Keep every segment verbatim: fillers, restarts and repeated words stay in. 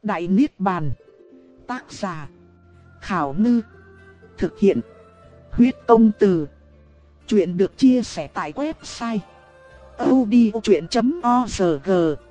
Đại Niết Bàn. Tác giả Khảo Ngư. Thực hiện Huyết Công Từ. Chuyện được chia sẻ tại website audiochuyện chấm org.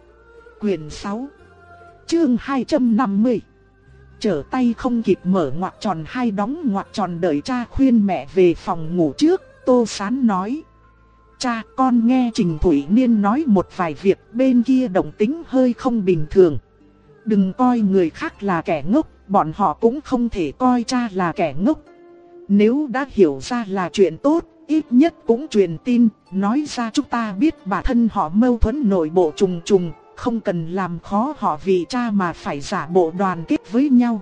Quyền sáu, chương hai trăm năm mươi. Trở tay không kịp mở ngoặc tròn hai đóng ngoặc tròn đợi cha khuyên mẹ về phòng ngủ trước. Tô Sán nói: cha, con nghe Trình Thủy Niên nói một vài việc bên kia động tính hơi không bình thường. Đừng coi người khác là kẻ ngốc, bọn họ cũng không thể coi cha là kẻ ngốc. Nếu đã hiểu ra là chuyện tốt, ít nhất cũng truyền tin, nói ra chúng ta biết bản thân họ mâu thuẫn nội bộ trùng trùng, không cần làm khó họ vì cha mà phải giả bộ đoàn kết với nhau.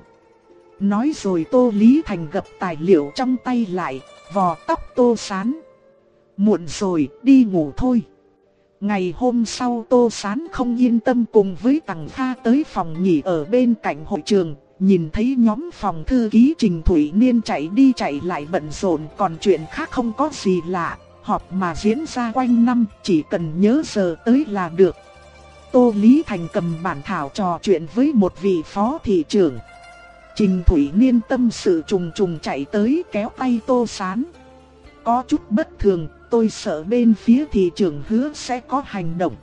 Nói rồi Tô Lý Thành gập tài liệu trong tay lại, vò tóc Tô Sán. Muộn rồi, đi ngủ thôi. Ngày hôm sau Tô Sán không yên tâm cùng với Tằng Kha tới phòng nghỉ ở bên cạnh hội trường. Nhìn thấy nhóm phòng thư ký Trình Thủy Niên chạy đi chạy lại bận rộn, còn chuyện khác không có gì lạ. Họp mà diễn ra quanh năm, chỉ cần nhớ giờ tới là được. Tô Lý Thành cầm bản thảo trò chuyện với một vị phó thị trưởng. Trình Thủy Niên tâm sự trùng trùng chạy tới kéo tay Tô Sán. Có chút bất thường, tôi sợ bên phía thị trưởng Hứa sẽ có hành động.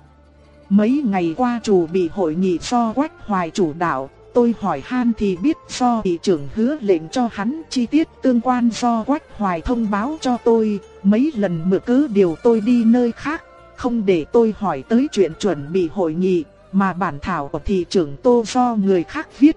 Mấy ngày qua chủ bị hội nghị do Quách Hoài chủ đạo, tôi hỏi han thì biết do thị trưởng Hứa lệnh cho hắn chi tiết tương quan do Quách Hoài thông báo cho tôi. Mấy lần mượn cớ điều tôi đi nơi khác, không để tôi hỏi tới chuyện chuẩn bị hội nghị, mà bản thảo của thị trưởng Tô do người khác viết.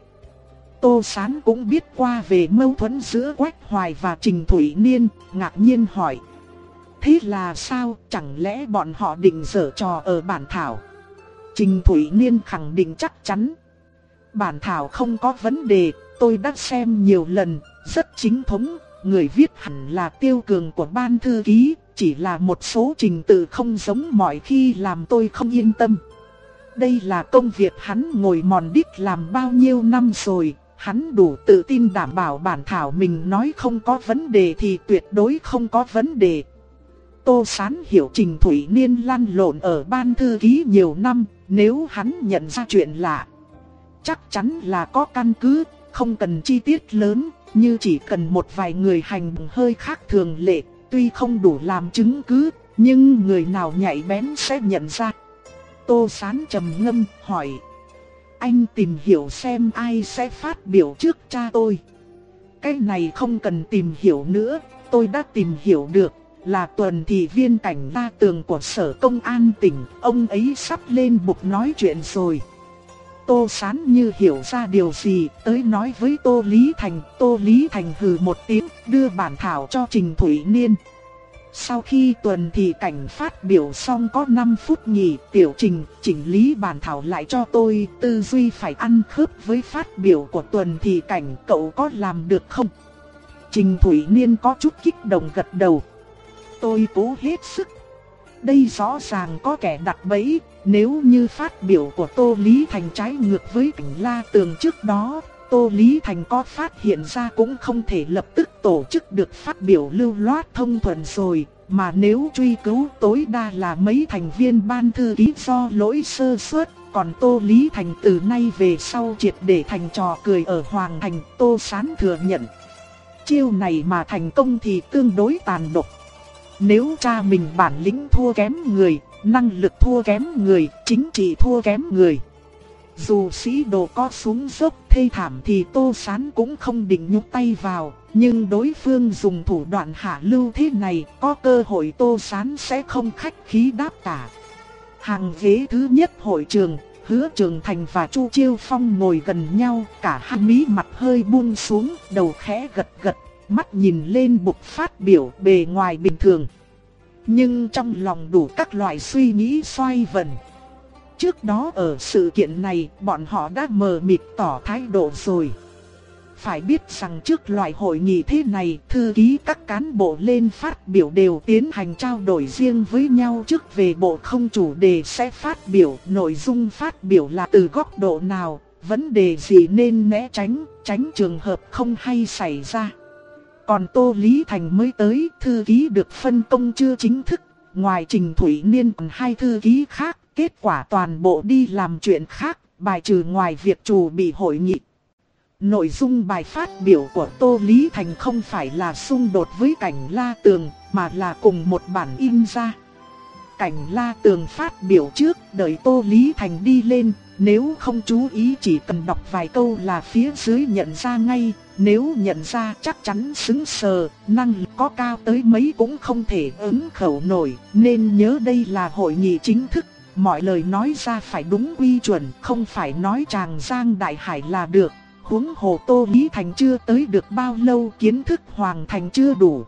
Tô Sán cũng biết qua về mâu thuẫn giữa Quách Hoài và Trình Thủy Niên, ngạc nhiên hỏi: thế là sao, chẳng lẽ bọn họ định giở trò ở bản thảo? Trình Thủy Niên khẳng định chắc chắn: bản thảo không có vấn đề, tôi đã xem nhiều lần, rất chính thống, người viết hẳn là Tiêu Cường của ban thư ký, chỉ là một số trình tự không giống mọi khi làm tôi không yên tâm. Đây là công việc hắn ngồi mòn đít làm bao nhiêu năm rồi, hắn đủ tự tin đảm bảo bản thảo mình nói không có vấn đề thì tuyệt đối không có vấn đề. Tô Sán hiểu Trình Thủy Niên lăn lộn ở ban thư ký nhiều năm, nếu hắn nhận ra chuyện lạ, chắc chắn là có căn cứ, không cần chi tiết lớn, như chỉ cần một vài người hành động hơi khác thường lệ, tuy không đủ làm chứng cứ, nhưng người nào nhạy bén sẽ nhận ra. Tô Sán trầm ngâm hỏi: anh tìm hiểu xem ai sẽ phát biểu trước cha tôi. Cái này không cần tìm hiểu nữa, tôi đã tìm hiểu được, là tuần thị viên cảnh La Tường của Sở Công an tỉnh, ông ấy sắp lên bục nói chuyện rồi. Tô Sán như hiểu ra điều gì, tới nói với Tô Lý Thành. Tô Lý Thành hừ một tiếng, đưa bản thảo cho Trình Thủy Niên. Sau khi tuần thị cảnh phát biểu xong có năm phút nghỉ, Tiểu Trình chỉnh lý bản thảo lại cho tôi, tư duy phải ăn khớp với phát biểu của tuần thị cảnh, cậu có làm được không? Trình Thủy Niên có chút kích động gật đầu. Tôi cố hết sức. Đây rõ ràng có kẻ đặt bẫy, nếu như phát biểu của Tô Lý Thành trái ngược với cảnh La Tường trước đó, Tô Lý Thành có phát hiện ra cũng không thể lập tức tổ chức được phát biểu lưu loát thông thuận rồi, mà nếu truy cứu tối đa là mấy thành viên ban thư ký do lỗi sơ suất, còn Tô Lý Thành từ nay về sau triệt để thành trò cười ở Hoàng Thành. Tô Sán thừa nhận, chiêu này mà thành công thì tương đối tàn độc. Nếu cha mình bản lĩnh thua kém người, năng lực thua kém người, chính trị thua kém người, dù sĩ đồ có xuống dốc thê thảm thì Tô Sán cũng không định nhúc tay vào. Nhưng đối phương dùng thủ đoạn hạ lưu thế này, có cơ hội Tô Sán sẽ không khách khí đáp cả. Hàng ghế thứ nhất hội trường, Hứa Trường Thành và Chu Chiêu Phong ngồi gần nhau, cả hai mí mặt hơi buông xuống, đầu khẽ gật gật, mắt nhìn lên bục phát biểu, bề ngoài bình thường, nhưng trong lòng đủ các loại suy nghĩ xoay vần. Trước đó ở sự kiện này, bọn họ đã mờ mịt tỏ thái độ rồi. Phải biết rằng trước loại hội nghị thế này, thư ký các cán bộ lên phát biểu đều tiến hành trao đổi riêng với nhau trước về bộ, không chủ đề sẽ phát biểu, nội dung phát biểu là từ góc độ nào, vấn đề gì nên né tránh, tránh trường hợp không hay xảy ra. Còn Tô Lý Thành mới tới, thư ký được phân công chưa chính thức, ngoài Trình Thủy Niên còn hai thư ký khác, kết quả toàn bộ đi làm chuyện khác, bài trừ ngoài việc chủ bị hội nghị. Nội dung bài phát biểu của Tô Lý Thành không phải là xung đột với Cảnh La Tường, mà là cùng một bản in ra. Cảnh La Tường phát biểu trước, đợi Tô Lý Thành đi lên, nếu không chú ý chỉ cần đọc vài câu là phía dưới nhận ra ngay, nếu nhận ra chắc chắn sững sờ, năng lực có cao tới mấy cũng không thể ứng khẩu nổi, nên nhớ đây là hội nghị chính thức, mọi lời nói ra phải đúng quy chuẩn, không phải nói tràng giang đại hải là được. Huống hồ Tô Lý Thành chưa tới được bao lâu, kiến thức hoàn thành chưa đủ.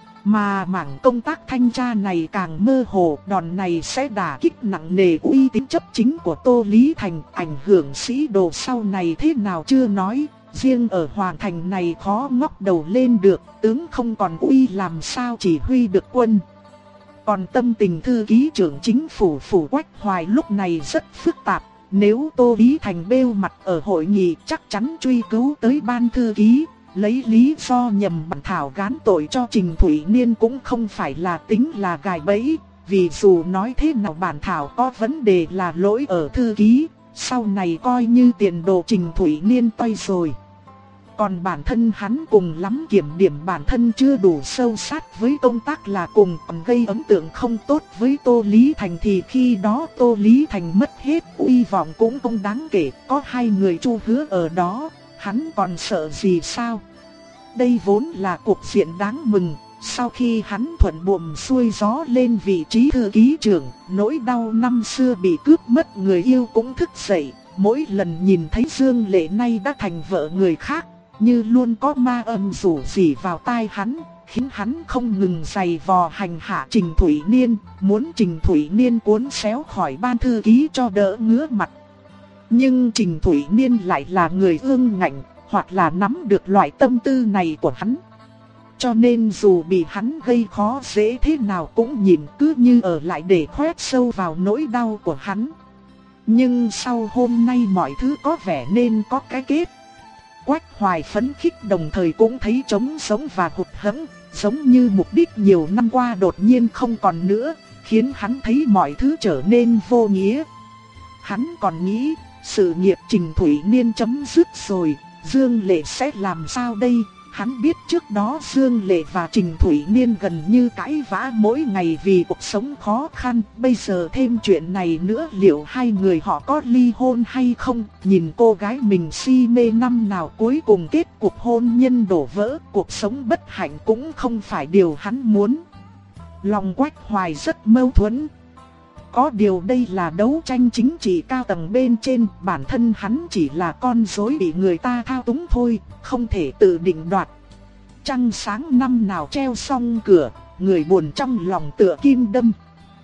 Mà mảng công tác thanh tra này càng mơ hồ, đòn này sẽ đả kích nặng nề uy tín chấp chính của Tô Lý Thành, ảnh hưởng sĩ đồ sau này thế nào chưa nói. Riêng ở Hoàng Thành này khó ngóc đầu lên được, tướng không còn uy làm sao chỉ huy được quân. Còn tâm tình thư ký trưởng chính phủ Phủ Quách Hoài lúc này rất phức tạp. Nếu Tô Lý Thành bêu mặt ở hội nghị chắc chắn truy cứu tới ban thư ký, lấy lý do nhầm bản thảo gán tội cho Trình Thủy Niên cũng không phải là tính là gài bẫy, vì dù nói thế nào bản thảo có vấn đề là lỗi ở thư ký, sau này coi như tiền đồ Trình Thủy Niên toi rồi. Còn bản thân hắn cùng lắm kiểm điểm bản thân chưa đủ sâu sát với công tác là cùng, còn gây ấn tượng không tốt với Tô Lý Thành thì khi đó Tô Lý Thành mất hết uy vọng cũng không đáng kể, có hai người Chu Hứa ở đó, hắn còn sợ gì sao? Đây vốn là cuộc diện đáng mừng, sau khi hắn thuận buồm xuôi gió lên vị trí thư ký trưởng, nỗi đau năm xưa bị cướp mất người yêu cũng thức dậy, mỗi lần nhìn thấy Dương Lệ nay đã thành vợ người khác, như luôn có ma âm rủ rỉ vào tai hắn, khiến hắn không ngừng giày vò hành hạ Trình Thủy Niên, muốn Trình Thủy Niên cuốn xéo khỏi ban thư ký cho đỡ ngứa mặt. Nhưng Trình Thủy Niên lại là người ương ngạnh, hoặc là nắm được loại tâm tư này của hắn. Cho nên dù bị hắn gây khó dễ thế nào cũng nhìn cứ như ở lại để khoét sâu vào nỗi đau của hắn. Nhưng sau hôm nay mọi thứ có vẻ nên có cái kết. Quách Hoài phấn khích đồng thời cũng thấy trống sống và hụt hẫng, giống như mục đích nhiều năm qua đột nhiên không còn nữa, khiến hắn thấy mọi thứ trở nên vô nghĩa. Hắn còn nghĩ, sự nghiệp Trình Thủy Niên chấm dứt rồi, Dương Lệ sẽ làm sao đây? Hắn biết trước đó Dương Lệ và Trình Thủy Niên gần như cãi vã mỗi ngày vì cuộc sống khó khăn. Bây giờ thêm chuyện này nữa, liệu hai người họ có ly hôn hay không? Nhìn cô gái mình si mê năm nào cuối cùng kết cuộc hôn nhân đổ vỡ, cuộc sống bất hạnh cũng không phải điều hắn muốn. Lòng Quách Hoài rất mâu thuẫn. Có điều đây là đấu tranh chính trị cao tầng bên trên, bản thân hắn chỉ là con rối bị người ta thao túng thôi, không thể tự định đoạt. Trăng sáng năm nào treo xong cửa, người buồn trong lòng tựa kim đâm.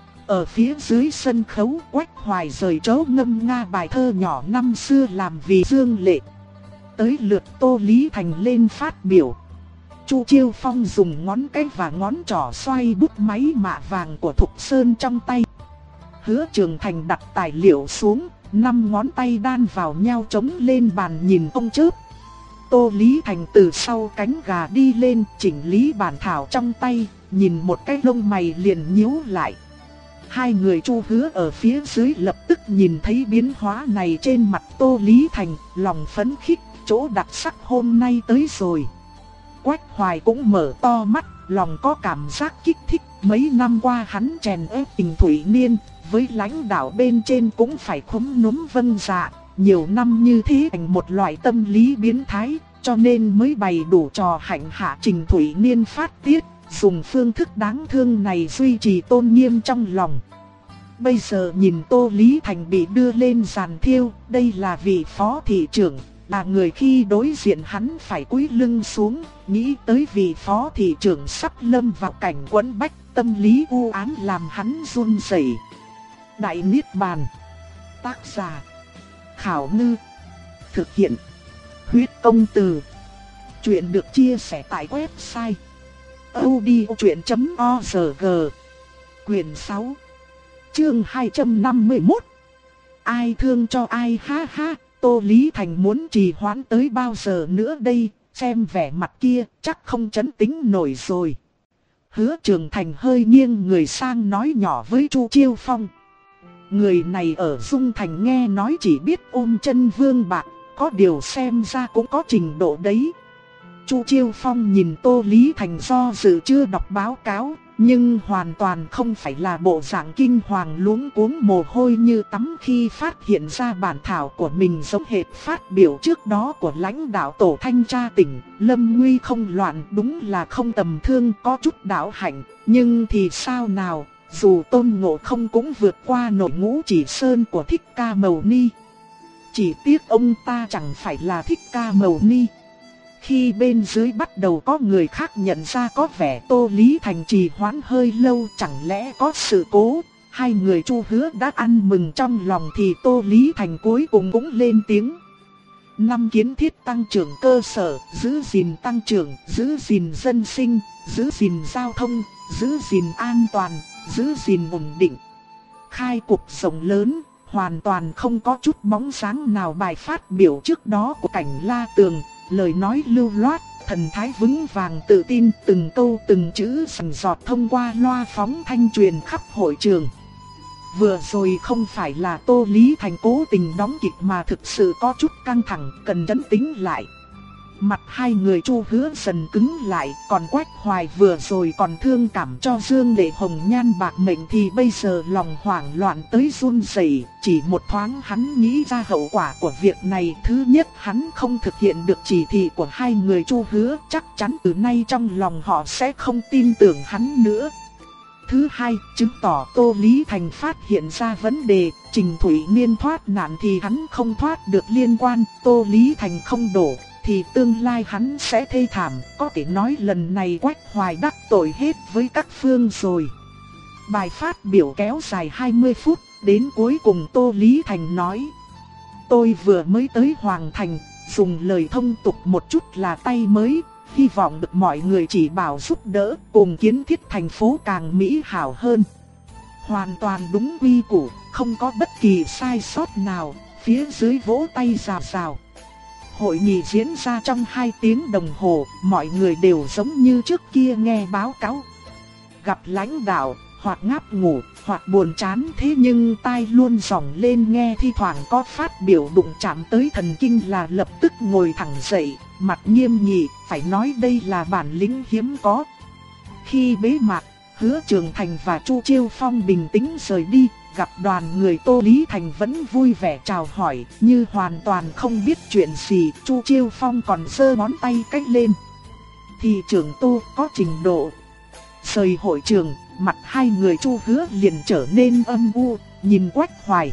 Ở phía dưới sân khấu, Quách Hoài rời chỗ ngâm nga bài thơ nhỏ năm xưa làm vì Dương Lệ. Tới lượt Tô Lý Thành lên phát biểu. Chu Chiêu Phong dùng ngón cái và ngón trỏ xoay bút máy mạ vàng của Thục Sơn trong tay. Hứa Trường Thành đặt tài liệu xuống, năm ngón tay đan vào nhau chống lên bàn nhìn ông chớp. Tô Lý Thành từ sau cánh gà đi lên, chỉnh lý bản thảo trong tay, nhìn một cái lông mày liền nhíu lại. Hai người Chu Hứa ở phía dưới lập tức nhìn thấy biến hóa này trên mặt Tô Lý Thành, lòng phấn khích, chỗ đặc sắc hôm nay tới rồi. Quách Hoài cũng mở to mắt, lòng có cảm giác kích thích, mấy năm qua hắn chèn ép Trình Thủy Niên, với lãnh đạo bên trên cũng phải khúm núm vâng dạ, nhiều năm như thế thành một loại tâm lý biến thái, cho nên mới bày đủ trò hạnh hạ Trình Thủy Niên phát tiết, dùng phương thức đáng thương này duy trì tôn nghiêm trong lòng. Bây giờ nhìn Tô Lý Thành bị đưa lên giàn thiêu, đây là vị phó thị trưởng, là người khi đối diện hắn phải cúi lưng xuống, nghĩ tới vị phó thị trưởng sắp lâm vào cảnh quẫn bách, tâm lý u ám làm hắn run rẩy. Đại Niết Bàn. Tác giả Khảo Ngư. Thực hiện Huyết Công Từ. Chuyện được chia sẻ tại website audiochuyện chấm org. Quyền sáu, chương hai trăm năm mươi mốt. Ai thương cho ai ha ha. Tô Lý Thành muốn trì hoãn tới bao giờ nữa đây, xem vẻ mặt kia chắc không trấn tĩnh nổi rồi. Hứa Trường Thành hơi nghiêng người sang nói nhỏ với Chu Chiêu Phong. Người này ở Dung Thành nghe nói chỉ biết ôm chân Vương Bạc, có điều xem ra cũng có trình độ đấy. Chu Chiêu Phong nhìn Tô Lý Thành do dự chưa đọc báo cáo, nhưng hoàn toàn không phải là bộ dạng kinh hoàng luống cuống mồ hôi như tắm khi phát hiện ra bản thảo của mình giống hệt phát biểu trước đó của lãnh đạo tổ thanh tra tỉnh. Lâm nguy không loạn đúng là không tầm thường, có chút đạo hạnh, nhưng thì sao nào, dù Tôn Ngộ Không cũng vượt qua nổi ngũ chỉ sơn của Thích Ca Mâu Ni. Chỉ tiếc ông ta chẳng phải là Thích Ca Mâu Ni. Khi bên dưới bắt đầu có người khác nhận ra có vẻ Tô Lý Thành trì hoãn hơi lâu, chẳng lẽ có sự cố. Hai người Chu Hứa đã ăn mừng trong lòng thì Tô Lý Thành cuối cùng cũng lên tiếng. Năm kiến thiết tăng trưởng cơ sở, giữ gìn tăng trưởng, giữ gìn dân sinh, giữ gìn giao thông, giữ gìn an toàn, giữ gìn ổn định. Khai cuộc rộng lớn, hoàn toàn không có chút bóng dáng nào bài phát biểu trước đó của Cảnh La Tường. Lời nói lưu loát, thần thái vững vàng tự tin, từng câu từng chữ sành giọt thông qua loa phóng thanh truyền khắp hội trường. Vừa rồi không phải là Tô Lý Thành cố tình đóng kịch mà thực sự có chút căng thẳng, cần trấn tĩnh lại. Mặt hai người Chu Hứa dần cứng lại, còn Quách Hoài vừa rồi còn thương cảm cho Dương Lệ Hồng Nhan bạc mệnh thì bây giờ lòng hoảng loạn tới run rẩy. Chỉ một thoáng hắn nghĩ ra hậu quả của việc này. Thứ nhất, hắn không thực hiện được chỉ thị của hai người Chu Hứa, chắc chắn từ nay trong lòng họ sẽ không tin tưởng hắn nữa. Thứ hai, chứng tỏ Tô Lý Thành phát hiện ra vấn đề, Trình Thủy Niên thoát nạn thì hắn không thoát được liên quan, Tô Lý Thành không đổ thì tương lai hắn sẽ thê thảm, có thể nói lần này Quách Hoài đắc tội hết với các phương rồi. Bài phát biểu kéo dài hai mươi phút, đến cuối cùng Tô Lý Thành nói: tôi vừa mới tới Hoàng Thành, dùng lời thông tục một chút là tay mới, hy vọng được mọi người chỉ bảo giúp đỡ, cùng kiến thiết thành phố càng mỹ hảo hơn. Hoàn toàn đúng quy củ, không có bất kỳ sai sót nào, phía dưới vỗ tay rào rào. Hội nghị diễn ra trong hai tiếng đồng hồ, mọi người đều giống như trước kia nghe báo cáo. Gặp lãnh đạo, hoặc ngáp ngủ, hoặc buồn chán, thế nhưng tai luôn dòng lên nghe, thi thoảng có phát biểu đụng chạm tới thần kinh là lập tức ngồi thẳng dậy, mặt nghiêm nghị, phải nói đây là bản lĩnh hiếm có. Khi bế mạc, Hứa Trường Thành và Chu Chiêu Phong bình tĩnh rời đi, gặp đoàn người Tô Lý Thành vẫn vui vẻ chào hỏi, như hoàn toàn không biết chuyện gì. Chu Chiêu Phong còn giơ ngón tay cách lên. Thị trưởng Tô có trình độ. Rời hội trường, mặt hai người Chu Hứa liền trở nên âm u, nhìn Quách Hoài.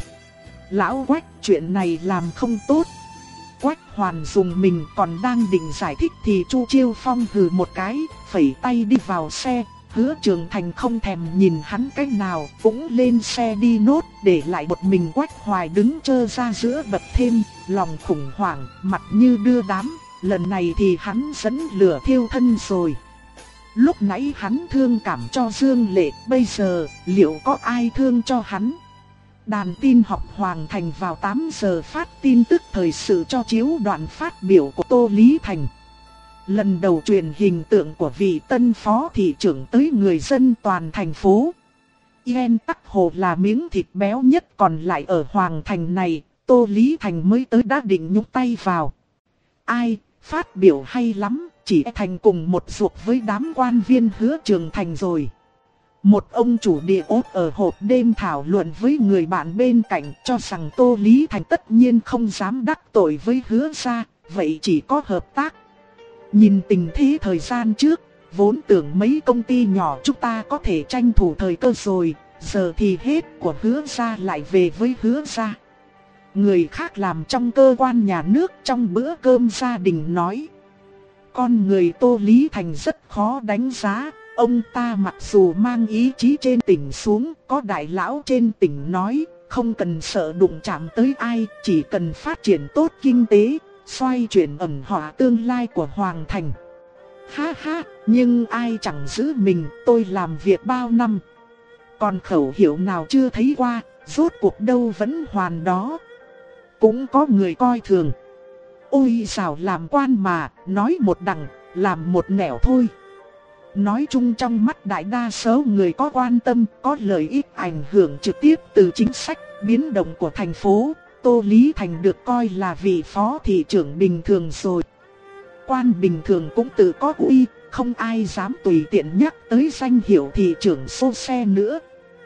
Lão Quách, chuyện này làm không tốt. Quách Hoàn dùng mình còn đang định giải thích thì Chu Chiêu Phong hừ một cái, phẩy tay đi vào xe. Hứa Trường Thành không thèm nhìn hắn cách nào, cũng lên xe đi nốt, để lại một mình Quách Hoài đứng trơ ra giữa bậc thềm, lòng khủng hoảng, mặt như đưa đám. Lần này thì hắn dẫn lửa thiêu thân rồi. Lúc nãy hắn thương cảm cho Dương Lệ, bây giờ liệu có ai thương cho hắn? Đàn tin học Hoàng Thành vào tám giờ phát tin tức thời sự cho chiếu đoạn phát biểu của Tô Lý Thành. Lần đầu truyền hình tượng của vị tân phó thị trưởng tới người dân toàn thành phố. Yên Tắc Hồ là miếng thịt béo nhất còn lại ở Hoàng Thành này, Tô Lý Thành mới tới đã định nhúc tay vào. Ai, phát biểu hay lắm, chỉ thành cùng một ruột với đám quan viên Hứa Trường Thành rồi. Một ông chủ địa ốt ở hộp đêm thảo luận với người bạn bên cạnh, cho rằng Tô Lý Thành tất nhiên không dám đắc tội với Hứa gia, vậy chỉ có hợp tác. Nhìn tình thế thời gian trước, vốn tưởng mấy công ty nhỏ chúng ta có thể tranh thủ thời cơ rồi, giờ thì hết của Hứa gia lại về với Hứa gia. Người khác làm trong cơ quan nhà nước trong bữa cơm gia đình nói. Con người Tô Lý Thành rất khó đánh giá, ông ta mặc dù mang ý chí trên tỉnh xuống, có đại lão trên tỉnh nói, không cần sợ đụng chạm tới ai, chỉ cần phát triển tốt kinh tế, xoay chuyển ẩn họa tương lai của Hoàng Thành. Ha ha, nhưng ai chẳng giữ mình, tôi làm việc bao năm. Còn khẩu hiệu nào chưa thấy qua, rốt cuộc đâu vẫn hoàn đó. Cũng có người coi thường. Ôi sao làm quan mà, nói một đằng, làm một nẻo thôi. Nói chung trong mắt đại đa số người có quan tâm, có lợi ích ảnh hưởng trực tiếp từ chính sách Biến động của thành phố, Tô Lý Thành được coi là vị phó thị trưởng bình thường rồi. Quan bình thường cũng tự có uy, không ai dám tùy tiện nhắc tới danh hiệu thị trưởng xô xe nữa.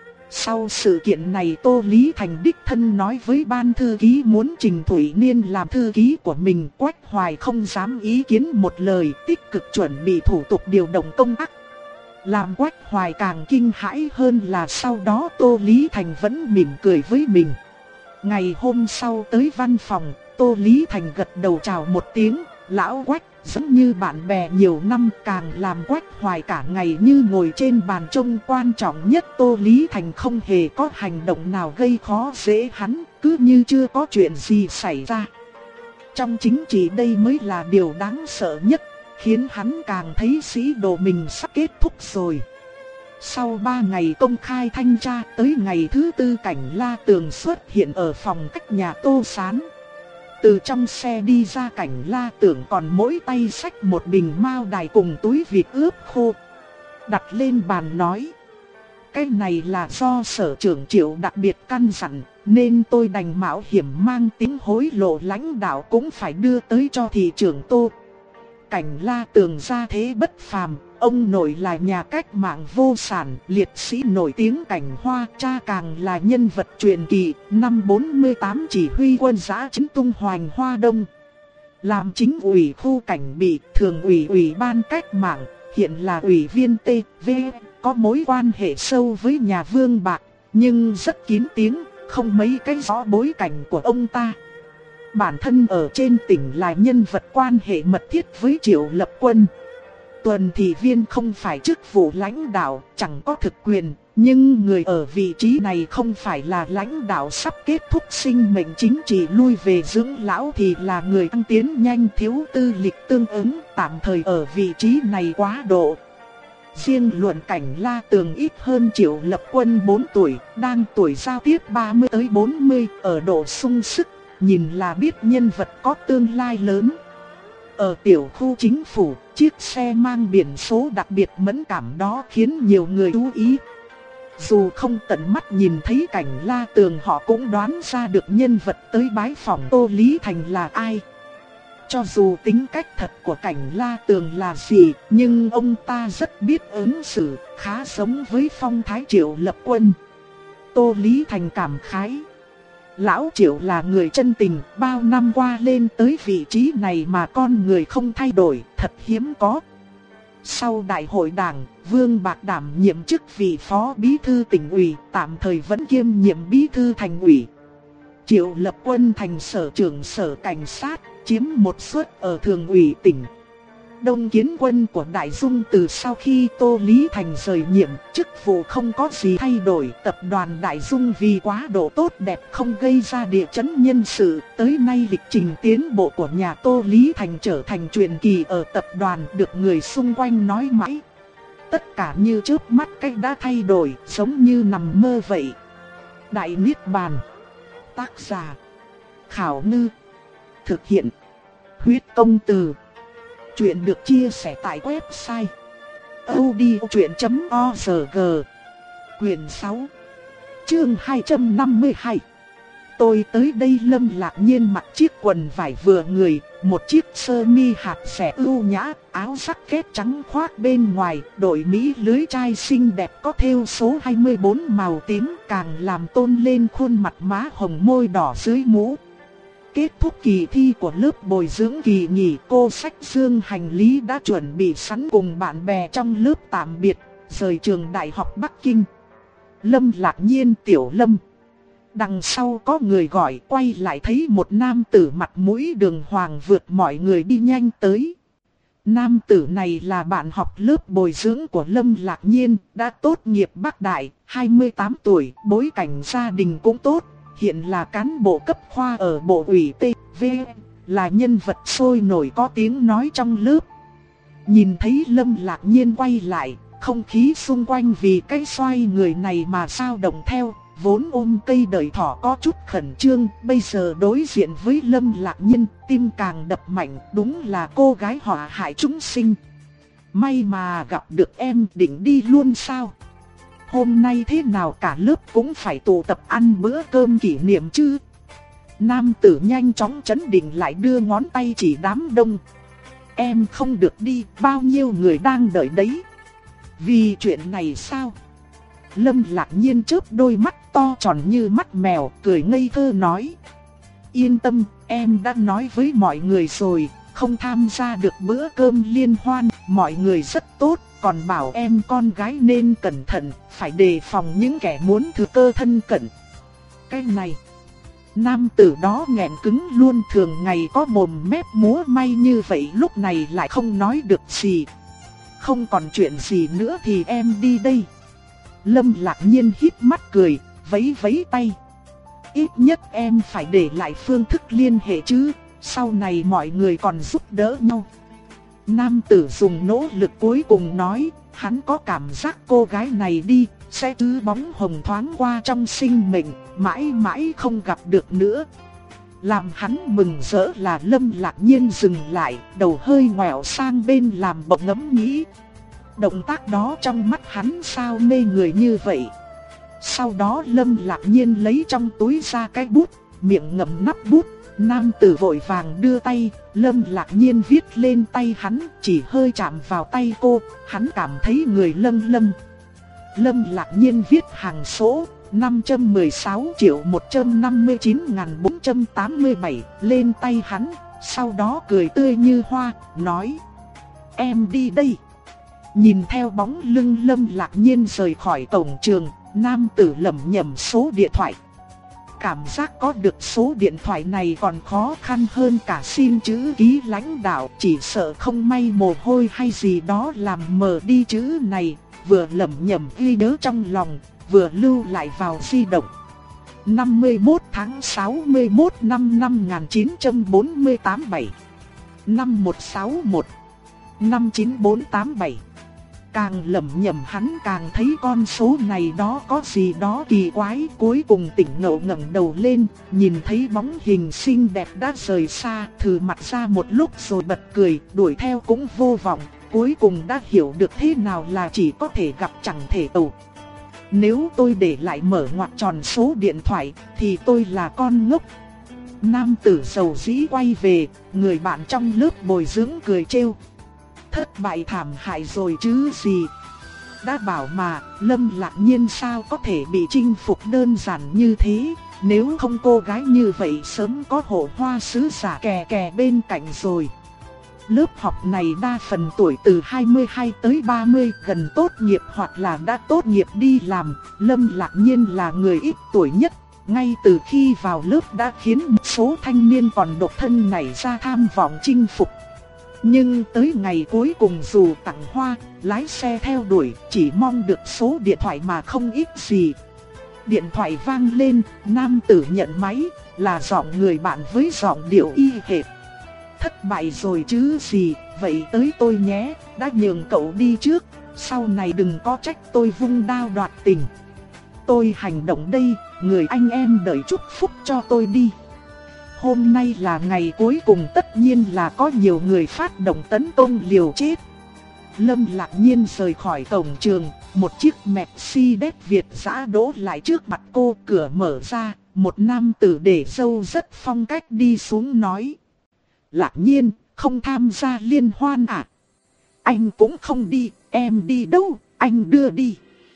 Sau sự kiện này, Tô Lý Thành đích thân nói với ban thư ký muốn Trình Thủy Niên làm thư ký của mình. Quách Hoài không dám ý kiến một lời, tích cực chuẩn bị thủ tục điều động công tác. Làm Quách Hoài càng kinh hãi hơn là sau đó Tô Lý Thành vẫn mỉm cười với mình. Ngày hôm sau tới văn phòng, Tô Lý Thành gật đầu chào một tiếng, lão Quách, giống như bạn bè nhiều năm, càng làm Quách Hoài cả ngày như ngồi trên bàn trông. Quan trọng nhất, Tô Lý Thành không hề có hành động nào gây khó dễ hắn, cứ như chưa có chuyện gì xảy ra. Trong chính trị đây mới là điều đáng sợ nhất, khiến hắn càng thấy sĩ đồ mình sắp kết thúc rồi. Sau ba ngày công khai thanh tra, tới ngày thứ tư Cảnh La Tường xuất hiện ở phòng cách nhà Tô Sán. Từ trong xe đi ra, Cảnh La Tưởng còn mỗi tay xách một bình mao đài cùng túi vịt ướp khô. Đặt lên bàn nói: cái này là do sở trưởng Triệu đặc biệt căn dặn, nên tôi đành mạo hiểm mang tính hối lộ lãnh đạo cũng phải đưa tới cho thị trưởng Tô. Cảnh La Tường ra thế bất phàm, ông nội là nhà cách mạng vô sản, liệt sĩ nổi tiếng Cảnh Hoa, cha càng là nhân vật truyền kỳ, năm bốn mươi tám chỉ huy quân giã chiến tung hoành Hoa Đông. Làm chính ủy khu Cảnh Bị, thường ủy ủy ban cách mạng, hiện là ủy viên tê vê, có mối quan hệ sâu với nhà Vương Bạc, nhưng rất kín tiếng, không mấy cái rõ bối cảnh của ông ta. Bản thân ở trên tỉnh là nhân vật quan hệ mật thiết với Triệu Lập Quân. Tuần thị viên không phải chức vụ lãnh đạo, chẳng có thực quyền, nhưng người ở vị trí này không phải là lãnh đạo sắp kết thúc sinh mệnh chính trị lui về dưỡng lão thì là người tăng tiến nhanh, thiếu tư lịch tương ứng, tạm thời ở vị trí này quá độ. Riêng luận Cảnh La Tường ít hơn Triệu Lập Quân bốn tuổi, đang tuổi giao tiếp ba mươi tới bốn mươi, ở độ sung sức, nhìn là biết nhân vật có tương lai lớn. Ở tiểu khu chính phủ, chiếc xe mang biển số đặc biệt mẫn cảm đó khiến nhiều người chú ý. Dù không tận mắt nhìn thấy Cảnh La Tường, họ cũng đoán ra được nhân vật tới bái phỏng Tô Lý Thành là ai. Cho dù tính cách thật của Cảnh La Tường là gì, nhưng ông ta rất biết ứng xử, khá giống với phong thái Triệu Lập Quân. Tô Lý Thành cảm khái: lão Triệu là người chân tình, bao năm qua lên tới vị trí này mà con người không thay đổi, thật hiếm có. Sau đại hội đảng, Vương Bạc đảm nhiệm chức vị phó bí thư tỉnh ủy, tạm thời vẫn kiêm nhiệm bí thư thành ủy. Triệu Lập Quân thành sở trưởng sở cảnh sát, chiếm một suất ở thường ủy tỉnh. Đông Kiến Quân của Đại Dung từ sau khi Tô Lý Thành rời nhiệm, chức vụ không có gì thay đổi. Tập đoàn Đại Dung vì quá độ tốt đẹp không gây ra địa chấn nhân sự, tới nay lịch trình tiến bộ của nhà Tô Lý Thành trở thành truyền kỳ ở tập đoàn, được người xung quanh nói mãi. Tất cả như chớp mắt cách đã thay đổi, giống như nằm mơ vậy. Đại Niết Bàn. Tác giả: Khảo Ngư. Thực hiện: Huyết Công Từ. Chuyện được chia sẻ tại website audiochuyện chấm org. Quyền sáu, chương hai trăm năm mươi hai. Tôi tới đây. Lâm Lạc Nhiên mặc chiếc quần vải vừa người, một chiếc sơ mi hạt xẻ ưu nhã, áo sắc kết trắng khoác bên ngoài, đội mỹ lưới trai xinh đẹp có thêu số hai mươi bốn màu tím, càng làm tôn lên khuôn mặt má hồng môi đỏ dưới mũ. Kết thúc kỳ thi của lớp bồi dưỡng kỳ nghỉ, cô xách dương hành lý đã chuẩn bị sẵn cùng bạn bè trong lớp tạm biệt, rời trường Đại học Bắc Kinh. Lâm Lạc Nhiên: Tiểu Lâm. Đằng sau có người gọi, quay lại thấy một nam tử mặt mũi đường hoàng vượt mọi người đi nhanh tới. Nam tử này là bạn học lớp bồi dưỡng của Lâm Lạc Nhiên, đã tốt nghiệp Bắc Đại, hai mươi tám tuổi, bối cảnh gia đình cũng tốt. Hiện là cán bộ cấp khoa ở bộ ủy tê vê, là nhân vật sôi nổi có tiếng nói trong lớp. Nhìn thấy Lâm Lạc Nhiên quay lại, không khí xung quanh vì cái xoay người này mà sao động theo. Vốn ôm cây đợi thỏ có chút khẩn trương, bây giờ đối diện với Lâm Lạc Nhiên, tim càng đập mạnh, đúng là cô gái họa hại chúng sinh. May mà gặp được em, định đi luôn sao? hôm nay thế nào cả lớp cũng phải tụ tập ăn bữa cơm kỷ niệm chứ. Nam tử nhanh chóng trấn định lại đưa ngón tay chỉ đám đông. Em không được đi, bao nhiêu người đang đợi đấy. Vì chuyện này sao? Lâm Lạc Nhiên chớp đôi mắt to tròn như mắt mèo, cười ngây thơ nói. Yên tâm, em đã nói với mọi người rồi, không tham gia được bữa cơm liên hoan, mọi người rất tốt, còn bảo em con gái nên cẩn thận, phải đề phòng những kẻ muốn thừa cơ thân cận. Cái này, nam tử đó nghẹn cứng luôn, thường ngày có mồm mép múa may như vậy lúc này lại không nói được gì. Không còn chuyện gì nữa thì em đi đây. Lâm Lạc Nhiên híp mắt cười, vẫy vẫy tay. Ít nhất em phải để lại phương thức liên hệ chứ, sau này mọi người còn giúp đỡ nhau. Nam tử dùng nỗ lực cuối cùng nói, hắn có cảm giác cô gái này đi, sẽ cứ bóng hồng thoáng qua trong sinh mệnh, mãi mãi không gặp được nữa. Làm hắn mừng rỡ là Lâm Lạc Nhiên dừng lại, đầu hơi ngoẹo sang bên làm bỗng ngẫm nghĩ. Động tác đó trong mắt hắn sao mê người như vậy. Sau đó Lâm Lạc Nhiên lấy trong túi ra cái bút, miệng ngậm nắp bút. Nam tử vội vàng đưa tay, Lâm Lạc Nhiên viết lên tay hắn, chỉ hơi chạm vào tay cô, hắn cảm thấy người lâng lâng. Lâm Lạc Nhiên viết hàng số năm trăm mười sáu triệu một trăm năm mươi chín nghìn bốn trăm tám mươi bảy lên tay hắn, sau đó cười tươi như hoa, nói: Em đi đây. Nhìn theo bóng lưng Lâm Lạc Nhiên rời khỏi cổng trường, nam tử lẩm nhẩm số điện thoại. Cảm giác có được số điện thoại này còn khó khăn hơn cả xin chữ ký lãnh đạo, chỉ sợ không may mồ hôi hay gì đó làm mờ đi chữ này, vừa lẩm nhẩm ghi nhớ trong lòng, vừa lưu lại vào di động. năm mươi mốt tháng sáu mươi mốt năm năm một nghìn chín trăm bốn mươi tám bảy năm một sáu một năm chín bốn tám bảy. Càng lẩm nhẩm hắn càng thấy con số này đó có gì đó kỳ quái, cuối cùng tỉnh ngộ ngẩng đầu lên, nhìn thấy bóng hình xinh đẹp đã rời xa, thử mặt ra một lúc rồi bật cười, đuổi theo cũng vô vọng, cuối cùng đã hiểu được thế nào là chỉ có thể gặp chẳng thể tụ. Nếu tôi để lại mở ngoặc tròn số điện thoại thì tôi là con ngốc. Nam tử dầu dĩ quay về, người bạn trong lớp bồi dưỡng cười trêu. Thất bại thảm hại rồi chứ gì. Đã bảo mà, Lâm Lạc Nhiên sao có thể bị chinh phục đơn giản như thế. Nếu không cô gái như vậy sớm có hộ hoa sứ giả kè kè bên cạnh rồi. Lớp học này đa phần tuổi từ hai mươi hai tới ba mươi, gần tốt nghiệp hoặc là đã tốt nghiệp đi làm. Lâm Lạc Nhiên là người ít tuổi nhất. Ngay từ khi vào lớp đã khiến một số thanh niên còn độc thân nảy ra tham vọng chinh phục. Nhưng tới ngày cuối cùng dù tặng hoa, lái xe theo đuổi, chỉ mong được số điện thoại mà không ít gì. Điện thoại vang lên, nam tử nhận máy, là giọng người bạn với giọng điệu y hệt. Thất bại rồi chứ gì, vậy tới tôi nhé, đã nhường cậu đi trước, sau này đừng có trách tôi vung đao đoạt tình. Tôi hành động đây, người anh em đợi chúc phúc cho tôi đi. Hôm nay là ngày cuối cùng, tất nhiên là có nhiều người phát động tấn công liều chết. Lâm Lạc Nhiên rời khỏi cổng trường, một chiếc Mercedes Việt dã đỗ lại trước mặt cô, cửa mở ra, một nam tử để râu rất phong cách đi xuống nói: Lạc Nhiên, không tham gia liên hoan à? Anh cũng không đi, em đi đâu, anh đưa đi.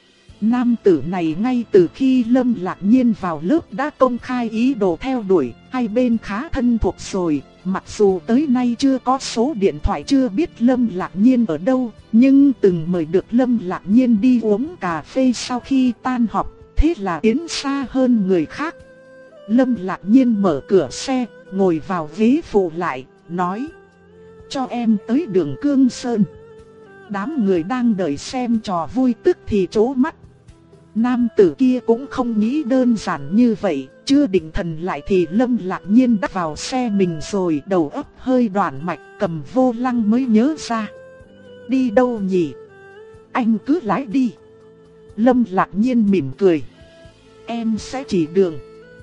Nam tử này ngay từ khi Lâm Lạc Nhiên vào lớp đã công khai ý đồ theo đuổi, hai bên khá thân thuộc rồi, mặc dù tới nay chưa có số điện thoại, chưa biết Lâm Lạc Nhiên ở đâu, nhưng từng mời được Lâm Lạc Nhiên đi uống cà phê sau khi tan học, thế là tiến xa hơn người khác. Lâm Lạc Nhiên mở cửa xe, ngồi vào ghế phụ lại, nói: Cho em tới đường Cương Sơn. Đám người đang đợi xem trò vui tức thì trố mắt. Nam tử kia cũng không nghĩ đơn giản như vậy, chưa định thần lại thì Lâm Lạc Nhiên đã vào xe mình rồi, đầu óc hơi đoản mạch, cầm vô lăng mới nhớ ra. Đi đâu nhỉ? Anh cứ lái đi. Lâm Lạc Nhiên mỉm cười. Em sẽ chỉ đường.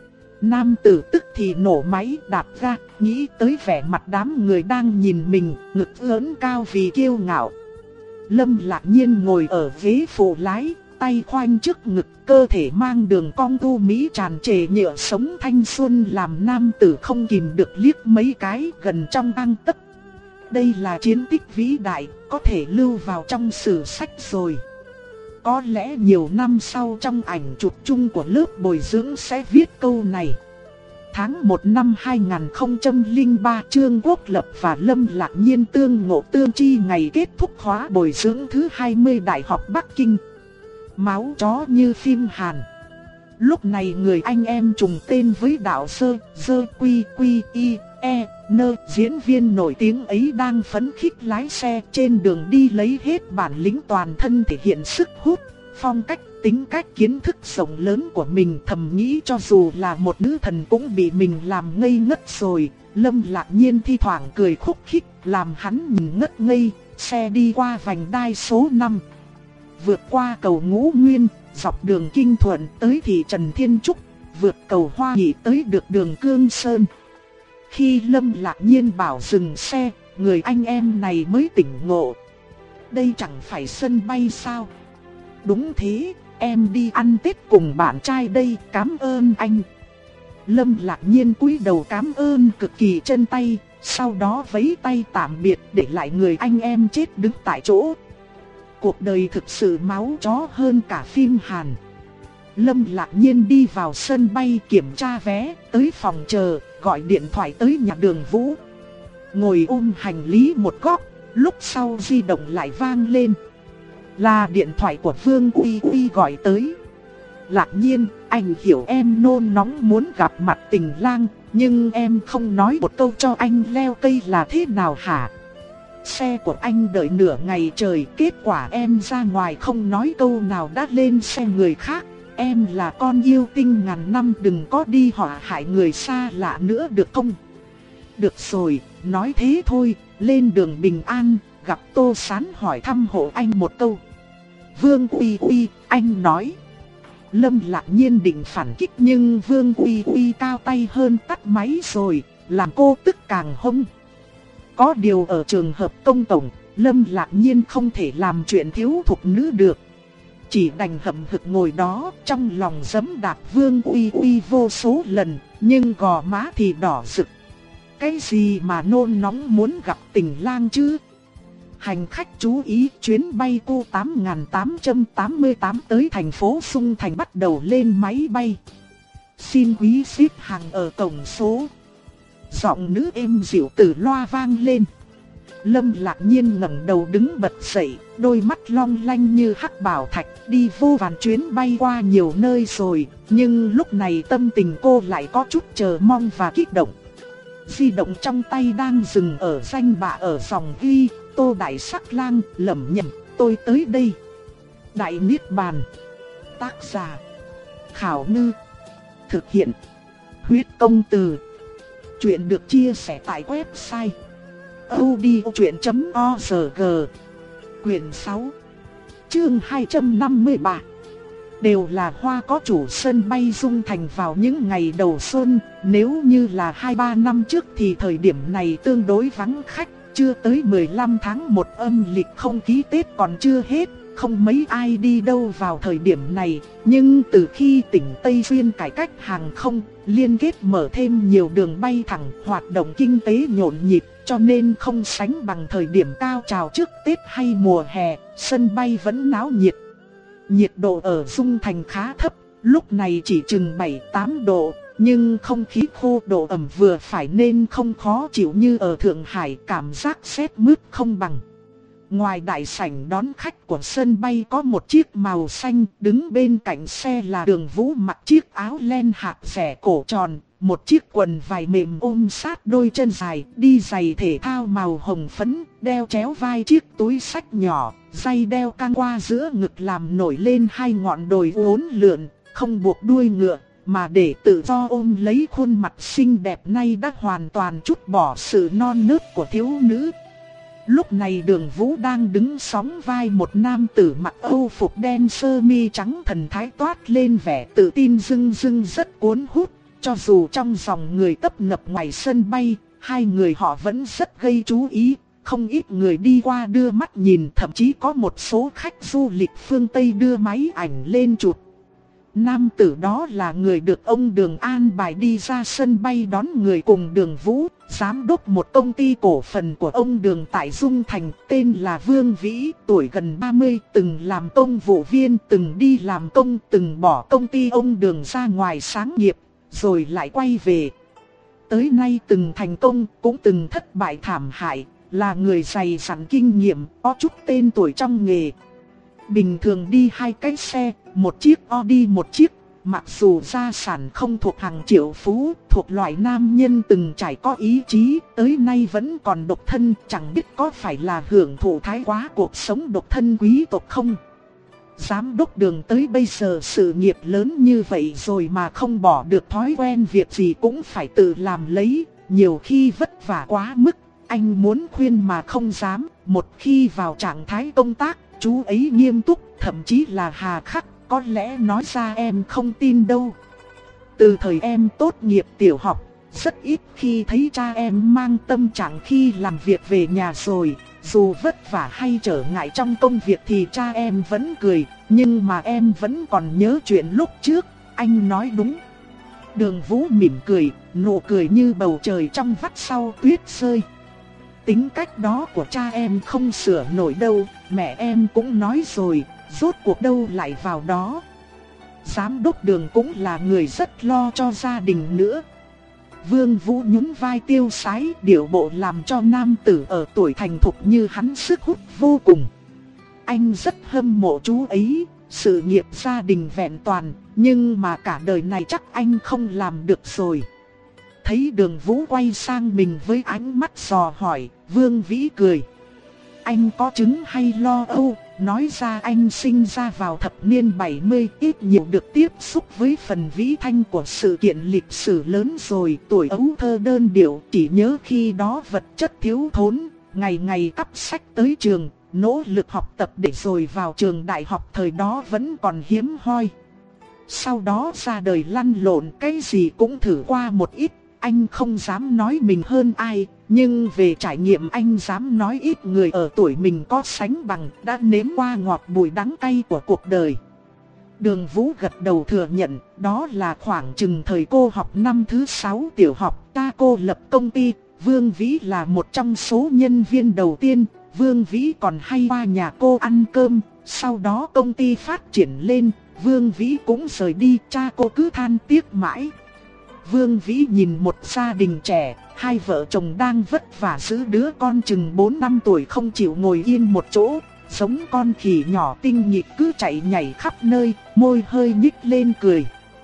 Nam tử tức thì nổ máy đạp ra, nghĩ tới vẻ mặt đám người đang nhìn mình, ngực lớn cao vì kiêu ngạo. Lâm Lạc Nhiên ngồi ở ghế phụ lái, tay khoanh trước ngực, cơ thể mang đường cong tu mỹ tràn trề nhựa sống thanh xuân làm nam tử không kìm được liếc mấy cái gần trong gang tấc. Đây là chiến tích vĩ đại, có thể lưu vào trong sử sách rồi. Có lẽ nhiều năm sau trong ảnh chụp chung của lớp bồi dưỡng sẽ viết câu này. Tháng một năm hai nghìn không trăm lẻ ba, Trương Quốc Lập và Lâm Lạc Nhiên tương ngộ tương tri ngày kết thúc khóa bồi dưỡng thứ hai mươi Đại học Bắc Kinh. Máu chó như phim Hàn. Lúc này người anh em trùng tên với đạo sơ, dơ quy quy y, e, nơ, diễn viên nổi tiếng ấy đang phấn khích lái xe trên đường đi lấy hết bản lĩnh toàn thân thể hiện sức hút, phong cách, tính cách, kiến thức rộng lớn của mình, thầm nghĩ cho dù là một nữ thần cũng bị mình làm ngây ngất rồi. Lâm Lạc Nhiên thi thoảng cười khúc khích làm hắn nhìn ngất ngây. Xe đi qua vành đai số năm, vượt qua cầu Ngũ Nguyên, dọc đường Kinh Thuận tới thị trấn Thiên Trúc, vượt cầu Hoa Nghị tới được đường Cương Sơn. Khi Lâm Lạc Nhiên bảo dừng xe, người anh em này mới tỉnh ngộ. Đây chẳng phải sân bay sao? Đúng thế, em đi ăn Tết cùng bạn trai đây, cảm ơn anh. Lâm Lạc Nhiên cúi đầu cảm ơn cực kỳ chân tay, sau đó vẫy tay tạm biệt để lại người anh em chết đứng tại chỗ. Cuộc đời thực sự máu chó hơn cả phim Hàn. Lâm Lạc Nhiên đi vào sân bay kiểm tra vé, tới phòng chờ, gọi điện thoại tới nhà Đường Vũ. Ngồi ôm hành lý một góc, lúc sau di động lại vang lên. Là điện thoại của Vương Uy Uy gọi tới. Lạc Nhiên, anh hiểu em nôn nóng muốn gặp mặt Tình Lang, nhưng em không nói một câu cho anh leo cây là thế nào hả? Xe của anh đợi nửa ngày trời, kết quả em ra ngoài không nói câu nào đã lên xe người khác. Em là con yêu tinh ngàn năm, đừng có đi họa hại người xa lạ nữa được không? Được rồi, nói thế thôi, lên đường bình an, gặp Tô Sán hỏi thăm hộ anh một câu. Vương Uy Uy, anh nói. Lâm Lạc Nhiên định phản kích nhưng Vương Uy Uy cao tay hơn tắt máy rồi, làm cô tức càng hung. Có điều ở trường hợp công cộng, Lâm Lạc Nhiên không thể làm chuyện thiếu thục nữ được. Chỉ đành hậm hực ngồi đó, trong lòng giẫm đạp Vương Uy Uy vô số lần, nhưng gò má thì đỏ rực. Cái gì mà nôn nóng muốn gặp Tình Lang chứ? Hành khách chú ý, chuyến bay cô tám nghìn tám trăm tám mươi tám tới thành phố Sung Thành bắt đầu lên máy bay. Xin quý xếp hàng ở cổng số. Giọng nữ êm dịu từ loa vang lên. Lâm Lạc Nhiên ngẩng đầu đứng bật dậy, đôi mắt long lanh như hắc bảo thạch, đi vô vàn chuyến bay qua nhiều nơi rồi, nhưng lúc này tâm tình cô lại có chút chờ mong và kích động. Di động trong tay đang dừng ở danh bạ ở dòng ghi, Tô Đại Sắc Lang, lẩm nhẩm, tôi tới đây. Đại Niết Bàn. Tác giả Khảo Ngư. Thực hiện Huyết Công Từ. Chuyện được chia sẻ tại website audiochuyện chấm org. Quyển sáu, chương hai trăm năm mươi ba. Đều là hoa có chủ. Sân bay Dung Thành vào những ngày đầu xuân, nếu như là hai ba năm trước thì thời điểm này tương đối vắng khách, chưa tới mười lăm tháng một âm lịch, không khí Tết còn chưa hết, không mấy ai đi đâu vào thời điểm này. Nhưng từ khi tỉnh Tây Xuyên cải cách hàng không, liên kết mở thêm nhiều đường bay thẳng, hoạt động kinh tế nhộn nhịp, cho nên không sánh bằng thời điểm cao trào trước Tết hay mùa hè, sân bay vẫn náo nhiệt. Nhiệt độ ở Dung Thành khá thấp, lúc này chỉ chừng bảy tám độ, nhưng không khí khô độ ẩm vừa phải nên không khó chịu như ở Thượng Hải, cảm giác rét mướt không bằng. Ngoài đại sảnh đón khách của sân bay có một chiếc màu xanh, đứng bên cạnh xe là Đường Vũ mặc chiếc áo len hạt rẻ cổ tròn, một chiếc quần vải mềm ôm sát đôi chân dài, đi giày thể thao màu hồng phấn, đeo chéo vai chiếc túi xách nhỏ, dây đeo căng qua giữa ngực làm nổi lên hai ngọn đồi uốn lượn, không buộc đuôi ngựa, mà để tự do ôm lấy khuôn mặt xinh đẹp nay đã hoàn toàn trút bỏ sự non nớt của thiếu nữ. Lúc này Đường Vũ đang đứng sóng vai một nam tử mặc âu phục đen sơ mi trắng, thần thái toát lên vẻ tự tin rưng rưng rất cuốn hút. Cho dù trong dòng người tấp nập ngoài sân bay, hai người họ vẫn rất gây chú ý, không ít người đi qua đưa mắt nhìn, thậm chí có một số khách du lịch phương Tây đưa máy ảnh lên chụp. Nam tử đó là người được ông Đường an bài đi ra sân bay đón người cùng Đường Vũ, giám đốc một công ty cổ phần của ông Đường tại Dung Thành, tên là Vương Vĩ, tuổi gần ba mươi, từng làm công vụ viên, từng đi làm công, từng bỏ công ty ông Đường ra ngoài sáng nghiệp, rồi lại quay về. Tới nay từng thành công, cũng từng thất bại thảm hại, là người dày dặn kinh nghiệm, có chút tên tuổi trong nghề. Bình thường đi hai cái xe, một chiếc Audi một chiếc, mặc dù gia sản không thuộc hàng triệu phú, thuộc loại nam nhân từng trải có ý chí, tới nay vẫn còn độc thân, chẳng biết có phải là hưởng thụ thái quá cuộc sống độc thân quý tộc không. Giám đốc Đường tới bây giờ sự nghiệp lớn như vậy rồi mà không bỏ được thói quen việc gì cũng phải tự làm lấy, nhiều khi vất vả quá mức, anh muốn khuyên mà không dám, một khi vào trạng thái công tác, chú ấy nghiêm túc, thậm chí là hà khắc, có lẽ nói ra em không tin đâu. Từ thời em tốt nghiệp tiểu học, rất ít khi thấy cha em mang tâm trạng khi làm việc về nhà rồi. Dù vất vả hay trở ngại trong công việc thì cha em vẫn cười, nhưng mà em vẫn còn nhớ chuyện lúc trước, anh nói đúng. Đường Vũ mỉm cười, nụ cười như bầu trời trong vắt sau tuyết rơi. Tính cách đó của cha em không sửa nổi đâu, mẹ em cũng nói rồi, rốt cuộc đâu lại vào đó. Giám đốc Đường cũng là người rất lo cho gia đình nữa. Vương Vũ nhún vai tiêu sái, điệu bộ làm cho nam tử ở tuổi thành thục như hắn sức hút vô cùng. Anh rất hâm mộ chú ấy, sự nghiệp gia đình vẹn toàn, nhưng mà cả đời này chắc anh không làm được rồi. Thấy Đường Vũ quay sang mình với ánh mắt dò hỏi, Vương Vĩ cười. Anh có chứng hay lo âu, nói ra anh sinh ra vào thập niên bảy mươi, ít nhiều được tiếp xúc với phần vĩ thanh của sự kiện lịch sử lớn rồi. Tuổi ấu thơ đơn điệu, chỉ nhớ khi đó vật chất thiếu thốn, ngày ngày cắp sách tới trường, nỗ lực học tập để rồi vào trường đại học thời đó vẫn còn hiếm hoi. Sau đó ra đời lăn lộn, cái gì cũng thử qua một ít. Anh không dám nói mình hơn ai, nhưng về trải nghiệm anh dám nói ít người ở tuổi mình có sánh bằng, đã nếm qua ngọt bùi đắng cay của cuộc đời. Đường Vũ gật đầu thừa nhận, đó là khoảng chừng thời cô học năm thứ sáu tiểu học, cha cô lập công ty, Vương Vĩ là một trong số nhân viên đầu tiên, Vương Vĩ còn hay qua nhà cô ăn cơm, sau đó công ty phát triển lên, Vương Vĩ cũng rời đi, cha cô cứ than tiếc mãi. Vương Vĩ nhìn một gia đình trẻ, hai vợ chồng đang vất vả giữ đứa con chừng bốn năm tuổi không chịu ngồi yên một chỗ, giống con khỉ nhỏ tinh nghịch cứ chạy nhảy khắp nơi, môi hơi nhích lên cười.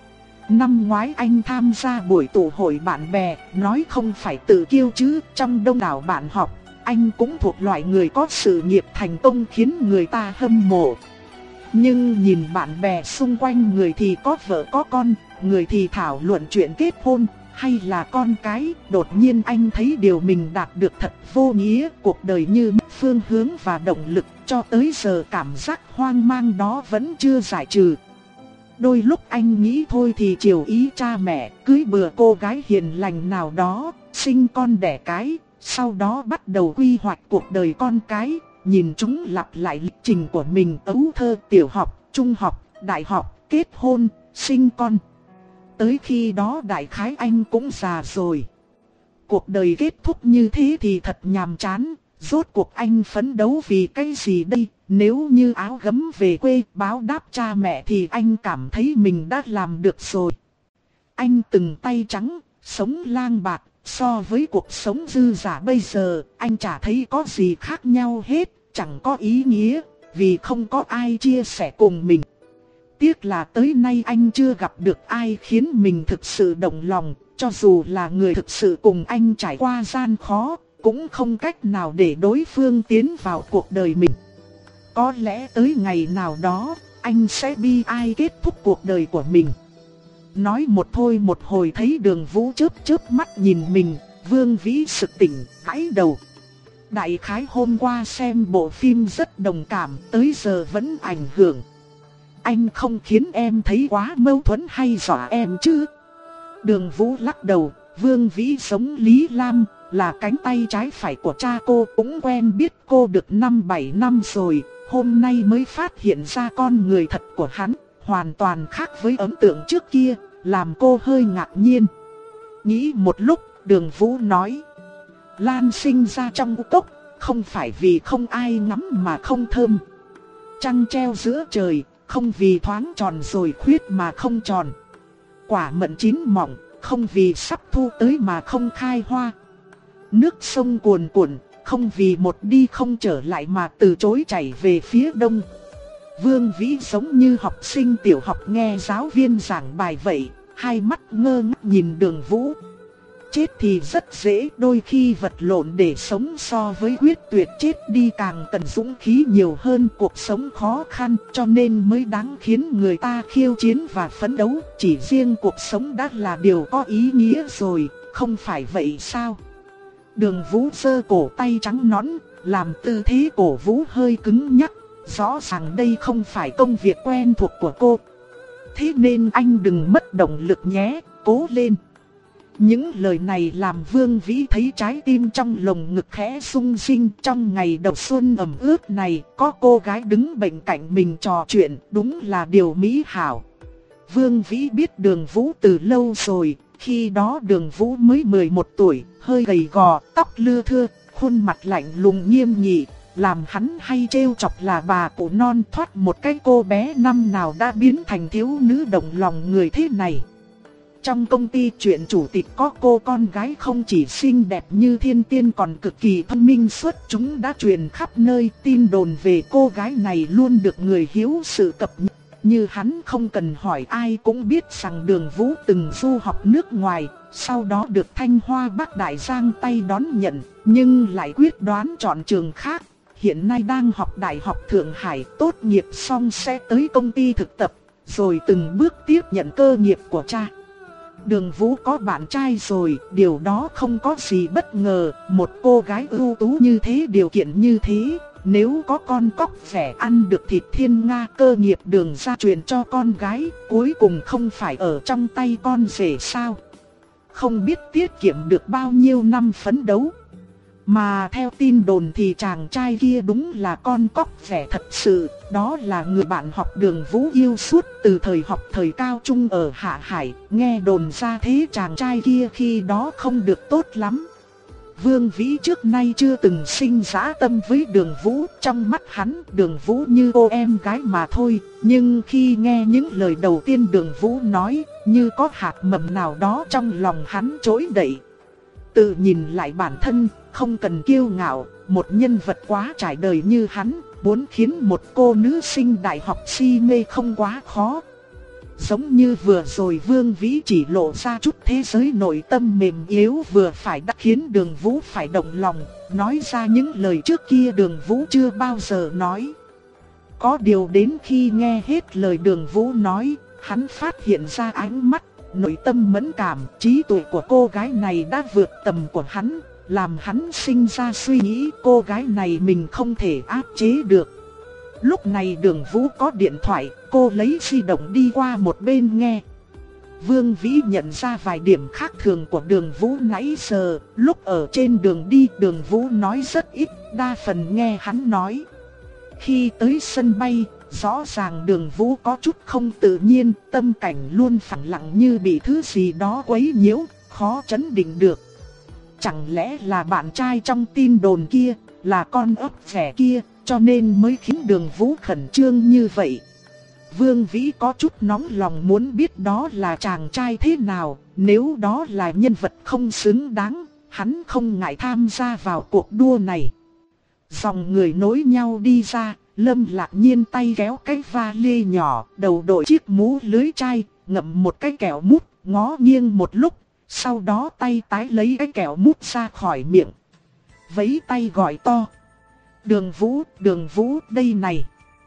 Năm ngoái anh tham gia buổi tụ hội bạn bè, nói không phải tự kiêu chứ, trong đông đảo bạn học, anh cũng thuộc loại người có sự nghiệp thành công khiến người ta hâm mộ. Nhưng nhìn bạn bè xung quanh, người thì có vợ có con, người thì thảo luận chuyện kết hôn, hay là con cái, đột nhiên anh thấy điều mình đạt được thật vô nghĩa, cuộc đời như mất phương hướng và động lực, cho tới giờ cảm giác hoang mang đó vẫn chưa giải trừ. Đôi lúc anh nghĩ thôi thì chiều ý cha mẹ, cưới bừa cô gái hiền lành nào đó, sinh con đẻ cái, sau đó bắt đầu quy hoạch cuộc đời con cái, nhìn chúng lặp lại lịch trình của mình, ấu thơ, tiểu học, trung học, đại học, kết hôn, sinh con. Tới khi đó đại khái anh cũng già rồi. Cuộc đời kết thúc như thế thì thật nhàm chán, rốt cuộc anh phấn đấu vì cái gì đây? Nếu như áo gấm về quê báo đáp cha mẹ thì anh cảm thấy mình đã làm được rồi. Anh từng tay trắng, sống lang bạc, so với cuộc sống dư dả bây giờ, anh chả thấy có gì khác nhau hết, chẳng có ý nghĩa, vì không có ai chia sẻ cùng mình. Tiếc là tới nay anh chưa gặp được ai khiến mình thực sự động lòng, cho dù là người thực sự cùng anh trải qua gian khó, cũng không cách nào để đối phương tiến vào cuộc đời mình. Có lẽ tới ngày nào đó, anh sẽ bi ai kết thúc cuộc đời của mình. Nói một thôi một hồi thấy Đường Vũ chớp chớp mắt nhìn mình, Vương Vĩ sực tỉnh, gãi đầu. Đại khái hôm qua xem bộ phim rất đồng cảm, tới giờ vẫn ảnh hưởng. Anh không khiến em thấy quá mâu thuẫn hay dọa em chứ? Đường Vũ lắc đầu, Vương Vĩ giống Lý Lam, là cánh tay trái phải của cha cô, cũng quen biết cô được năm bảy năm rồi, hôm nay mới phát hiện ra con người thật của hắn, hoàn toàn khác với ấn tượng trước kia, làm cô hơi ngạc nhiên. Nghĩ một lúc, Đường Vũ nói, Lan sinh ra trong cốc, không phải vì không ai ngắm mà không thơm. Trăng treo giữa trời, không vì thoáng tròn rồi khuyết mà không tròn. Quả mận chín mọng, không vì sắp thu tới mà không khai hoa. Nước sông cuồn cuộn, không vì một đi không trở lại mà từ chối chảy về phía đông. Vương Vĩ giống như học sinh tiểu học nghe giáo viên giảng bài vậy, hai mắt ngơ ngác nhìn Đường Vũ. Chết thì rất dễ, đôi khi vật lộn để sống so với quyết tuyệt chết đi càng cần dũng khí nhiều hơn. Cuộc sống khó khăn cho nên mới đáng khiến người ta khiêu chiến và phấn đấu. Chỉ riêng cuộc sống đã là điều có ý nghĩa rồi, không phải vậy sao? Đường Vũ giơ cổ tay trắng nõn, làm tư thế cổ vũ hơi cứng nhắc. Rõ ràng đây không phải công việc quen thuộc của cô. Thế nên anh đừng mất động lực nhé, cố lên. Những lời này làm Vương Vĩ thấy trái tim trong lồng ngực khẽ rung rinh. Trong ngày đầu xuân ẩm ướt này, có cô gái đứng bên cạnh mình trò chuyện, đúng là điều mỹ hảo. Vương Vĩ biết Đường Vũ từ lâu rồi, khi đó Đường Vũ mới mười một tuổi, hơi gầy gò, tóc lưa thưa, khuôn mặt lạnh lùng nghiêm nghị. Làm hắn hay trêu chọc là bà cụ non thoát một cái cô bé năm nào đã biến thành thiếu nữ động lòng người thế này. Trong công ty chuyện chủ tịch có cô con gái không chỉ xinh đẹp như thiên tiên còn cực kỳ thông minh xuất chúng đã truyền khắp nơi. Tin đồn về cô gái này luôn được người hiếu sự cập nhật. Như hắn không cần hỏi ai cũng biết rằng Đường Vũ từng du học nước ngoài, sau đó được Thanh Hoa Bắc Đại giang tay đón nhận, nhưng lại quyết đoán chọn trường khác. Hiện nay đang học Đại học Thượng Hải, tốt nghiệp xong sẽ tới công ty thực tập, rồi từng bước tiếp nhận cơ nghiệp của cha. Đường Vũ có bạn trai rồi, điều đó không có gì bất ngờ, một cô gái ưu tú như thế, điều kiện như thế, nếu có con cóc vẻ ăn được thịt thiên nga, cơ nghiệp Đường gia truyền cho con gái, cuối cùng không phải ở trong tay con rể sao? Không biết tiết kiệm được bao nhiêu năm phấn đấu. Mà theo tin đồn thì chàng trai kia đúng là con cóc vẻ thật sự, đó là người bạn học Đường Vũ yêu suốt từ thời học thời cao trung ở Hạ Hải. Nghe đồn ra thế chàng trai kia khi đó không được tốt lắm. Vương Vĩ trước nay chưa từng sinh dã tâm với Đường Vũ, trong mắt hắn Đường Vũ như cô em gái mà thôi. Nhưng khi nghe những lời đầu tiên Đường Vũ nói, như có hạt mầm nào đó trong lòng hắn trỗi dậy. Tự nhìn lại bản thân, không cần kiêu ngạo, một nhân vật quá trải đời như hắn, muốn khiến một cô nữ sinh đại học si mê không quá khó. Giống như vừa rồi Vương Vĩ chỉ lộ ra chút thế giới nội tâm mềm yếu vừa phải đã khiến Đường Vũ phải động lòng, nói ra những lời trước kia Đường Vũ chưa bao giờ nói. Có điều đến khi nghe hết lời Đường Vũ nói, hắn phát hiện ra ánh mắt, nội tâm mẫn cảm, trí tuệ của cô gái này đã vượt tầm của hắn, làm hắn sinh ra suy nghĩ cô gái này mình không thể áp chế được. Lúc này Đường Vũ có điện thoại, cô lấy di động đi qua một bên nghe. Vương Vĩ nhận ra vài điểm khác thường của Đường Vũ nãy giờ, lúc ở trên đường đi Đường Vũ nói rất ít, đa phần nghe hắn nói. Khi tới sân bay, rõ ràng Đường Vũ có chút không tự nhiên, tâm cảnh luôn phẳng lặng như bị thứ gì đó quấy nhiễu, khó trấn định được. Chẳng lẽ là bạn trai trong tin đồn kia, là con ốc vẻ kia, cho nên mới khiến Đường Vũ khẩn trương như vậy. Vương Vĩ có chút nóng lòng muốn biết đó là chàng trai thế nào, nếu đó là nhân vật không xứng đáng, hắn không ngại tham gia vào cuộc đua này. Dòng người nối nhau đi ra, Lâm Lạc Nhiên tay kéo cái vali nhỏ, đầu đội chiếc mũ lưới chai, ngậm một cái kẹo mút, ngó nghiêng một lúc, sau đó tay tái lấy cái kẹo mút ra khỏi miệng. Vẫy tay gọi to. Đường Vũ, Đường Vũ, đây này.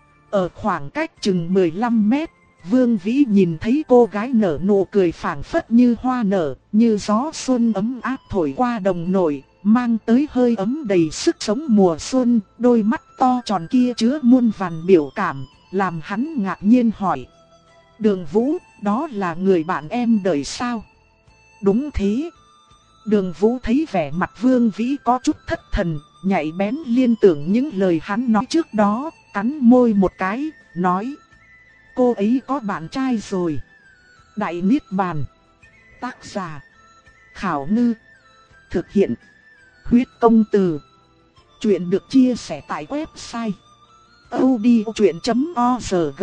Ở khoảng cách chừng mười lăm mét, Vương Vĩ nhìn thấy cô gái nở nụ cười phảng phất như hoa nở, như gió xuân ấm áp thổi qua đồng nổi, mang tới hơi ấm đầy sức sống mùa xuân. Đôi mắt to tròn kia chứa muôn vàn biểu cảm, làm hắn ngạc nhiên hỏi. Đường Vũ, đó là người bạn em đời sao? Đúng thế. Đường Vũ thấy vẻ mặt Vương Vĩ có chút thất thần, nhạy bén liên tưởng những lời hắn nói trước đó, cắn môi một cái, nói: cô ấy có bạn trai rồi. Đại Niết Bàn. Tác giả: Khảo Ngư. Thực hiện: Huyết Công Từ. Chuyện được chia sẻ tại website audiochuyện chấm org.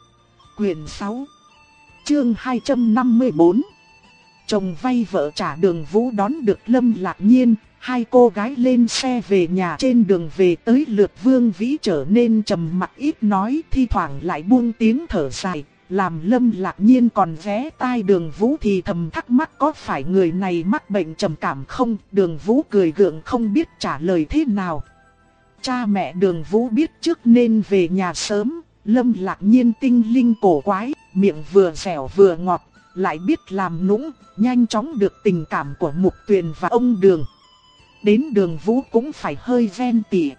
Quyền sáu, chương hai trăm năm mươi tư. Chồng vay vợ trả. Đường Vũ đón được Lâm Lạc Nhiên, hai cô gái lên xe về nhà. Trên đường về tới lượt Vương Vĩ trở nên trầm mặc ít nói, thi thoảng lại buông tiếng thở dài, làm Lâm Lạc Nhiên còn ghé tai Đường Vũ thì thầm thắc mắc có phải người này mắc bệnh trầm cảm không. Đường Vũ cười gượng không biết trả lời thế nào. Cha mẹ Đường Vũ biết trước nên về nhà sớm. Lâm Lạc Nhiên tinh linh cổ quái, miệng vừa dẻo vừa ngọt, lại biết làm nũng, nhanh chóng được tình cảm của Mục Tuyền và ông Đường. Đến Đường Vũ cũng phải hơi ghen tị.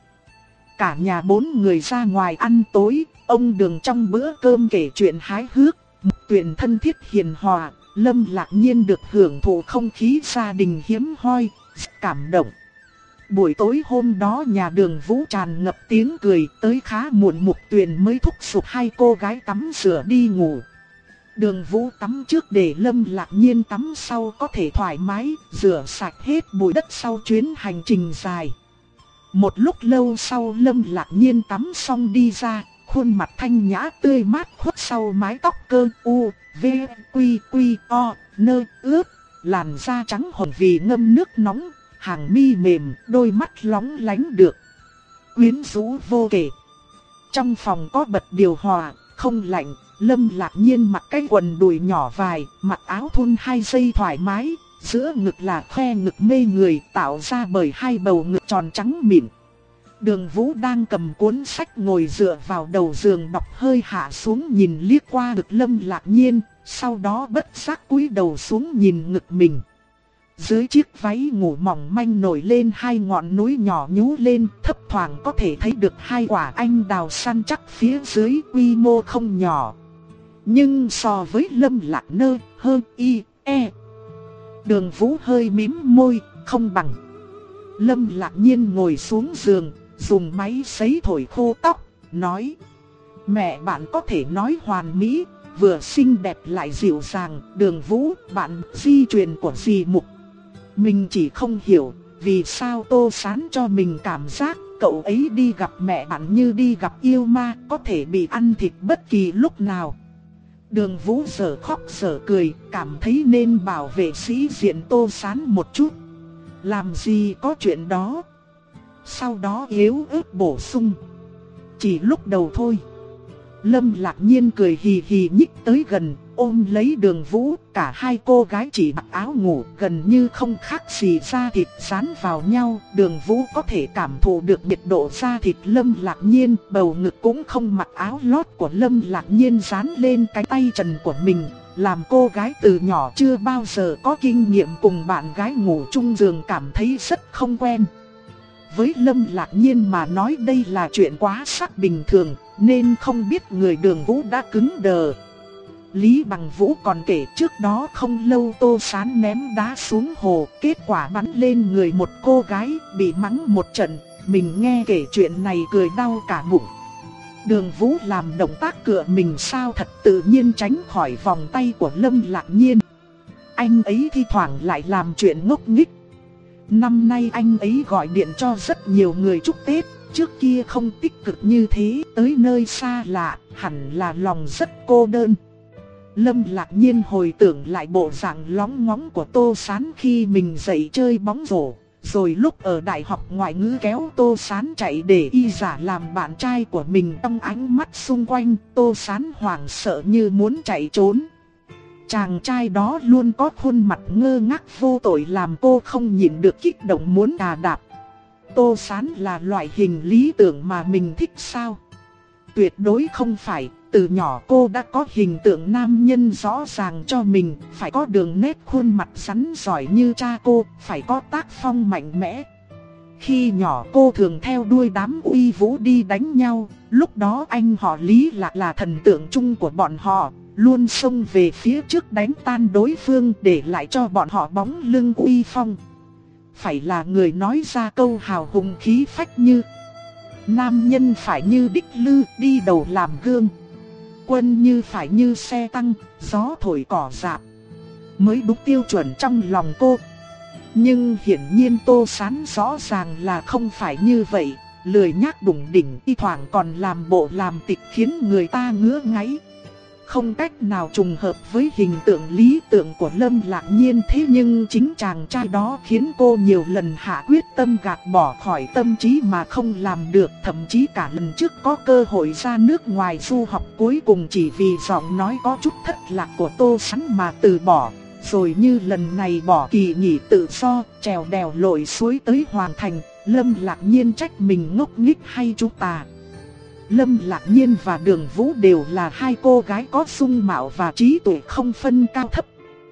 Cả nhà bốn người ra ngoài ăn tối, ông Đường trong bữa cơm kể chuyện hái hước, Mục Tuyền thân thiết hiền hòa, Lâm Lạc Nhiên được hưởng thụ không khí gia đình hiếm hoi, cảm động. Buổi tối hôm đó nhà Đường Vũ tràn ngập tiếng cười, tới khá muộn Mục Tuyền mới thúc giục hai cô gái tắm rửa đi ngủ. Đường Vũ tắm trước để Lâm Lạc Nhiên tắm sau có thể thoải mái, rửa sạch hết bụi đất sau chuyến hành trình dài. Một lúc lâu sau Lâm Lạc Nhiên tắm xong đi ra, khuôn mặt thanh nhã tươi mát khuất sau mái tóc cơ u, v, quy, quy, o, nơ, ướt, làn da trắng hồng vì ngâm nước nóng, hàng mi mềm, đôi mắt lóng lánh được quyến rũ vô kể. Trong phòng có bật điều hòa, không lạnh. Lâm Lạc Nhiên mặc cái quần đùi nhỏ vài, mặc áo thun hai dây thoải mái, giữa ngực là khoe ngực mê người tạo ra bởi hai bầu ngực tròn trắng mịn. Đường Vũ đang cầm cuốn sách ngồi dựa vào đầu giường đọc, hơi hạ xuống nhìn liếc qua ngực Lâm Lạc Nhiên, sau đó bất giác cúi đầu xuống nhìn ngực mình. Dưới chiếc váy ngủ mỏng manh nổi lên hai ngọn núi nhỏ nhú lên, thấp thoáng có thể thấy được hai quả anh đào săn chắc phía dưới, quy mô không nhỏ. Nhưng so với Lâm Lạc Nơ, hơn y, e. Đường Vũ hơi mím môi, không bằng. Lâm Lạc Nhiên ngồi xuống giường, dùng máy sấy thổi khô tóc, nói: mẹ bạn có thể nói hoàn mỹ, vừa xinh đẹp lại dịu dàng. Đường Vũ, bạn di truyền của dì Mục. Mình chỉ không hiểu, vì sao Tô Sán cho mình cảm giác cậu ấy đi gặp mẹ bạn như đi gặp yêu ma, có thể bị ăn thịt bất kỳ lúc nào. Đường Vũ giờ khóc giờ cười, cảm thấy nên bảo vệ sĩ diện Tô Sán một chút. Làm gì có chuyện đó. Sau đó yếu ớt bổ sung: chỉ lúc đầu thôi. Lâm Lạc Nhiên cười hì hì nhích tới gần, ôm lấy Đường Vũ. Cả hai cô gái chỉ mặc áo ngủ, gần như không khác gì da thịt dán vào nhau. Đường Vũ có thể cảm thụ được nhiệt độ da thịt Lâm Lạc Nhiên. Bầu ngực cũng không mặc áo lót của Lâm Lạc Nhiên dán lên cánh tay trần của mình, làm cô gái từ nhỏ chưa bao giờ có kinh nghiệm cùng bạn gái ngủ chung giường cảm thấy rất không quen. Với Lâm Lạc Nhiên mà nói đây là chuyện quá sắc bình thường, nên không biết người Đường Vũ đã cứng đờ. Lý Bằng Vũ còn kể trước đó không lâu Tô Sán ném đá xuống hồ, kết quả bắn lên người một cô gái, bị mắng một trận. Mình nghe kể chuyện này cười đau cả bụng. Đường Vũ làm động tác cựa mình sao thật tự nhiên tránh khỏi vòng tay của Lâm Lạc Nhiên. Anh ấy thi thoảng lại làm chuyện ngốc nghếch. Năm nay anh ấy gọi điện cho rất nhiều người chúc Tết, trước kia không tích cực như thế, tới nơi xa lạ, hẳn là lòng rất cô đơn. Lâm Lạc Nhiên hồi tưởng lại bộ dạng lóng ngóng của Tô Sán khi mình dậy chơi bóng rổ, rồi lúc ở đại học ngoại ngữ kéo Tô Sán chạy để y giả làm bạn trai của mình. Trong ánh mắt xung quanh, Tô Sán hoảng sợ như muốn chạy trốn. Chàng trai đó luôn có khuôn mặt ngơ ngác vô tội làm cô không nhịn được kích động muốn đà đạp. Tô Sán là loại hình lý tưởng mà mình thích sao? Tuyệt đối không phải. Từ nhỏ cô đã có hình tượng nam nhân rõ ràng cho mình, phải có đường nét khuôn mặt rắn giỏi như cha cô, phải có tác phong mạnh mẽ. Khi nhỏ cô thường theo đuôi đám uy vũ đi đánh nhau, lúc đó anh họ Lý Lạc là thần tượng chung của bọn họ, luôn xông về phía trước đánh tan đối phương để lại cho bọn họ bóng lưng uy phong. phải là người nói ra câu hào hùng khí phách như: nam nhân phải như đích lư, đi đầu làm gương. Quân như phải như xe tăng, gió thổi cỏ rạp, mới đúng tiêu chuẩn trong lòng cô. Nhưng hiển nhiên Tô Sán rõ ràng là không phải như vậy, lười nhác đủng đỉnh, thi thoảng còn làm bộ làm tịch khiến người ta ngứa ngáy. Không cách nào trùng hợp với hình tượng lý tưởng của Lâm Lạc Nhiên, thế nhưng chính chàng trai đó khiến cô nhiều lần hạ quyết tâm gạt bỏ khỏi tâm trí mà không làm được. Thậm chí cả lần trước có cơ hội ra nước ngoài du học, cuối cùng chỉ vì giọng nói có chút thất lạc của Tô Sán mà từ bỏ. Rồi như lần này bỏ kỳ nghỉ tự do, trèo đèo lội suối tới Hoàng Thành, Lâm Lạc Nhiên trách mình ngốc nghếch hay chú tà. Lâm Lạc Nhiên và Đường Vũ đều là hai cô gái có dung mạo và trí tuệ không phân cao thấp.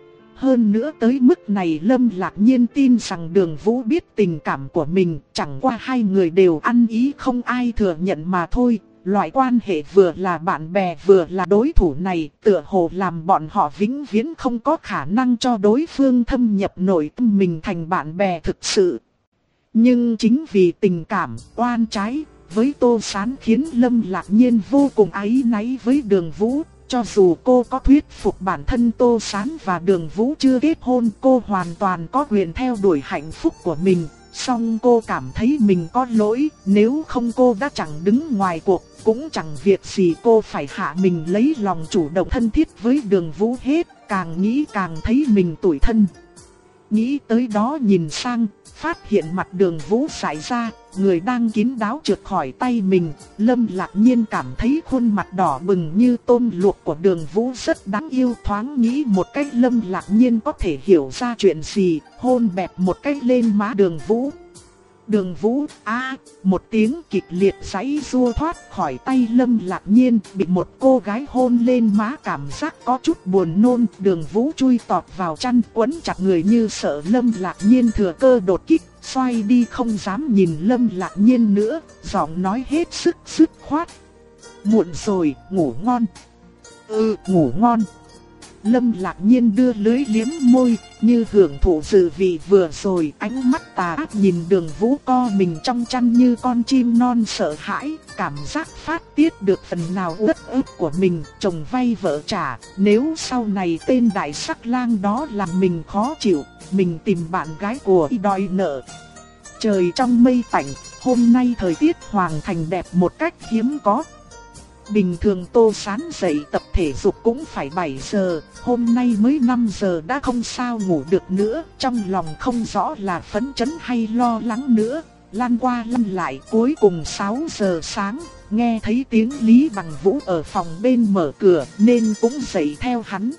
Hơn nữa tới mức này Lâm Lạc Nhiên tin rằng Đường Vũ biết tình cảm của mình, chẳng qua hai người đều ăn ý không ai thừa nhận mà thôi. Loại quan hệ vừa là bạn bè vừa là đối thủ này tựa hồ làm bọn họ vĩnh viễn không có khả năng cho đối phương thâm nhập nội tâm mình thành bạn bè thực sự. Nhưng chính vì tình cảm oan trái với Tô Sán khiến Lâm Lạc Nhiên vô cùng áy náy với Đường Vũ. Cho dù cô có thuyết phục bản thân Tô Sán và Đường Vũ chưa kết hôn, cô hoàn toàn có quyền theo đuổi hạnh phúc của mình. Song cô cảm thấy mình có lỗi, nếu không cô đã chẳng đứng ngoài cuộc, cũng chẳng việc gì cô phải hạ mình lấy lòng chủ động thân thiết với Đường Vũ hết. Càng nghĩ càng thấy mình tủi thân. Nghĩ tới đó nhìn sang, phát hiện mặt Đường Vũ sải ra, người đang kín đáo trượt khỏi tay mình. Lâm Lạc Nhiên cảm thấy khuôn mặt đỏ bừng như tôm luộc của Đường Vũ rất đáng yêu. Thoáng nghĩ một cách Lâm Lạc Nhiên có thể hiểu ra chuyện gì, hôn bẹp một cách lên má Đường Vũ. Đường Vũ a à, một tiếng kịch liệt giãy giụa thoát khỏi tay Lâm Lạc Nhiên, bị một cô gái hôn lên má cảm giác có chút buồn nôn. Đường Vũ chui tọt vào chăn quấn chặt người như sợ Lâm Lạc Nhiên thừa cơ đột kích, xoay đi không dám nhìn Lâm Lạc Nhiên nữa, giọng nói hết sức dứt khoát: muộn rồi, ngủ ngon. Ừ, ngủ ngon. Lâm Lạc Nhiên đưa lưỡi liếm môi, như hưởng thụ dự vị vừa rồi. Ánh mắt tà ác nhìn Đường Vũ co mình trong chăn như con chim non sợ hãi, cảm giác phát tiết được phần nào uất ức của mình. Chồng vay vợ trả, nếu sau này tên đại sắc lang đó làm mình khó chịu, mình tìm bạn gái của y đòi nợ. Trời trong mây tạnh, hôm nay thời tiết Hoàng Thành đẹp một cách hiếm có. Bình thường Tô Sán dậy tập thể dục cũng phải bảy giờ, hôm nay mới năm giờ đã không sao ngủ được nữa, trong lòng không rõ là phấn chấn hay lo lắng nữa. Lăn qua lăn lại cuối cùng sáu giờ sáng, nghe thấy tiếng Lý Bằng Vũ ở phòng bên mở cửa nên cũng dậy theo hắn.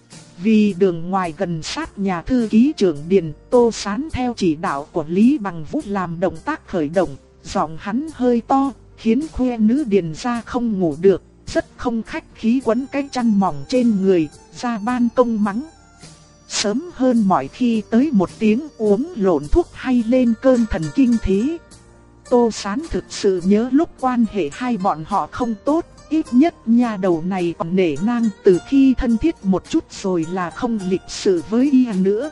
Vì đường ngoài gần sát nhà thư ký trưởng Điền, Tô Sán theo chỉ đạo của Lý Bằng Vũ làm động tác khởi động, giọng hắn hơi to, khiến khoe nữ Điền ra không ngủ được, rất không khách khí quấn cái chăn mỏng trên người, ra ban công mắng. Sớm hơn mọi khi tới một tiếng uống lộn thuốc hay lên cơn thần kinh thế. Tô Sán thực sự nhớ lúc quan hệ hai bọn họ không tốt, ít nhất nha đầu này còn nể nang, từ khi thân thiết một chút rồi là không lịch sự với y nữa.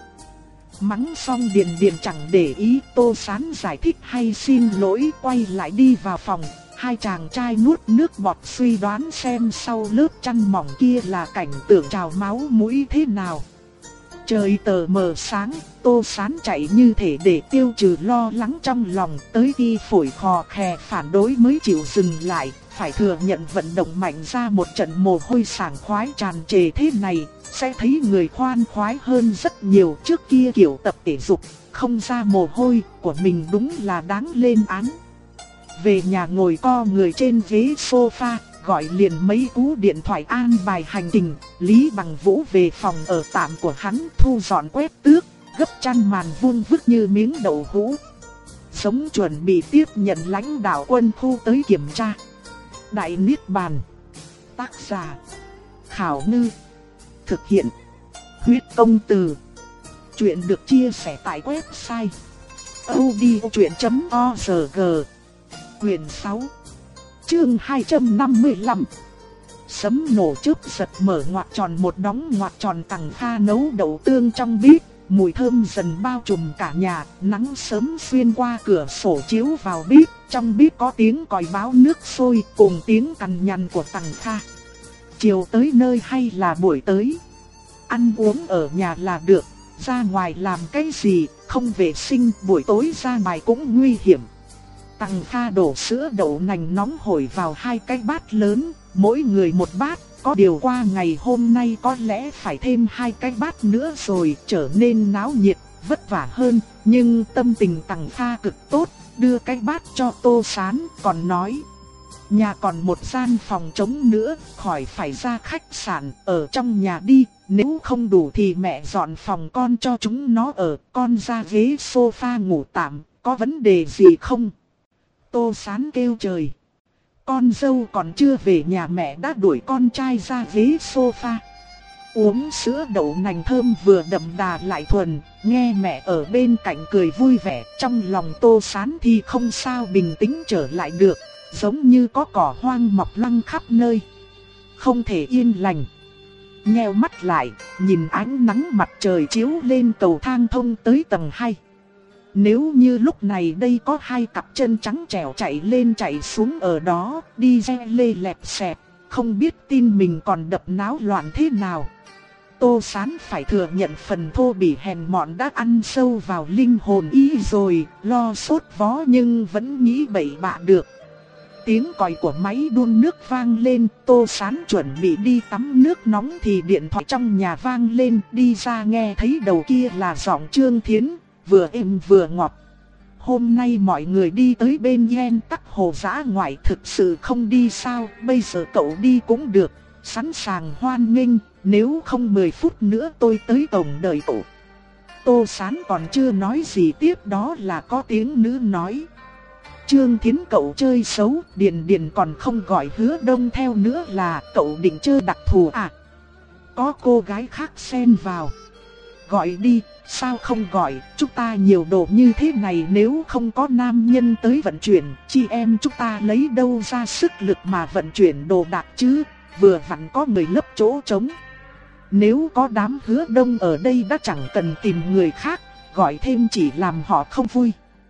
Mắng xong Điền Điền chẳng để ý, Tô Sán giải thích hay xin lỗi quay lại đi vào phòng. Hai chàng trai nuốt nước bọt suy đoán xem sau lớp chăn mỏng kia là cảnh tượng trào máu mũi thế nào. Trời tờ mờ sáng, Tô Sán chạy như thể để tiêu trừ lo lắng trong lòng, tới khi phổi khò khè phản đối mới chịu dừng lại. Phải thừa nhận vận động mạnh ra một trận mồ hôi sảng khoái tràn trề thế này, sẽ thấy người khoan khoái hơn rất nhiều. Trước kia kiểu tập thể dục, không ra mồ hôi của mình đúng là đáng lên án. Về nhà ngồi co người trên ghế sofa, gọi liền mấy cú điện thoại an bài hành trình. Lý Bằng Vũ về phòng ở tạm của hắn, thu dọn quét tước, gấp chăn màn vuông vức như miếng đậu hũ. Sống chuẩn bị tiếp nhận lãnh đạo quân khu tới kiểm tra. Đại Niết Bàn. Tác giả: Khảo Ngư. Thực hiện: Huyết Công Từ. Chuyện được chia sẻ tại website audiochuyện chấm org. Quyền sáu, chương hai trăm năm mươi lăm. Sấm nổ chớp giật mở ngoặc tròn một đống ngoặc tròn tằng kha nấu đậu tương trong bếp, mùi thơm dần bao trùm cả nhà, nắng sớm xuyên qua cửa sổ chiếu vào bếp, trong bếp có tiếng còi báo nước sôi cùng tiếng cằn nhằn của Tằng Kha. Chiều tới nơi hay là buổi tới? Ăn uống ở nhà là được, ra ngoài làm cái gì, không vệ sinh, buổi tối ra ngoài cũng nguy hiểm. Tằng Kha đổ sữa đậu nành nóng hổi vào hai cái bát lớn, mỗi người một bát. Có điều qua ngày hôm nay có lẽ phải thêm hai cái bát nữa rồi, trở nên náo nhiệt, vất vả hơn. Nhưng tâm tình Tằng Kha cực tốt, đưa cái bát cho Tô Sán, còn nói: nhà còn một gian phòng trống nữa, khỏi phải ra khách sạn, ở trong nhà đi. Nếu không đủ thì mẹ dọn phòng con cho chúng nó ở, con ra ghế sofa ngủ tạm, có vấn đề gì không? Tô Sán kêu trời. Con dâu còn chưa về nhà mẹ đã đuổi con trai ra ghế sofa. Uống sữa đậu nành thơm vừa đậm đà lại thuần, nghe mẹ ở bên cạnh cười vui vẻ, trong lòng Tô Sán thì không sao bình tĩnh trở lại được, giống như có cỏ hoang mọc lăng khắp nơi, không thể yên lành. Nheo mắt lại, nhìn ánh nắng mặt trời chiếu lên cầu thang thông tới tầng hai. Nếu như lúc này đây có hai cặp chân trắng trẻo chạy lên chạy xuống ở đó, đi re lê lẹp xẹp, không biết tin mình còn đập náo loạn thế nào. Tô Sán phải thừa nhận phần thô bỉ hèn mọn đã ăn sâu vào linh hồn ý rồi, lo sốt vó nhưng vẫn nghĩ bậy bạ được. Tiếng còi của máy đun nước vang lên, Tô Sán chuẩn bị đi tắm nước nóng thì điện thoại trong nhà vang lên, đi ra nghe thấy đầu kia là giọng Trương Thiến, vừa êm vừa ngọt. Hôm nay mọi người đi tới bên Yen Tắc Hồ dã ngoại, thực sự không đi sao, bây giờ cậu đi cũng được, sẵn sàng hoan nghênh, nếu không mười phút nữa tôi tới tổng đợi cậu. Tô Sán còn chưa nói gì tiếp đó là có tiếng nữ nói: Trương Thiến cậu chơi xấu, Điền Điền còn không gọi Hứa Đông theo nữa là cậu định chơi đặc thù à? Có cô gái khác xen vào. Gọi đi, sao không gọi, chúng ta nhiều đồ như thế này nếu không có nam nhân tới vận chuyển, chị em chúng ta lấy đâu ra sức lực mà vận chuyển đồ đạc chứ, vừa vặn có người lấp chỗ trống. Nếu có đám Hứa Đông ở đây đã chẳng cần tìm người khác, gọi thêm chỉ làm họ không vui.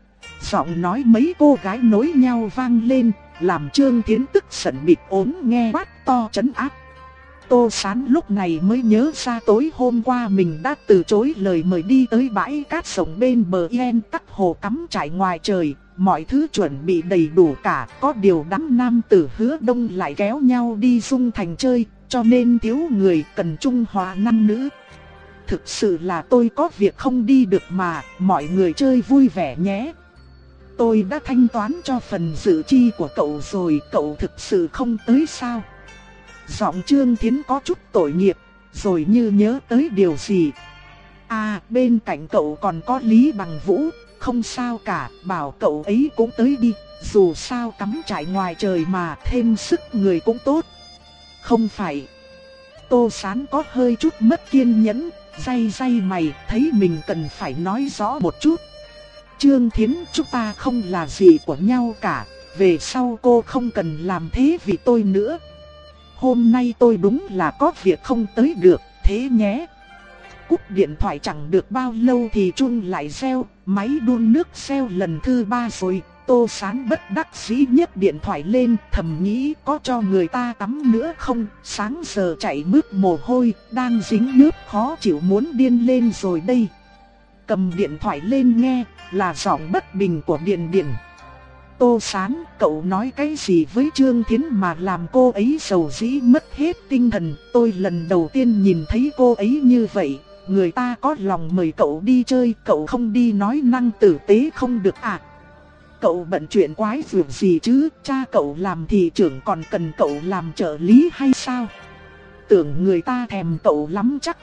Giọng nói mấy cô gái nối nhau vang lên, làm Trương Thiến tức giận bịt ốm nghe quát to trấn áp. Tô Sán lúc này mới nhớ ra tối hôm qua mình đã từ chối lời mời đi tới bãi cát rộng bên bờ Yen Tắc Hồ cắm trại ngoài trời, mọi thứ chuẩn bị đầy đủ cả, có điều đám nam tử Hứa Đông lại kéo nhau đi Dung Thành chơi, cho nên thiếu người cần trung hòa nam nữ. Thực sự là tôi có việc không đi được mà, mọi người chơi vui vẻ nhé. Tôi đã thanh toán cho phần dự chi của cậu rồi, cậu thực sự không tới sao? Giọng Trương Thiến có chút tội nghiệp, rồi như nhớ tới điều gì. À, bên cạnh cậu còn có Lý Bằng Vũ, không sao cả, bảo cậu ấy cũng tới đi, dù sao cắm trại ngoài trời mà, thêm sức người cũng tốt. Không phải. Tô Sán có hơi chút mất kiên nhẫn, day day mày, thấy mình cần phải nói rõ một chút. Trương Thiến, chúng ta không là gì của nhau cả, về sau cô không cần làm thế vì tôi nữa. Hôm nay tôi đúng là có việc không tới được, thế nhé. Cúp điện thoại chẳng được bao lâu thì chuông lại reo, máy đun nước reo lần thứ ba rồi. Tô Sán bất đắc dĩ nhấc điện thoại lên, thầm nghĩ có cho người ta tắm nữa không, sáng giờ chạy bước mồ hôi, đang dính nước khó chịu muốn điên lên rồi đây. Cầm điện thoại lên nghe, là giọng bất bình của Điền Điền. Tô Sán, cậu nói cái gì với Trương Thiến mà làm cô ấy sầu dĩ mất hết tinh thần, tôi lần đầu tiên nhìn thấy cô ấy như vậy, người ta có lòng mời cậu đi chơi, cậu không đi nói năng tử tế không được à? Cậu bận chuyện quái việc gì chứ, cha cậu làm thị trưởng còn cần cậu làm trợ lý hay sao? Tưởng người ta thèm cậu lắm chắc.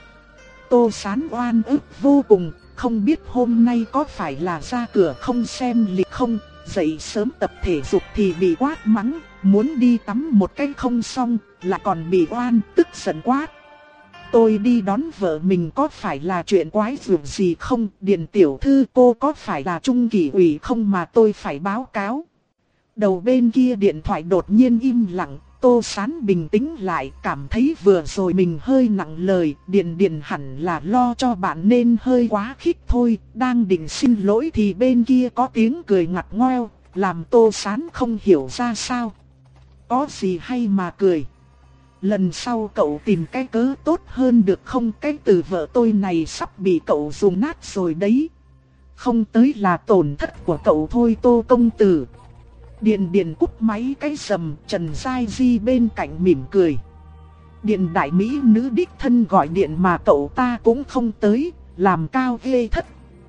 Tô Sán oan ức vô cùng, không biết hôm nay có phải là ra cửa không xem lịch không, dậy sớm tập thể dục thì bị quát mắng, muốn đi tắm một cái không xong, lại còn bị oan, tức giận quát. Tôi đi đón vợ mình có phải là chuyện quái việc gì không, Điền tiểu thư cô có phải là trung kỷ ủy không mà tôi phải báo cáo. Đầu bên kia điện thoại đột nhiên im lặng, Tô Sán bình tĩnh lại, cảm thấy vừa rồi mình hơi nặng lời, Điền Điền hẳn là lo cho bạn nên hơi quá khích thôi. Đang định xin lỗi thì bên kia có tiếng cười ngặt ngoeo, làm Tô Sán không hiểu ra sao. Có gì hay mà cười? Lần sau cậu tìm cái cớ tốt hơn được không? Cái từ vợ tôi này sắp bị cậu dùng nát rồi đấy. Không tới là tổn thất của cậu thôi Tô công tử. Điền Điền cúp máy cái rầm, Trần Giai Di bên cạnh mỉm cười. Điền đại mỹ nữ đích thân gọi điện mà cậu ta cũng không tới, làm cao ghê thất.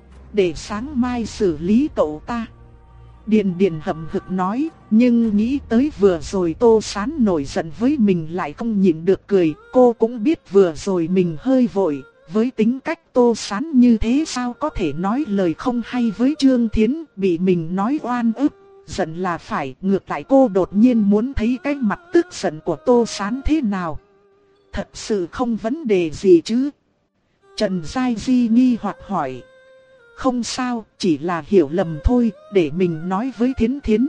Để sáng mai xử lý cậu ta. Điền Điền hậm hực nói, nhưng nghĩ tới vừa rồi Tô Sán nổi giận với mình lại không nhịn được cười. Cô cũng biết vừa rồi mình hơi vội, với tính cách Tô Sán như thế sao có thể nói lời không hay với Trương Thiến, bị mình nói oan ức. Giận là phải, ngược lại cô đột nhiên muốn thấy cái mặt tức giận của Tô Sán thế nào. Thật sự không vấn đề gì chứ? Trần Giai Di nghi hoặc hỏi. Không sao, chỉ là hiểu lầm thôi, để mình nói với Thiến Thiến.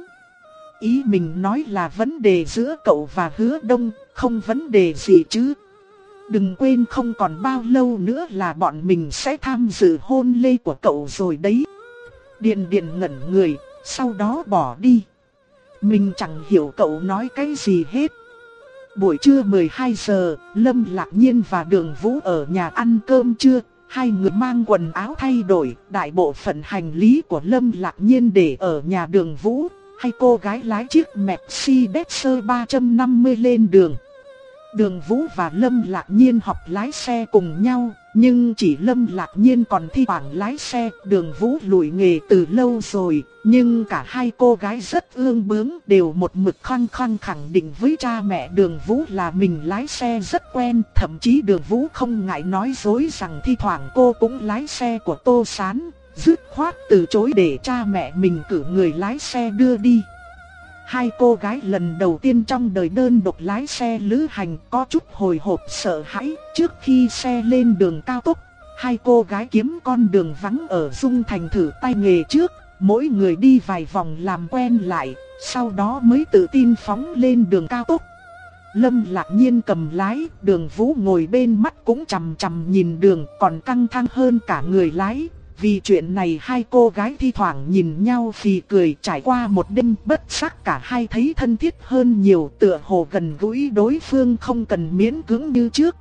Ý mình nói là vấn đề giữa cậu và Hứa Đông, không vấn đề gì chứ. Đừng quên không còn bao lâu nữa là bọn mình sẽ tham dự hôn lễ của cậu rồi đấy. Điền Điền ngẩn người, sau đó bỏ đi. Mình chẳng hiểu cậu nói cái gì hết. Buổi trưa mười hai giờ, Lâm Lạc Nhiên và Đường Vũ ở nhà ăn cơm trưa. Hai người mang quần áo thay đổi, đại bộ phận hành lý của Lâm Lạc Nhiên để ở nhà Đường Vũ. Hai cô gái lái chiếc Mercedes ba trăm năm mươi lên đường. Đường Vũ và Lâm Lạc Nhiên học lái xe cùng nhau, nhưng chỉ Lâm Lạc Nhiên còn thi thoảng lái xe. Đường Vũ lùi nghề từ lâu rồi, nhưng cả hai cô gái rất ương bướng, đều một mực khăng khăng khẳng định với cha mẹ Đường Vũ là mình lái xe rất quen. Thậm chí Đường Vũ không ngại nói dối rằng thi thoảng cô cũng lái xe của Tô Sán, dứt khoát từ chối để cha mẹ mình cử người lái xe đưa đi. Hai cô gái lần đầu tiên trong đời đơn độc lái xe lữ hành có chút hồi hộp sợ hãi. Trước khi xe lên đường cao tốc, hai cô gái kiếm con đường vắng ở Dung Thành thử tay nghề trước. Mỗi người đi vài vòng làm quen lại, sau đó mới tự tin phóng lên đường cao tốc. Lâm Lạc Nhiên cầm lái, Đường Vũ ngồi bên mắt cũng chằm chằm nhìn đường, còn căng thẳng hơn cả người lái. Vì chuyện này hai cô gái thi thoảng nhìn nhau phì cười. Trải qua một đêm bất giác cả hai thấy thân thiết hơn nhiều, tựa hồ gần gũi đối phương không cần miễn cưỡng như trước.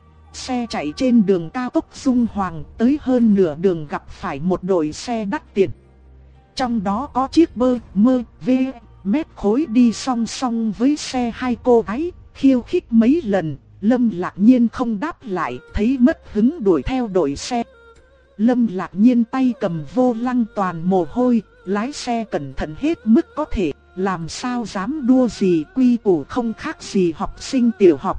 Xe chạy trên đường cao tốc Dung Hoàng, tới hơn nửa đường gặp phải một đội xe đắt tiền. Trong đó có chiếc bơ, mơ, vê, mét khối đi song song với xe hai cô gái, khiêu khích mấy lần. Lâm Lạc Nhiên không đáp lại, thấy mất hứng đuổi theo đội xe. Lâm Lạc Nhiên tay cầm vô lăng toàn mồ hôi, lái xe cẩn thận hết mức có thể, làm sao dám đua gì, quy củ không khác gì học sinh tiểu học.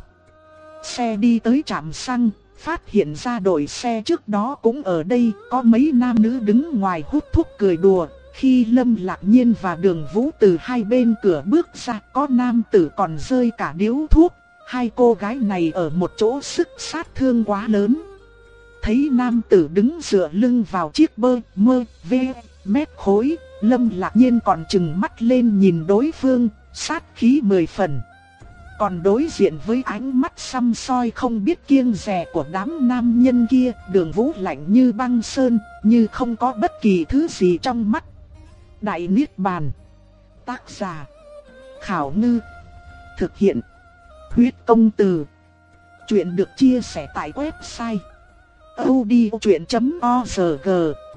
Xe đi tới trạm xăng, phát hiện ra đội xe trước đó cũng ở đây, có mấy nam nữ đứng ngoài hút thuốc cười đùa. Khi Lâm Lạc Nhiên và Đường Vũ từ hai bên cửa bước ra, có nam tử còn rơi cả điếu thuốc. Hai cô gái này ở một chỗ sức sát thương quá lớn. Thấy nam tử đứng dựa lưng vào chiếc bơ, mơ, vê, mét khối, Lâm Lạc Nhiên còn trừng mắt lên nhìn đối phương, sát khí mười phần. Còn đối diện với ánh mắt săm soi không biết kiêng dè của đám nam nhân kia, Đường Vũ lạnh như băng sơn, như không có bất kỳ thứ gì trong mắt. Đại Niết Bàn. Tác giả Khảo Ngư. Thực hiện Huyết Công Từ. Chuyện được chia sẻ tại website audiochuyện chấm org.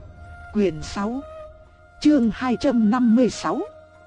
Quyền sáu, chương hai trăm năm mươi sáu.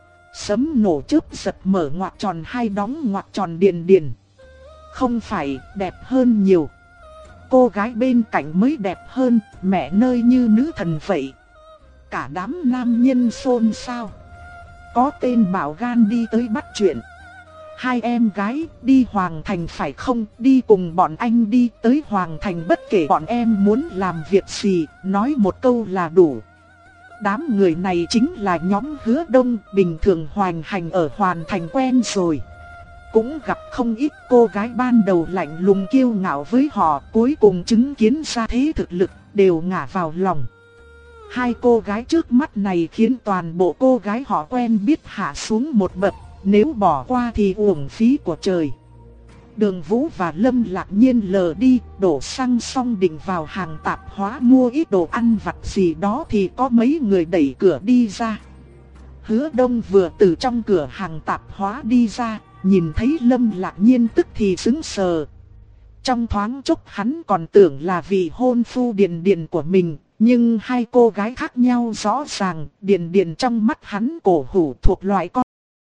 Sấm nổ chớp giật mở ngoặc tròn hai đóng ngoặc tròn Điền Điền. Không phải, đẹp hơn nhiều. Cô gái bên cạnh mới đẹp hơn, mẹ nơi như nữ thần vậy. Cả đám nam nhân xôn xao. Có tên bảo gan đi tới bắt chuyện. Hai em gái, đi Hoàng Thành phải không? Đi cùng bọn anh đi tới Hoàng Thành, bất kể bọn em muốn làm việc gì, nói một câu là đủ. Đám người này chính là nhóm Hứa Đông, bình thường hoành hành ở Hoàng Thành quen rồi. Cũng gặp không ít cô gái ban đầu lạnh lùng kiêu ngạo với họ, cuối cùng chứng kiến ra thế thực lực, đều ngả vào lòng. Hai cô gái trước mắt này khiến toàn bộ cô gái họ quen biết hạ xuống một bậc. nếu bỏ qua thì uổng phí của trời. Đường Vũ và Lâm Lạc Nhiên lờ đi, đổ xăng xong định vào hàng tạp hóa mua ít đồ ăn vặt gì đó thì có mấy người đẩy cửa đi ra. Hứa Đông vừa từ trong cửa hàng tạp hóa đi ra, nhìn thấy Lâm Lạc Nhiên tức thì sững sờ. Trong thoáng chốc hắn còn tưởng là vị hôn phu Điền Điền của mình, nhưng hai cô gái khác nhau rõ ràng. Điền Điền trong mắt hắn cổ hủ thuộc loại con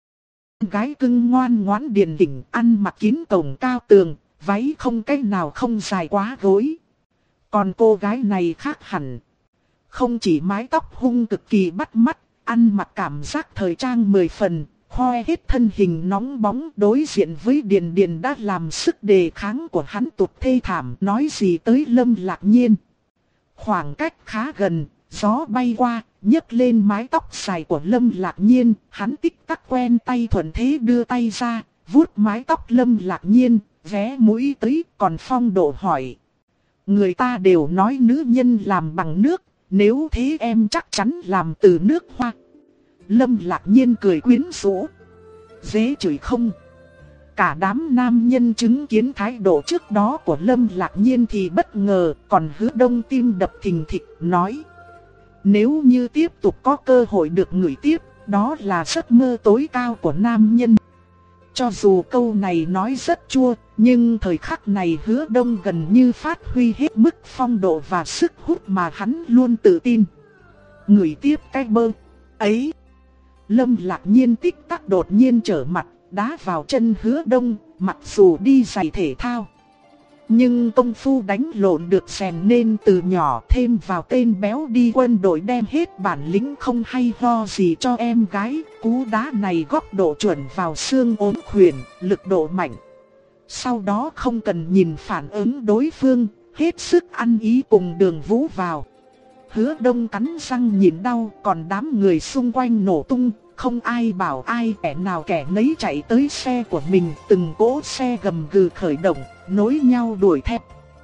gái cưng ngoan ngoãn điềm đĩnh, ăn mặc kín cổng cao tường, váy không cái nào không dài quá gối. Còn cô gái này khác hẳn, không chỉ mái tóc hung cực kỳ bắt mắt, ăn mặc cảm giác thời trang mười phần, khoe hết thân hình nóng bóng. Đối diện với Điền Điền đã làm sức đề kháng của hắn tụt thê thảm, nói gì tới Lâm Lạc Nhiên. Khoảng cách khá gần, gió bay qua, nhấc lên mái tóc dài của Lâm Lạc Nhiên. Hắn tích tắc quen tay thuận thế đưa tay ra, vuốt mái tóc Lâm Lạc Nhiên, vé mũi tới, còn phong độ hỏi: người ta đều nói nữ nhân làm bằng nước, nếu thế em chắc chắn làm từ nước hoa. Lâm Lạc Nhiên cười quyến rũ: dễ chửi không? Cả đám nam nhân chứng kiến thái độ trước đó của Lâm Lạc Nhiên thì bất ngờ, còn Hứa Đông tim đập thình thịch, nói: nếu như tiếp tục có cơ hội được ngửi tiếp, đó là giấc mơ tối cao của nam nhân. Cho dù câu này nói rất chua, nhưng thời khắc này Hứa Đông gần như phát huy hết mức phong độ và sức hút mà hắn luôn tự tin. Ngửi tiếp cái bơ ấy. Lâm Lạc Nhiên tích tắc đột nhiên trở mặt, đá vào chân Hứa Đông, mặc dù đi giày thể thao, nhưng công phu đánh lộn được rèn nên từ nhỏ, thêm vào tên béo đi quân đội đem hết bản lĩnh không hay ho gì cho em gái. Cú đá này góc độ chuẩn vào xương ốm khuyển, lực độ mạnh. Sau đó không cần nhìn phản ứng đối phương, hết sức ăn ý cùng Đường Vũ vào. Hứa Đông cắn răng nhìn đau, còn đám người xung quanh nổ tung. Không ai bảo ai, kẻ nào kẻ nấy chạy tới xe của mình, từng cỗ xe gầm gừ khởi động, nối nhau đuổi theo.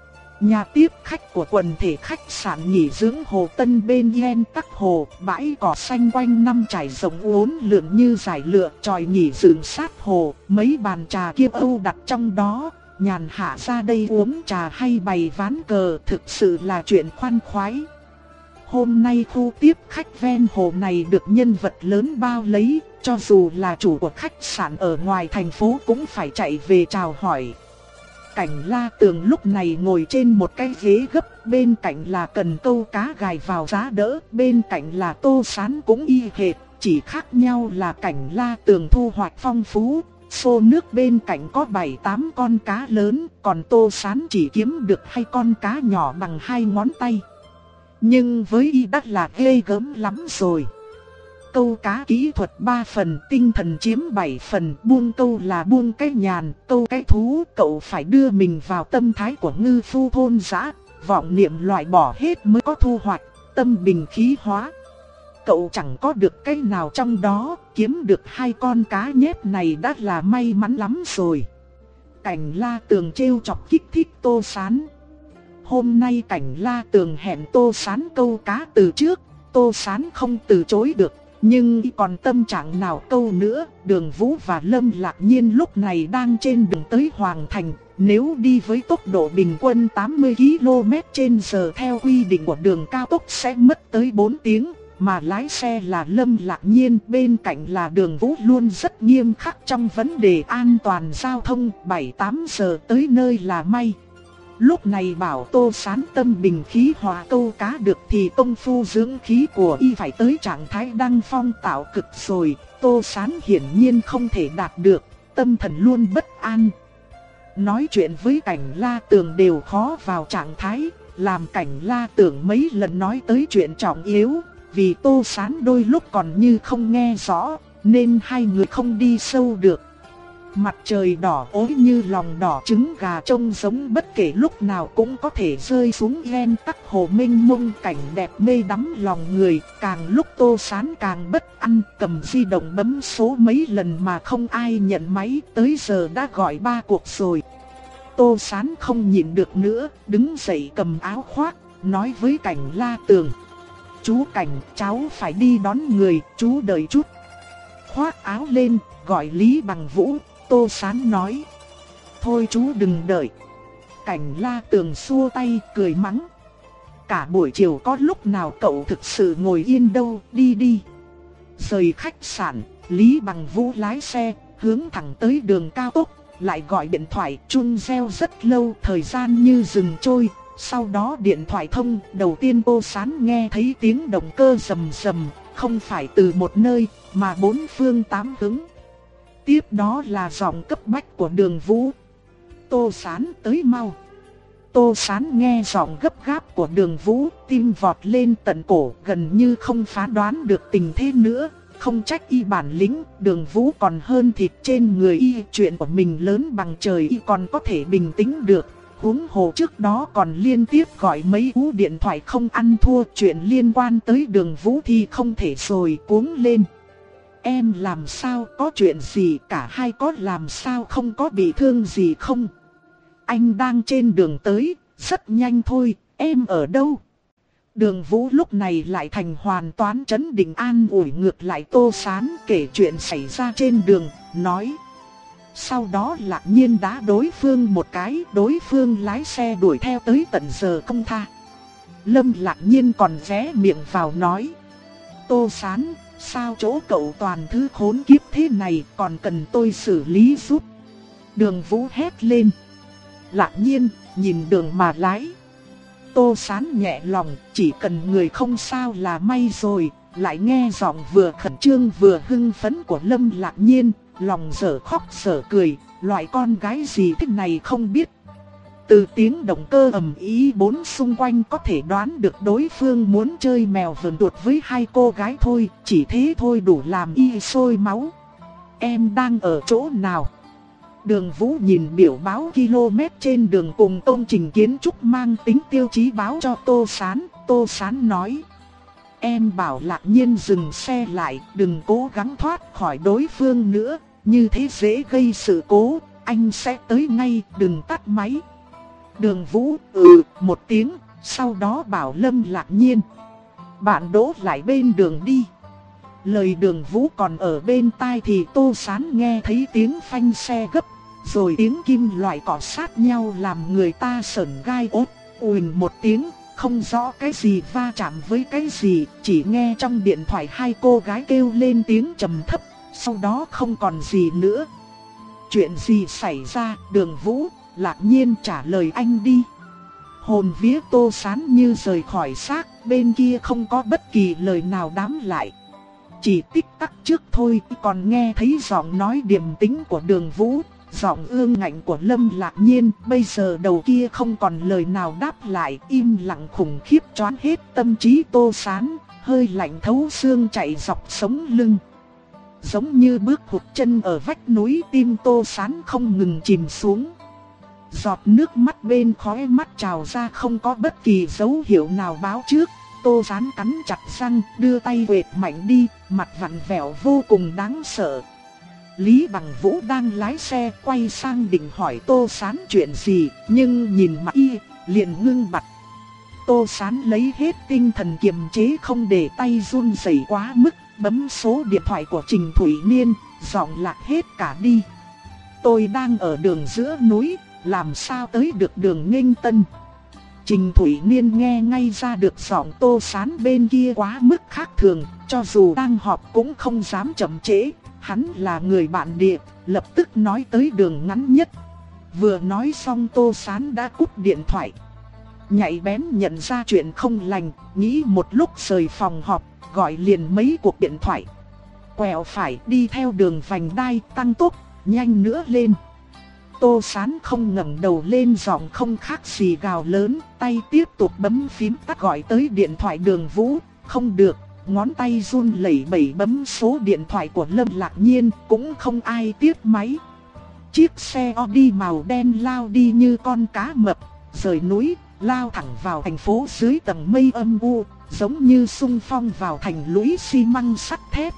Nhà tiếp khách của quần thể khách sạn nghỉ dưỡng Hồ Tân bên Yen Tắc Hồ, bãi cỏ xanh quanh năm trải rộng uốn lượn như giải lụa, tròi nghỉ dưỡng sát hồ, mấy bàn trà kia Âu đặt trong đó, nhàn hạ ra đây uống trà hay bày ván cờ, thực sự là chuyện khoan khoái. Hôm nay khu tiếp khách ven hồ này được nhân vật lớn bao lấy, cho dù là chủ của khách sạn ở ngoài thành phố cũng phải chạy về chào hỏi. Cảnh La Tường lúc này ngồi trên một cái ghế gấp, bên cạnh là cần câu cá gài vào giá đỡ, bên cạnh là Tô Sán cũng y hệt, chỉ khác nhau là Cảnh La Tường thu hoạch phong phú, xô nước bên cạnh có bảy tám con cá lớn, còn Tô Sán chỉ kiếm được hai con cá nhỏ bằng hai ngón tay. Nhưng với y đắt là ghê gớm lắm rồi. Câu cá kỹ thuật ba phần, tinh thần chiếm bảy phần, buông câu là buông cái nhàn, câu cái thú, cậu phải đưa mình vào tâm thái của ngư phu thôn dã, vọng niệm loại bỏ hết mới có thu hoạch, tâm bình khí hóa. Cậu chẳng có được cái nào trong đó, kiếm được hai con cá nhép này đã là may mắn lắm rồi. Cảnh La Tường trêu chọc kích thích Tô Sán. Hôm nay Cảnh La Tường hẹn Tô Sán câu cá từ trước, Tô Sán không từ chối được, nhưng còn tâm trạng nào câu nữa. Đường Vũ và Lâm Lạc Nhiên lúc này đang trên đường tới Hoàng Thành, nếu đi với tốc độ bình quân tám mươi ki lô mét trên giờ theo quy định của đường cao tốc sẽ mất tới bốn tiếng, mà lái xe là Lâm Lạc Nhiên, bên cạnh là Đường Vũ luôn rất nghiêm khắc trong vấn đề an toàn giao thông, bảy tám giờ tới nơi là may. Lúc này bảo Tô Sán tâm bình khí hòa câu cá được thì công phu dưỡng khí của y phải tới trạng thái đăng phong tạo cực rồi. Tô Sán hiển nhiên không thể đạt được, tâm thần luôn bất an. Nói chuyện với Cảnh La Tường đều khó vào trạng thái, làm Cảnh La Tường mấy lần nói tới chuyện trọng yếu. Vì Tô Sán đôi lúc còn như không nghe rõ, nên hai người không đi sâu được. Mặt trời đỏ ối như lòng đỏ trứng gà, trông giống bất kể lúc nào cũng có thể rơi xuống Yen Tắc Hồ mênh mông, cảnh đẹp mê đắm lòng người. Càng lúc Tô Sán càng bất an, cầm di động bấm số mấy lần mà không ai nhận máy, tới giờ đã gọi ba cuộc rồi. Tô Sán không nhịn được nữa, đứng dậy cầm áo khoác, nói với Cảnh La Tường: chú Cảnh, cháu phải đi đón người, chú đợi chút. Khoác áo lên, gọi Lý Bằng Vũ. Tô Sán nói: thôi chú đừng đợi. Cảnh La Tường xua tay cười mắng: cả buổi chiều có lúc nào cậu thực sự ngồi yên đâu, đi đi. Rời khách sạn, Lý Bằng Vũ lái xe, hướng thẳng tới đường cao tốc, lại gọi điện thoại, chuông reo rất lâu, thời gian như dừng trôi. Sau đó điện thoại thông, đầu tiên Tô Sán nghe thấy tiếng động cơ rầm rầm, không phải từ một nơi, mà bốn phương tám hướng. Tiếp đó là giọng cấp bách của Đường Vũ: Tô Sán tới mau. Tô Sán nghe giọng gấp gáp của Đường Vũ, tim vọt lên tận cổ, gần như không phán đoán được tình thế nữa. Không trách y bản lĩnh, Đường Vũ còn hơn thịt trên người y, chuyện của mình lớn bằng trời y còn có thể bình tĩnh được. Huống hồ trước đó còn liên tiếp gọi mấy cú điện thoại không ăn thua, chuyện liên quan tới Đường Vũ thì không thể rồi, cuống lên: em làm sao, có chuyện gì, cả hai có làm sao, không có bị thương gì không? Anh đang trên đường tới, rất nhanh thôi, em ở đâu? Đường Vũ lúc này lại thành hoàn toàn trấn định, an ủi ngược lại Tô Sán, kể chuyện xảy ra trên đường, nói: sau đó Lạc Nhiên đá đối phương một cái, đối phương lái xe đuổi theo tới tận giờ không tha. Lâm Lạc Nhiên còn ré miệng vào nói: Tô Sán, sao chỗ cậu toàn thứ khốn kiếp thế này, còn cần tôi xử lý giúp? Đường Vũ hét lên: Lạc Nhiên, nhìn đường mà lái. Tô Sán nhẹ lòng, chỉ cần người không sao là may rồi. Lại nghe giọng vừa khẩn trương vừa hưng phấn của Lâm Lạc Nhiên, lòng dở khóc dở cười, loại con gái gì thế này không biết. Từ tiếng động cơ ầm ĩ bốn xung quanh có thể đoán được đối phương muốn chơi mèo vờn tuột với hai cô gái thôi, chỉ thế thôi đủ làm y sôi máu. Em đang ở chỗ nào? Đường Vũ nhìn biểu báo km trên đường cùng công trình kiến trúc mang tính tiêu chí báo cho Tô Sán. Tô Sán nói: em bảo Lạc Nhiên dừng xe lại, đừng cố gắng thoát khỏi đối phương nữa, như thế dễ gây sự cố, anh sẽ tới ngay, đừng tắt máy. Đường Vũ ừ một tiếng, sau đó bảo Lâm Lạc Nhiên: bạn đỗ lại bên đường đi. Lời Đường Vũ còn ở bên tai thì Tô Sán nghe thấy tiếng phanh xe gấp, rồi tiếng kim loại cọ sát nhau làm người ta sởn gai ốt. Ùn một tiếng, không rõ cái gì va chạm với cái gì, chỉ nghe trong điện thoại hai cô gái kêu lên tiếng trầm thấp, sau đó không còn gì nữa. Chuyện gì xảy ra? Đường Vũ, Lạc Nhiên trả lời anh đi. Hồn vía Tô Sán như rời khỏi xác, bên kia không có bất kỳ lời nào đáp lại. Chỉ tích tắc trước thôi, còn nghe thấy giọng nói điềm tĩnh của Đường Vũ, giọng ương ngạnh của Lâm Lạc Nhiên. Bây giờ đầu kia không còn lời nào đáp lại, im lặng khủng khiếp choáng hết tâm trí Tô Sán, hơi lạnh thấu xương chạy dọc sống lưng. Giống như bước hụt chân ở vách núi, tim Tô Sán không ngừng chìm xuống. Giọt nước mắt bên khóe mắt trào ra không có bất kỳ dấu hiệu nào báo trước. Tô Sán cắn chặt răng, đưa tay quệt mạnh đi, mặt vặn vẹo vô cùng đáng sợ. Lý Bằng Vũ đang lái xe quay sang định hỏi Tô Sán chuyện gì, nhưng nhìn mặt y, liền ngưng bặt. Tô Sán lấy hết tinh thần kiềm chế không để tay run rẩy quá mức, bấm số điện thoại của Trình Thủy Niên, giọng lạc hết cả đi. Tôi đang ở đường giữa núi, làm sao tới được đường Nghênh Tân? Trình Thủy Niên nghe ngay ra được giọng Tô Sán bên kia quá mức khác thường, cho dù đang họp cũng không dám chậm trễ. Hắn là người bạn địa, lập tức nói tới đường ngắn nhất. Vừa nói xong Tô Sán đã cúp điện thoại. Nhạy bén nhận ra chuyện không lành, nghĩ một lúc rời phòng họp, gọi liền mấy cuộc điện thoại. Quẹo phải đi theo đường vành đai, tăng tốc, nhanh nữa lên. Tô Sán không ngẩng đầu lên, giọng không khác gì gào lớn, tay tiếp tục bấm phím tắt gọi tới điện thoại Đường Vũ. Không được, ngón tay run lẩy bẩy bấm số điện thoại của Lâm Lạc Nhiên, cũng không ai tiếp máy. Chiếc xe Audi màu đen lao đi như con cá mập, rời núi, lao thẳng vào thành phố dưới tầng mây âm u, giống như xung phong vào thành lũy xi măng sắt thép.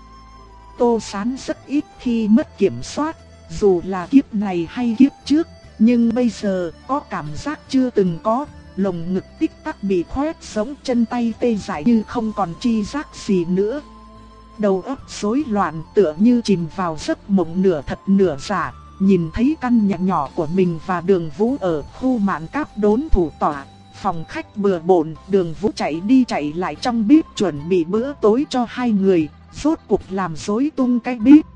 Tô Sán rất ít khi mất kiểm soát, dù là kiếp này hay kiếp trước, nhưng bây giờ có cảm giác chưa từng có, lồng ngực tích tắc bị khoét, sống chân tay tê dại như không còn chi giác gì nữa. Đầu óc rối loạn tựa như chìm vào giấc mộng nửa thật nửa giả, nhìn thấy căn nhà nhỏ của mình và Đường Vũ ở khu mạn cáp đốn thủ tọa. Phòng khách bừa bộn, Đường Vũ chạy đi chạy lại trong bếp chuẩn bị bữa tối cho hai người, rốt cuộc làm rối tung cái bếp.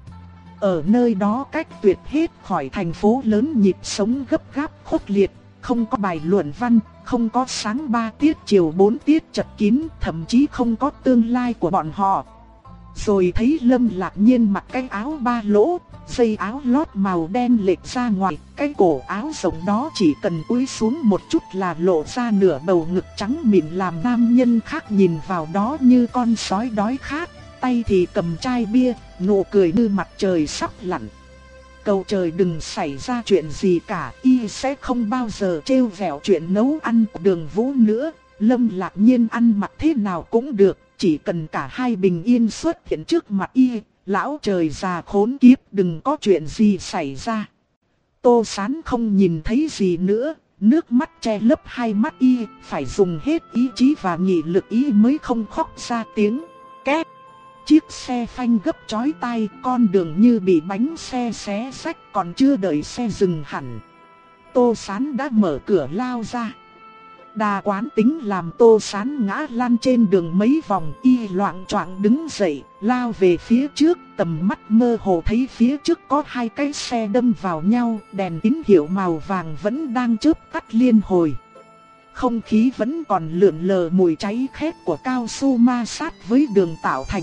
Ở nơi đó cách tuyệt hết khỏi thành phố lớn nhịp sống gấp gáp khốc liệt, không có bài luận văn, không có sáng ba tiết chiều bốn tiết chật kín, thậm chí không có tương lai của bọn họ. Rồi thấy Lâm Lạc Nhiên mặc cái áo ba lỗ, dây áo lót màu đen lệch ra ngoài, cái cổ áo rộng đó chỉ cần cúi xuống một chút là lộ ra nửa bầu ngực trắng mịn, làm nam nhân khác nhìn vào đó như con sói đói khát, tay thì cầm chai bia, nụ cười như mặt trời sắp lặn. Cầu trời đừng xảy ra chuyện gì cả, y sẽ không bao giờ trêu vẹo chuyện nấu ăn của Đường Vũ nữa. Lâm Lạc Nhiên ăn mặc thế nào cũng được, chỉ cần cả hai bình yên xuất hiện trước mặt y, lão trời già khốn kiếp đừng có chuyện gì xảy ra. Tô Sán không nhìn thấy gì nữa, nước mắt che lấp hai mắt y, phải dùng hết ý chí và nghị lực y mới không khóc ra tiếng. Két! Chiếc xe phanh gấp chói tai, con đường như bị bánh xe xé rách, còn chưa đợi xe dừng hẳn. Tô Sán đã mở cửa lao ra. Đà quán tính làm Tô Sán ngã lăn trên đường mấy vòng, y loạng choạng đứng dậy, lao về phía trước, tầm mắt mơ hồ thấy phía trước có hai cái xe đâm vào nhau, đèn tín hiệu màu vàng vẫn đang chớp tắt liên hồi. Không khí vẫn còn lượn lờ mùi cháy khét của cao su ma sát với đường tạo thành.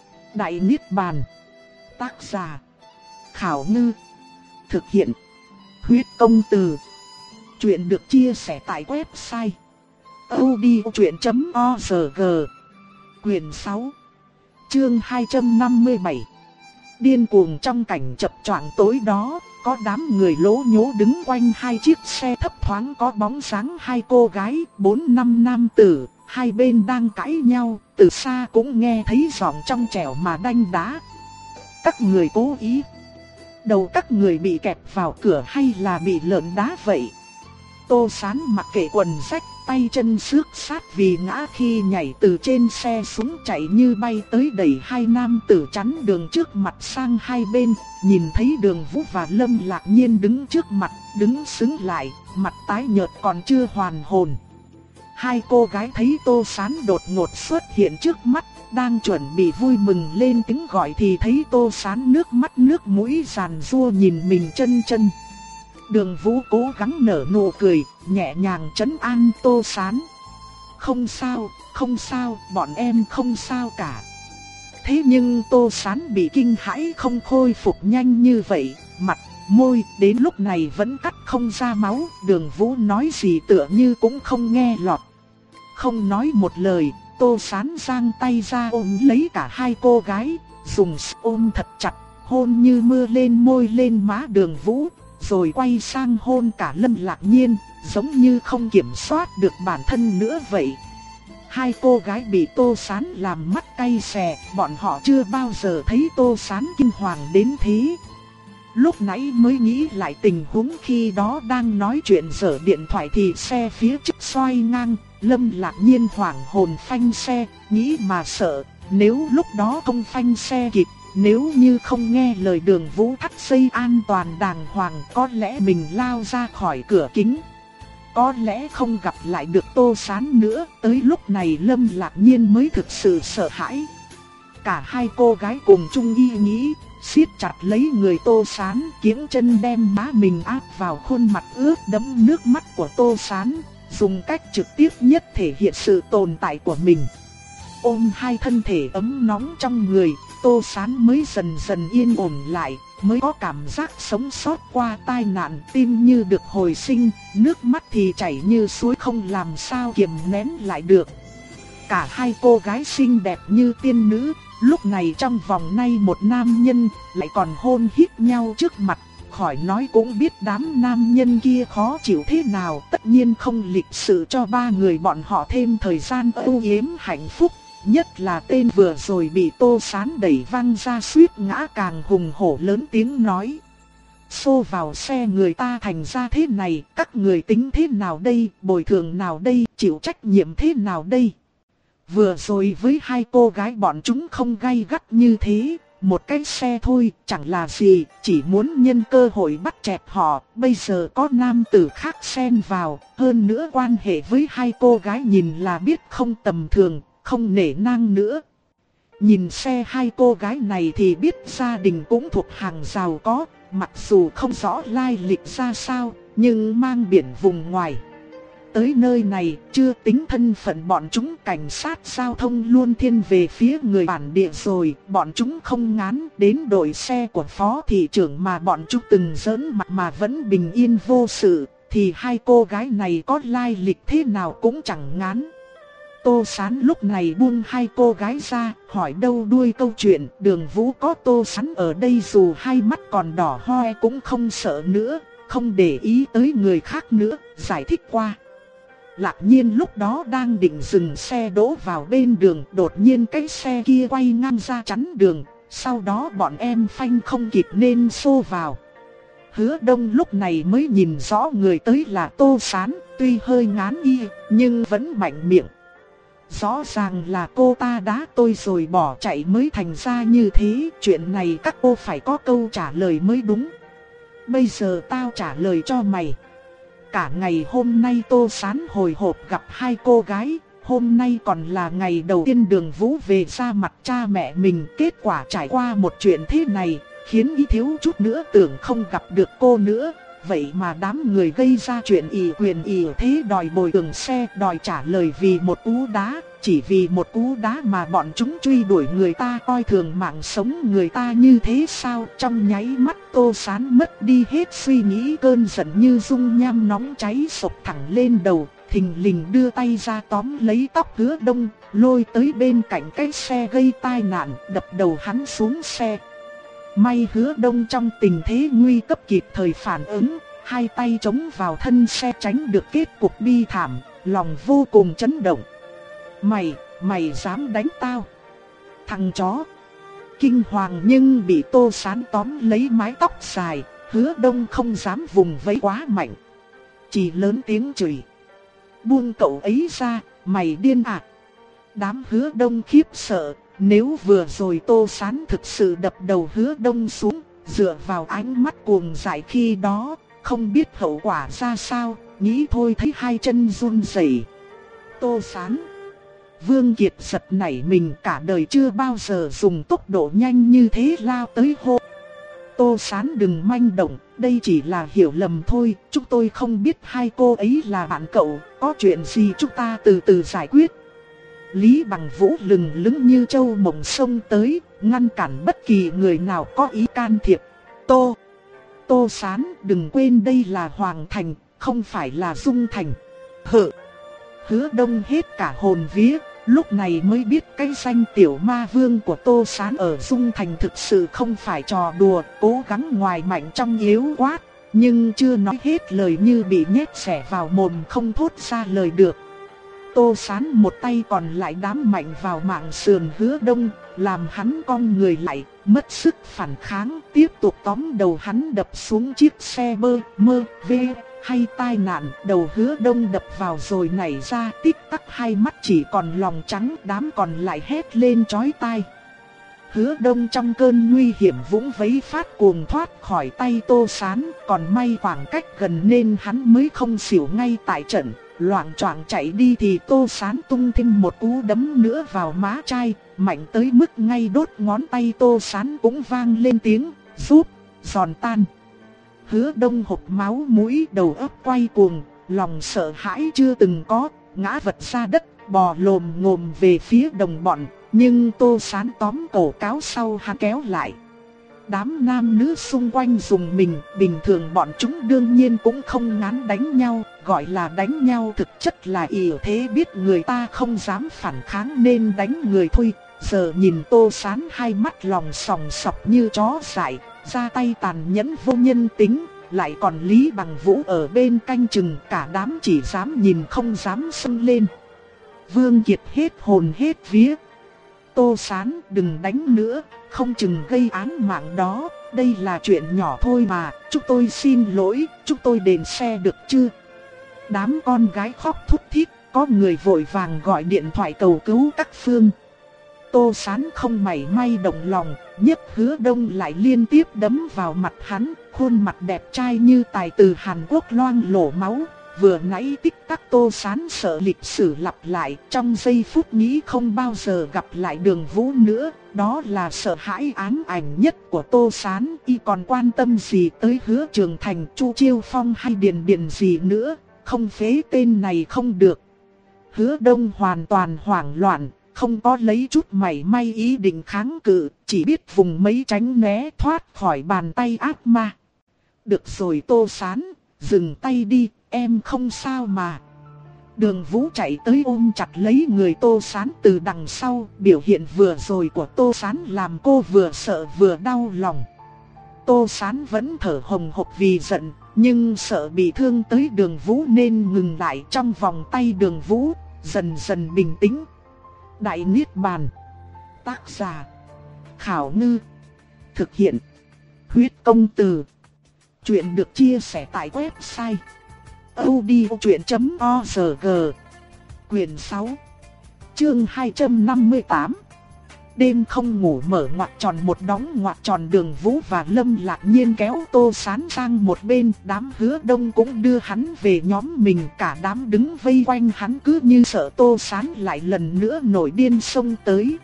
Đại Niết Bàn. Tác giả Khảo Ngư. Thực hiện Huyết Công Từ. Chuyện được chia sẻ tại website audiochuyện chấm org. Quyền sáu, chương hai trăm năm mươi bảy. Điên cuồng trong cảnh chập choạng tối đó, có đám người lố nhố đứng quanh hai chiếc xe, thấp thoáng có bóng dáng hai cô gái, bốn năm nam tử, hai bên đang cãi nhau, từ xa cũng nghe thấy giọng trong trẻo mà đanh đá. Các người cố ý? Đầu các người bị kẹp vào cửa hay là bị lợn đá vậy? Tô Sán mặc kệ quần rách, tay chân xước sát vì ngã khi nhảy từ trên xe xuống, chạy như bay tới đẩy hai nam tử chắn đường trước mặt sang hai bên. Nhìn thấy Đường Vũ và Lâm Lạc Nhiên đứng trước mặt, đứng sững lại, mặt tái nhợt còn chưa hoàn hồn. Hai cô gái thấy Tô Sán đột ngột xuất hiện trước mắt, đang chuẩn bị vui mừng lên tiếng gọi thì thấy Tô Sán nước mắt nước mũi giàn giụa nhìn mình chân chân. Đường Vũ cố gắng nở nụ cười, nhẹ nhàng trấn an Tô Sán. Không sao, không sao, bọn em không sao cả. Thế nhưng Tô Sán bị kinh hãi không khôi phục nhanh như vậy, mặt, môi đến lúc này vẫn cắt không ra máu. Đường Vũ nói gì tựa như cũng không nghe lọt. Không nói một lời, Tô Sán giang tay ra ôm lấy cả hai cô gái, dùng ôm thật chặt, hôn như mưa lên môi lên má Đường Vũ. Rồi quay sang hôn cả Lâm Lạc Nhiên, giống như không kiểm soát được bản thân nữa vậy. Hai cô gái bị Tô Sán làm mắt cay xè, bọn họ chưa bao giờ thấy Tô Sán kinh hoàng đến thế. Lúc nãy mới nghĩ lại tình huống khi đó đang nói chuyện giở điện thoại thì xe phía trước xoay ngang, Lâm Lạc Nhiên hoảng hồn phanh xe, nghĩ mà sợ, nếu lúc đó không phanh xe kịp, nếu như không nghe lời Đường Vũ thắt dây an toàn đàng hoàng, có lẽ mình lao ra khỏi cửa kính. Có lẽ không gặp lại được Tô Sán nữa. Tới lúc này Lâm Lạc Nhiên mới thực sự sợ hãi. Cả hai cô gái cùng chung ý nghĩ, siết chặt lấy người Tô Sán, kiễng chân đem má mình áp vào khuôn mặt ướt đẫm nước mắt của Tô Sán, dùng cách trực tiếp nhất thể hiện sự tồn tại của mình. Ôm hai thân thể ấm nóng trong người, Tô Sán mới dần dần yên ổn lại, mới có cảm giác sống sót qua tai nạn, tim như được hồi sinh, nước mắt thì chảy như suối không làm sao kiềm nén lại được. Cả hai cô gái xinh đẹp như tiên nữ, lúc này trong vòng nay một nam nhân, lại còn hôn hít nhau trước mặt, khỏi nói cũng biết đám nam nhân kia khó chịu thế nào. Tất nhiên không lịch sự cho ba người bọn họ thêm thời gian âu yếm hạnh phúc. Nhất là tên vừa rồi bị Tô Sán đẩy văng ra suýt ngã càng hùng hổ lớn tiếng nói. Xô vào xe người ta thành ra thế này, các người tính thế nào đây, bồi thường nào đây, chịu trách nhiệm thế nào đây? Vừa rồi với hai cô gái bọn chúng không gay gắt như thế, một cái xe thôi chẳng là gì, chỉ muốn nhân cơ hội bắt chẹt họ. Bây giờ có nam tử khác xen vào, hơn nữa quan hệ với hai cô gái nhìn là biết không tầm thường, không nể nang nữa. Nhìn xe hai cô gái này thì biết gia đình cũng thuộc hàng giàu có, mặc dù không rõ lai lịch ra sao, nhưng mang biển vùng ngoài. Tới nơi này, chưa tính thân phận bọn chúng, cảnh sát giao thông luôn thiên về phía người bản địa rồi, bọn chúng không ngán đến đội xe của phó thị trưởng mà bọn chúng từng giỡn mặt mà vẫn bình yên vô sự, thì hai cô gái này có lai lịch thế nào cũng chẳng ngán. Tô Sán lúc này buông hai cô gái ra, hỏi đâu đuôi câu chuyện. Đường Vũ có Tô Sán ở đây dù hai mắt còn đỏ hoe cũng không sợ nữa, không để ý tới người khác nữa, giải thích qua. Lạc Nhiên lúc đó đang định dừng xe đỗ vào bên đường, đột nhiên cái xe kia quay ngang ra chắn đường, sau đó bọn em phanh không kịp nên xô vào. Hứa Đông lúc này mới nhìn rõ người tới là Tô Sán, tuy hơi ngán y, nhưng vẫn mạnh miệng. Rõ ràng là cô ta đá tôi rồi bỏ chạy mới thành ra như thế, chuyện này các cô phải có câu trả lời mới đúng. Bây giờ tao trả lời cho mày. Cả ngày hôm nay Tô Sán hồi hộp gặp hai cô gái, hôm nay còn là ngày đầu tiên Đường Vũ về ra mặt cha mẹ mình. Kết quả trải qua một chuyện thế này, khiến ý thiếu chút nữa tưởng không gặp được cô nữa. Vậy mà đám người gây ra chuyện ỷ quyền ỷ thế đòi bồi thường xe, đòi trả lời vì một cú đá. Chỉ vì một cú đá mà bọn chúng truy đuổi người ta, coi thường mạng sống người ta như thế sao? Trong nháy mắt Tô Sán mất đi hết suy nghĩ, cơn giận như dung nham nóng cháy sộc thẳng lên đầu, thình lình đưa tay ra tóm lấy tóc Hứa Đông, lôi tới bên cạnh cái xe gây tai nạn, đập đầu hắn xuống xe. May Hứa Đông trong tình thế nguy cấp kịp thời phản ứng, hai tay chống vào thân xe tránh được kết cục bi thảm, lòng vô cùng chấn động. Mày, mày dám đánh tao? Thằng chó! Kinh hoàng nhưng bị Tô Sán tóm lấy mái tóc dài, Hứa Đông không dám vùng vẫy quá mạnh, chỉ lớn tiếng chửi. Buông cậu ấy ra, mày điên à? Đám Hứa Đông khiếp sợ, nếu vừa rồi Tô Sán thực sự đập đầu Hứa Đông xuống, dựa vào ánh mắt cuồng dại khi đó, không biết hậu quả ra sao, nghĩ thôi thấy hai chân run rẩy. Tô Sán! Vương Kiệt giật nảy mình, cả đời chưa bao giờ dùng tốc độ nhanh như thế lao tới hô. Tô Sán đừng manh động, đây chỉ là hiểu lầm thôi, chúng tôi không biết hai cô ấy là bạn cậu, có chuyện gì chúng ta từ từ giải quyết. Lý Bằng Vũ lừng lững như trâu mộng xông tới, ngăn cản bất kỳ người nào có ý can thiệp. Tô, Tô Sán đừng quên đây là Hoàng Thành, không phải là Dung Thành. Hự! Hứa Đông hết cả hồn vía, lúc này mới biết cái danh tiểu ma vương của Tô Sán ở Dung Thành thực sự không phải trò đùa, cố gắng ngoài mạnh trong yếu quát, nhưng chưa nói hết lời như bị nhét xẻ vào mồm không thốt ra lời được. Tô Sán một tay còn lại đám mạnh vào mạng sườn Hứa Đông, làm hắn cong người lại, mất sức phản kháng, tiếp tục tóm đầu hắn đập xuống chiếc xe bơ mơ vê. Hay tai nạn, đầu Hứa Đông đập vào rồi nảy ra, tích tắc hai mắt chỉ còn lòng trắng, đám còn lại hét lên chói tai. Hứa Đông trong cơn nguy hiểm vũng vẫy phát cuồng thoát khỏi tay Tô Sán, còn may khoảng cách gần nên hắn mới không xỉu ngay tại trận. Loạng choạng chạy đi thì Tô Sán tung thêm một cú đấm nữa vào má trai, mạnh tới mức ngay đốt ngón tay Tô Sán cũng vang lên tiếng rút, giòn tan. Hứa Đông hộc máu mũi, đầu óc quay cuồng, lòng sợ hãi chưa từng có, ngã vật ra đất, bò lồm ngồm về phía đồng bọn, nhưng Tô Sán tóm cổ cáo sau hắn kéo lại. Đám nam nữ xung quanh dùng mình, bình thường bọn chúng đương nhiên cũng không ngán đánh nhau, gọi là đánh nhau thực chất là ỷ thế biết người ta không dám phản kháng nên đánh người thôi. Giờ nhìn Tô Sán hai mắt lòng sòng sọc như chó dại, ra tay tàn nhẫn vô nhân tính, lại còn Lý Bằng Vũ ở bên canh chừng, cả đám chỉ dám nhìn không dám xông lên. Vương Kiệt hết hồn hết vía. Tô Sán đừng đánh nữa, không chừng gây án mạng đó, đây là chuyện nhỏ thôi mà, chúng tôi xin lỗi, chúng tôi đền xe được chưa? Đám con gái khóc thút thít, có người vội vàng gọi điện thoại cầu cứu các phương. Tô Sán không mảy may động lòng, nhấc Hứa Đông lại liên tiếp đấm vào mặt hắn, khuôn mặt đẹp trai như tài từ Hàn Quốc loang lổ máu. Vừa nãy tích tắc Tô Sán sợ lịch sử lặp lại, trong giây phút nghĩ không bao giờ gặp lại Đường Vũ nữa, đó là sợ hãi ám ảnh nhất của Tô Sán. Y còn quan tâm gì tới Hứa Trường Thành, Chu Chiêu Phong hay Điền Điền gì nữa, không phế tên này không được. Hứa Đông hoàn toàn hoảng loạn, không có lấy chút mảy may ý định kháng cự, chỉ biết vùng mấy tránh né thoát khỏi bàn tay ác ma. Được rồi Tô Sán, dừng tay đi, em không sao mà. Đường Vũ chạy tới ôm chặt lấy người Tô Sán từ đằng sau, biểu hiện vừa rồi của Tô Sán làm cô vừa sợ vừa đau lòng. Tô Sán vẫn thở hồng hộc vì giận, nhưng sợ bị thương tới Đường Vũ nên ngừng lại trong vòng tay Đường Vũ, dần dần bình tĩnh. Đại Niết Bàn. Tác giả Khảo Ngư. Thực hiện Huyết Công Từ. Chuyện được chia sẻ tại website audiochuyện chấm org. Quyền sáu, chương hai trăm năm mươi tám. Đêm không ngủ mở ngoặc tròn một đóng ngoặc tròn. Đường Vũ và Lâm Lạc Nhiên kéo Tô Sán sang một bên, đám Hứa Đông cũng đưa hắn về nhóm mình. Cả đám đứng vây quanh hắn cứ như sợ Tô Sán lại lần nữa nổi điên xông tới.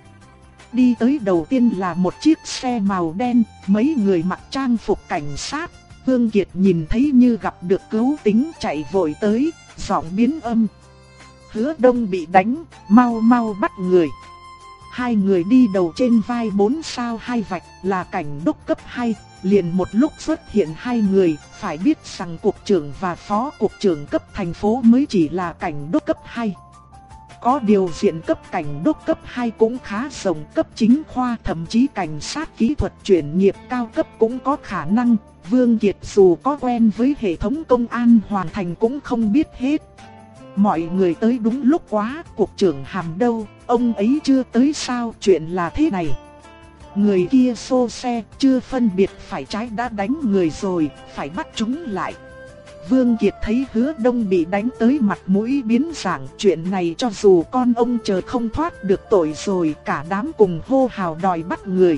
Đi tới đầu tiên là một chiếc xe màu đen, mấy người mặc trang phục cảnh sát. Vương Kiệt nhìn thấy như gặp được cứu tính chạy vội tới, giọng biến âm. Hứa Đông bị đánh, mau mau bắt người. Hai người đi đầu trên vai bốn sao hai vạch là cảnh đốc cấp hai, liền một lúc xuất hiện hai người, phải biết rằng cục trưởng và phó cục trưởng cấp thành phố mới chỉ là cảnh đốc cấp hai. Có điều diện cấp cảnh đốc cấp hai cũng khá rộng, cấp chính khoa thậm chí cảnh sát kỹ thuật chuyển nghiệp cao cấp cũng có khả năng. Vương Kiệt dù có quen với hệ thống công an Hoàn Thành cũng không biết hết. Mọi người tới đúng lúc quá, cục trưởng Hàm đâu, ông ấy chưa tới sao? Chuyện là thế này. Người kia xô xe, chưa phân biệt phải trái đã đánh người rồi, phải bắt chúng lại. Vương Kiệt thấy Hứa Đông bị đánh tới mặt mũi biến dạng, chuyện này cho dù con ông chờ không thoát được tội rồi, cả đám cùng hô hào đòi bắt người.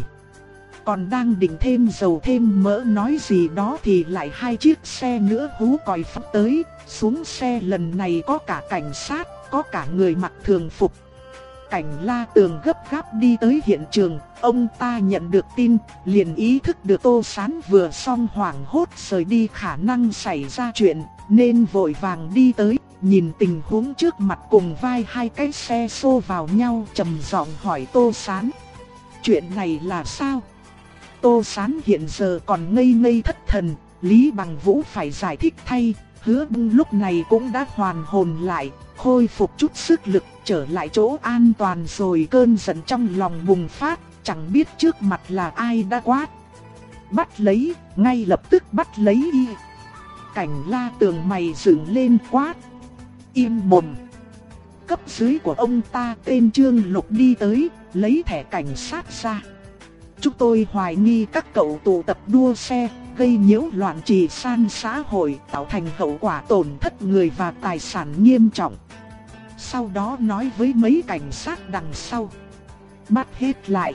Còn đang định thêm dầu thêm mỡ nói gì đó thì lại hai chiếc xe nữa hú còi phóng tới. Xuống xe lần này có cả cảnh sát, có cả người mặc thường phục. Cảnh La Tường gấp gáp đi tới hiện trường, ông ta nhận được tin, liền ý thức được Tô Sán vừa xong hoảng hốt rời đi khả năng xảy ra chuyện, nên vội vàng đi tới, nhìn tình huống trước mặt cùng vai hai cái xe xô vào nhau, trầm giọng hỏi Tô Sán. Chuyện này là sao? Tô Sán hiện giờ còn ngây ngây thất thần, Lý Bằng Vũ phải giải thích thay. Hứa Đông lúc này cũng đã hoàn hồn lại, khôi phục chút sức lực, trở lại chỗ an toàn rồi cơn giận trong lòng bùng phát, chẳng biết trước mặt là ai đã quát. Bắt lấy, ngay lập tức bắt lấy y. Cảnh La Tường mày dựng lên quát. Im mồm. Cấp dưới của ông ta tên Trương Lục đi tới, lấy thẻ cảnh sát ra. Chúng tôi hoài nghi các cậu tụ tập đua xe, gây nhiễu loạn trì san xã hội, tạo thành hậu quả tổn thất người và tài sản nghiêm trọng. Sau đó nói với mấy cảnh sát đằng sau. Bắt hết lại.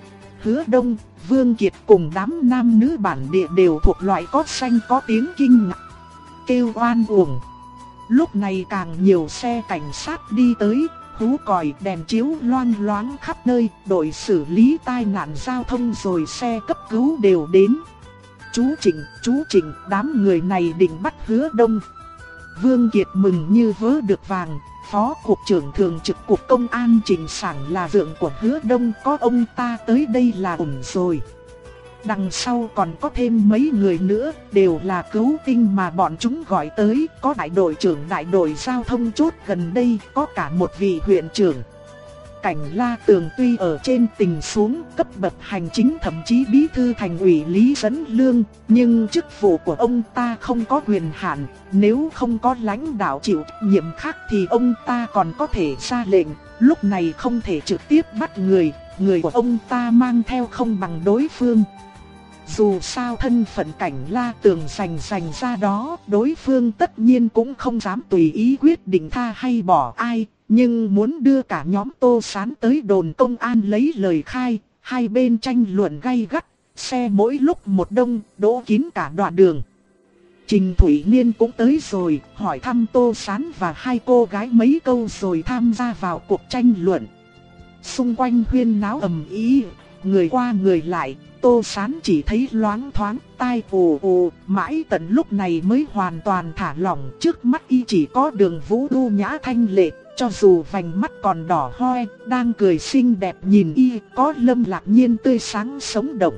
Hứa Đông, Vương Kiệt cùng đám nam nữ bản địa đều thuộc loại có xanh có tiếng kinh ngạc, kêu oan uổng. Lúc này càng nhiều xe cảnh sát đi tới, hú còi đèn chiếu loang loáng khắp nơi, đội xử lý tai nạn giao thông rồi xe cấp cứu đều đến. Chú Trịnh, chú Trịnh, đám người này định bắt Hứa Đông. Vương Kiệt mừng như vớ được vàng, phó cục trưởng thường trực cục công an Trịnh Sảng là vượng của Hứa Đông, có ông ta tới đây là ổn rồi. Đằng sau còn có thêm mấy người nữa, đều là cứu tinh mà bọn chúng gọi tới, có đại đội trưởng đại đội giao thông chốt gần đây, có cả một vị huyện trưởng. Cảnh La Tường tuy ở trên tình xuống cấp bậc hành chính thậm chí bí thư thành ủy Lý Dẫn Lương, nhưng chức vụ của ông ta không có quyền hạn, nếu không có lãnh đạo chịu trách nhiệm khác thì ông ta còn có thể ra lệnh, lúc này không thể trực tiếp bắt người, người của ông ta mang theo không bằng đối phương. Dù sao thân phận Cảnh La Tường dành dành ra đó, đối phương tất nhiên cũng không dám tùy ý quyết định tha hay bỏ ai, nhưng muốn đưa cả nhóm Tô Sán tới đồn công an lấy lời khai, hai bên tranh luận gay gắt, xe mỗi lúc một đông, đỗ kín cả đoạn đường. Trình Thủy Niên cũng tới rồi, hỏi thăm Tô Sán và hai cô gái mấy câu rồi tham gia vào cuộc tranh luận. Xung quanh huyên náo ầm ĩ, người qua người lại, Tô Sán chỉ thấy loáng thoáng, tai ù ù, mãi tận lúc này mới hoàn toàn thả lỏng. Trước mắt y chỉ có Đường Vũ nhu nhã thanh lệ, cho dù vành mắt còn đỏ hoe, đang cười xinh đẹp nhìn y, có Lâm Lạc Nhiên tươi sáng sống động.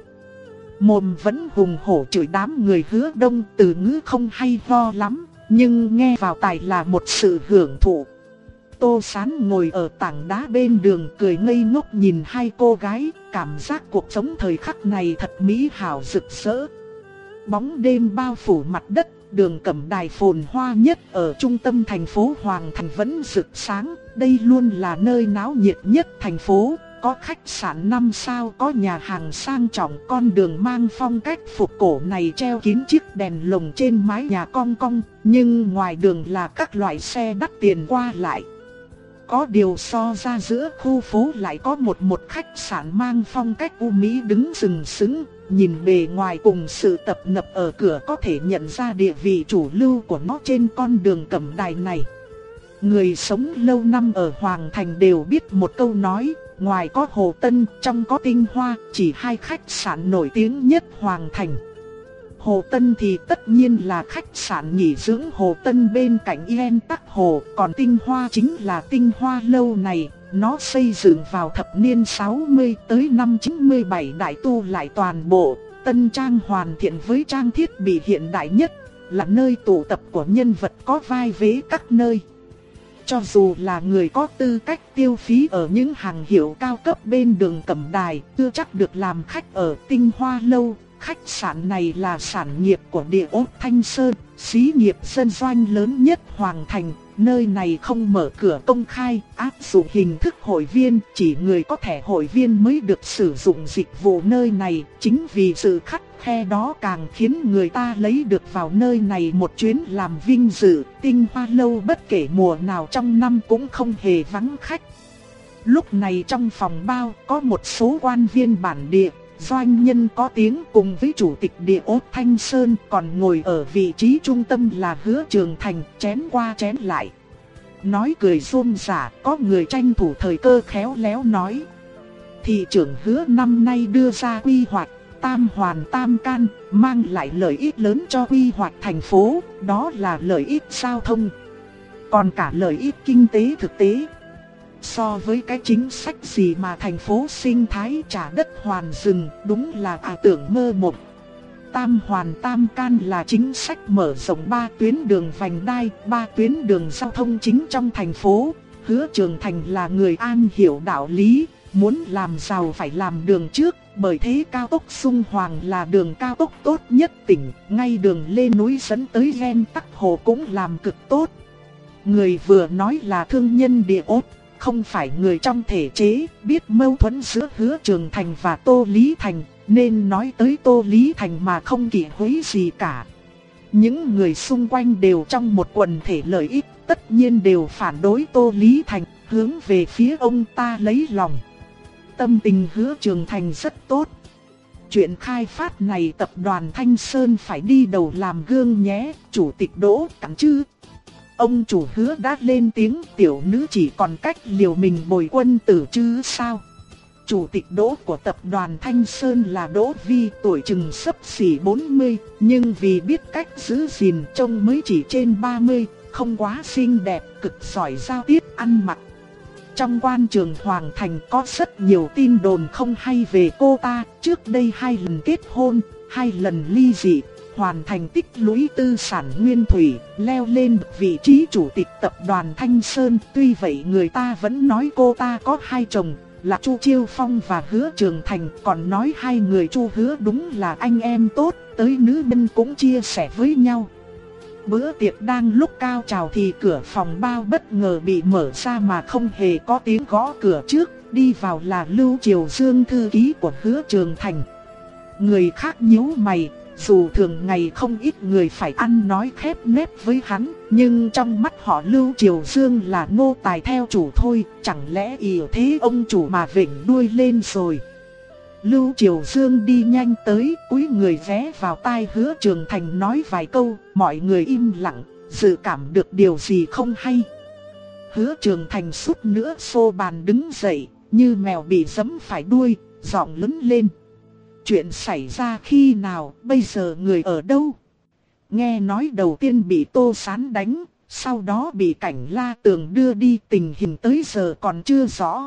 Mồm vẫn hùng hổ chửi đám người Hứa Đông, từ ngữ không hay ho lắm, nhưng nghe vào tai là một sự hưởng thụ. Tô Sán ngồi ở tảng đá bên đường cười ngây ngốc nhìn hai cô gái, cảm giác cuộc sống thời khắc này thật mỹ hảo rực rỡ. Bóng đêm bao phủ mặt đất, đường Cẩm Đài phồn hoa nhất ở trung tâm thành phố Hoàng Thành vẫn rực sáng. Đây luôn là nơi náo nhiệt nhất thành phố, có khách sạn năm sao, có nhà hàng sang trọng. Con đường mang phong cách phục cổ này treo kín chiếc đèn lồng trên mái nhà cong cong, nhưng ngoài đường là các loại xe đắt tiền qua lại. Có điều so ra giữa khu phố lại có một một khách sạn mang phong cách u mỹ đứng sừng sững, nhìn bề ngoài cùng sự tập nập ở cửa có thể nhận ra địa vị chủ lưu của nó trên con đường Cẩm Đài này. Người sống lâu năm ở Hoàng Thành đều biết một câu nói, ngoài có Hồ Tân, trong có Tinh Hoa, chỉ hai khách sạn nổi tiếng nhất Hoàng Thành. Hồ Tân thì tất nhiên là khách sạn nghỉ dưỡng Hồ Tân bên cạnh Yên Tắc Hồ, còn Tinh Hoa chính là Tinh Hoa lâu này, nó xây dựng vào thập niên sáu mươi tới năm chín mươi bảy, đại tu lại toàn bộ, tân trang hoàn thiện với trang thiết bị hiện đại nhất, là nơi tụ tập của nhân vật có vai vế các nơi. Cho dù là người có tư cách tiêu phí ở những hàng hiệu cao cấp bên đường Cẩm Đài, chưa chắc được làm khách ở Tinh Hoa lâu. Khách sạn này là sản nghiệp của Địa Ốt Thanh Sơn, xí nghiệp dân doanh lớn nhất Hoàng Thành. Nơi này không mở cửa công khai, áp dụng hình thức hội viên, chỉ người có thẻ hội viên mới được sử dụng dịch vụ nơi này. Chính vì sự khắt khe đó càng khiến người ta lấy được vào nơi này một chuyến làm vinh dự. Tinh Hoa lâu bất kể mùa nào trong năm cũng không hề vắng khách. Lúc này trong phòng bao có một số quan viên bản địa, doanh nhân có tiếng cùng với chủ tịch Địa Ốt Thanh Sơn, còn ngồi ở vị trí trung tâm là Hứa Trường Thành, chén qua chén lại. Nói cười rôm rả, có người tranh thủ thời cơ khéo léo nói: thị trưởng Hứa năm nay đưa ra quy hoạch tam hoàn tam can, mang lại lợi ích lớn cho quy hoạch thành phố, đó là lợi ích giao thông, còn cả lợi ích kinh tế thực tế. So với cái chính sách gì mà thành phố sinh thái trả đất hoàn rừng, đúng là ảo tưởng mơ mộng. Tam hoàn tam can là chính sách mở rộng ba tuyến đường vành đai, ba tuyến đường giao thông chính trong thành phố. Hứa Trường Thành là người an hiểu đạo lý, muốn làm giàu phải làm đường trước, bởi thế cao tốc Xung Hoàng là đường cao tốc tốt nhất tỉnh, ngay đường lên núi dẫn tới Yên Tắc Hồ cũng làm cực tốt. Người vừa nói là thương nhân Địa Ốt, không phải người trong thể chế, biết mâu thuẫn giữa Hứa Trường Thành và Tô Lý Thành, nên nói tới Tô Lý Thành mà không kỵ húy gì cả. Những người xung quanh đều trong một quần thể lợi ích, tất nhiên đều phản đối Tô Lý Thành, hướng về phía ông ta lấy lòng. Tâm tình Hứa Trường Thành rất tốt. Chuyện khai phát này tập đoàn Thanh Sơn phải đi đầu làm gương nhé, chủ tịch Đỗ cắn chứ. Ông chủ Hứa đã lên tiếng, tiểu nữ chỉ còn cách liều mình bồi quân tử chứ sao. Chủ tịch Đỗ của tập đoàn Thanh Sơn là Đỗ Vi, tuổi chừng xấp xỉ bốn mươi, nhưng vì biết cách giữ gìn trông mới chỉ trên ba mươi, không quá xinh đẹp, cực giỏi giao tiếp ăn mặc. Trong quan trường Hoàng Thành có rất nhiều tin đồn không hay về cô ta, trước đây hai lần kết hôn, hai lần ly dị, hoàn thành tích lũy tư sản nguyên thủy, leo lên vị trí chủ tịch tập đoàn Thanh Sơn. Tuy vậy người ta vẫn nói cô ta có hai chồng, là Chu Chiêu Phong và Hứa Trường Thành, còn nói hai người Chu Hứa đúng là anh em tốt, tới nữ nhân cũng chia sẻ với nhau. Bữa tiệc đang lúc cao trào thì cửa phòng bao bất ngờ bị mở ra mà không hề có tiếng gõ cửa trước, đi vào là Lưu Triều Dương, thư ký của Hứa Trường Thành. Người khác nhíu mày, dù thường ngày không ít người phải ăn nói khép nép với hắn, nhưng trong mắt họ Lưu Triều Dương là nô tài theo chủ thôi, chẳng lẽ ỷ thế ông chủ mà vểnh đuôi lên rồi. Lưu Triều Dương đi nhanh tới, cúi người ghé vào tai Hứa Trường Thành nói vài câu, mọi người im lặng, dự cảm được điều gì không hay. Hứa Trường Thành sút nữa xô bàn đứng dậy, như mèo bị giẫm phải đuôi, giọng lớn lên. Chuyện xảy ra khi nào, bây giờ người ở đâu? Nghe nói đầu tiên bị Tô Sán đánh, sau đó bị Cảnh La Tường đưa đi, tình hình tới giờ còn chưa rõ.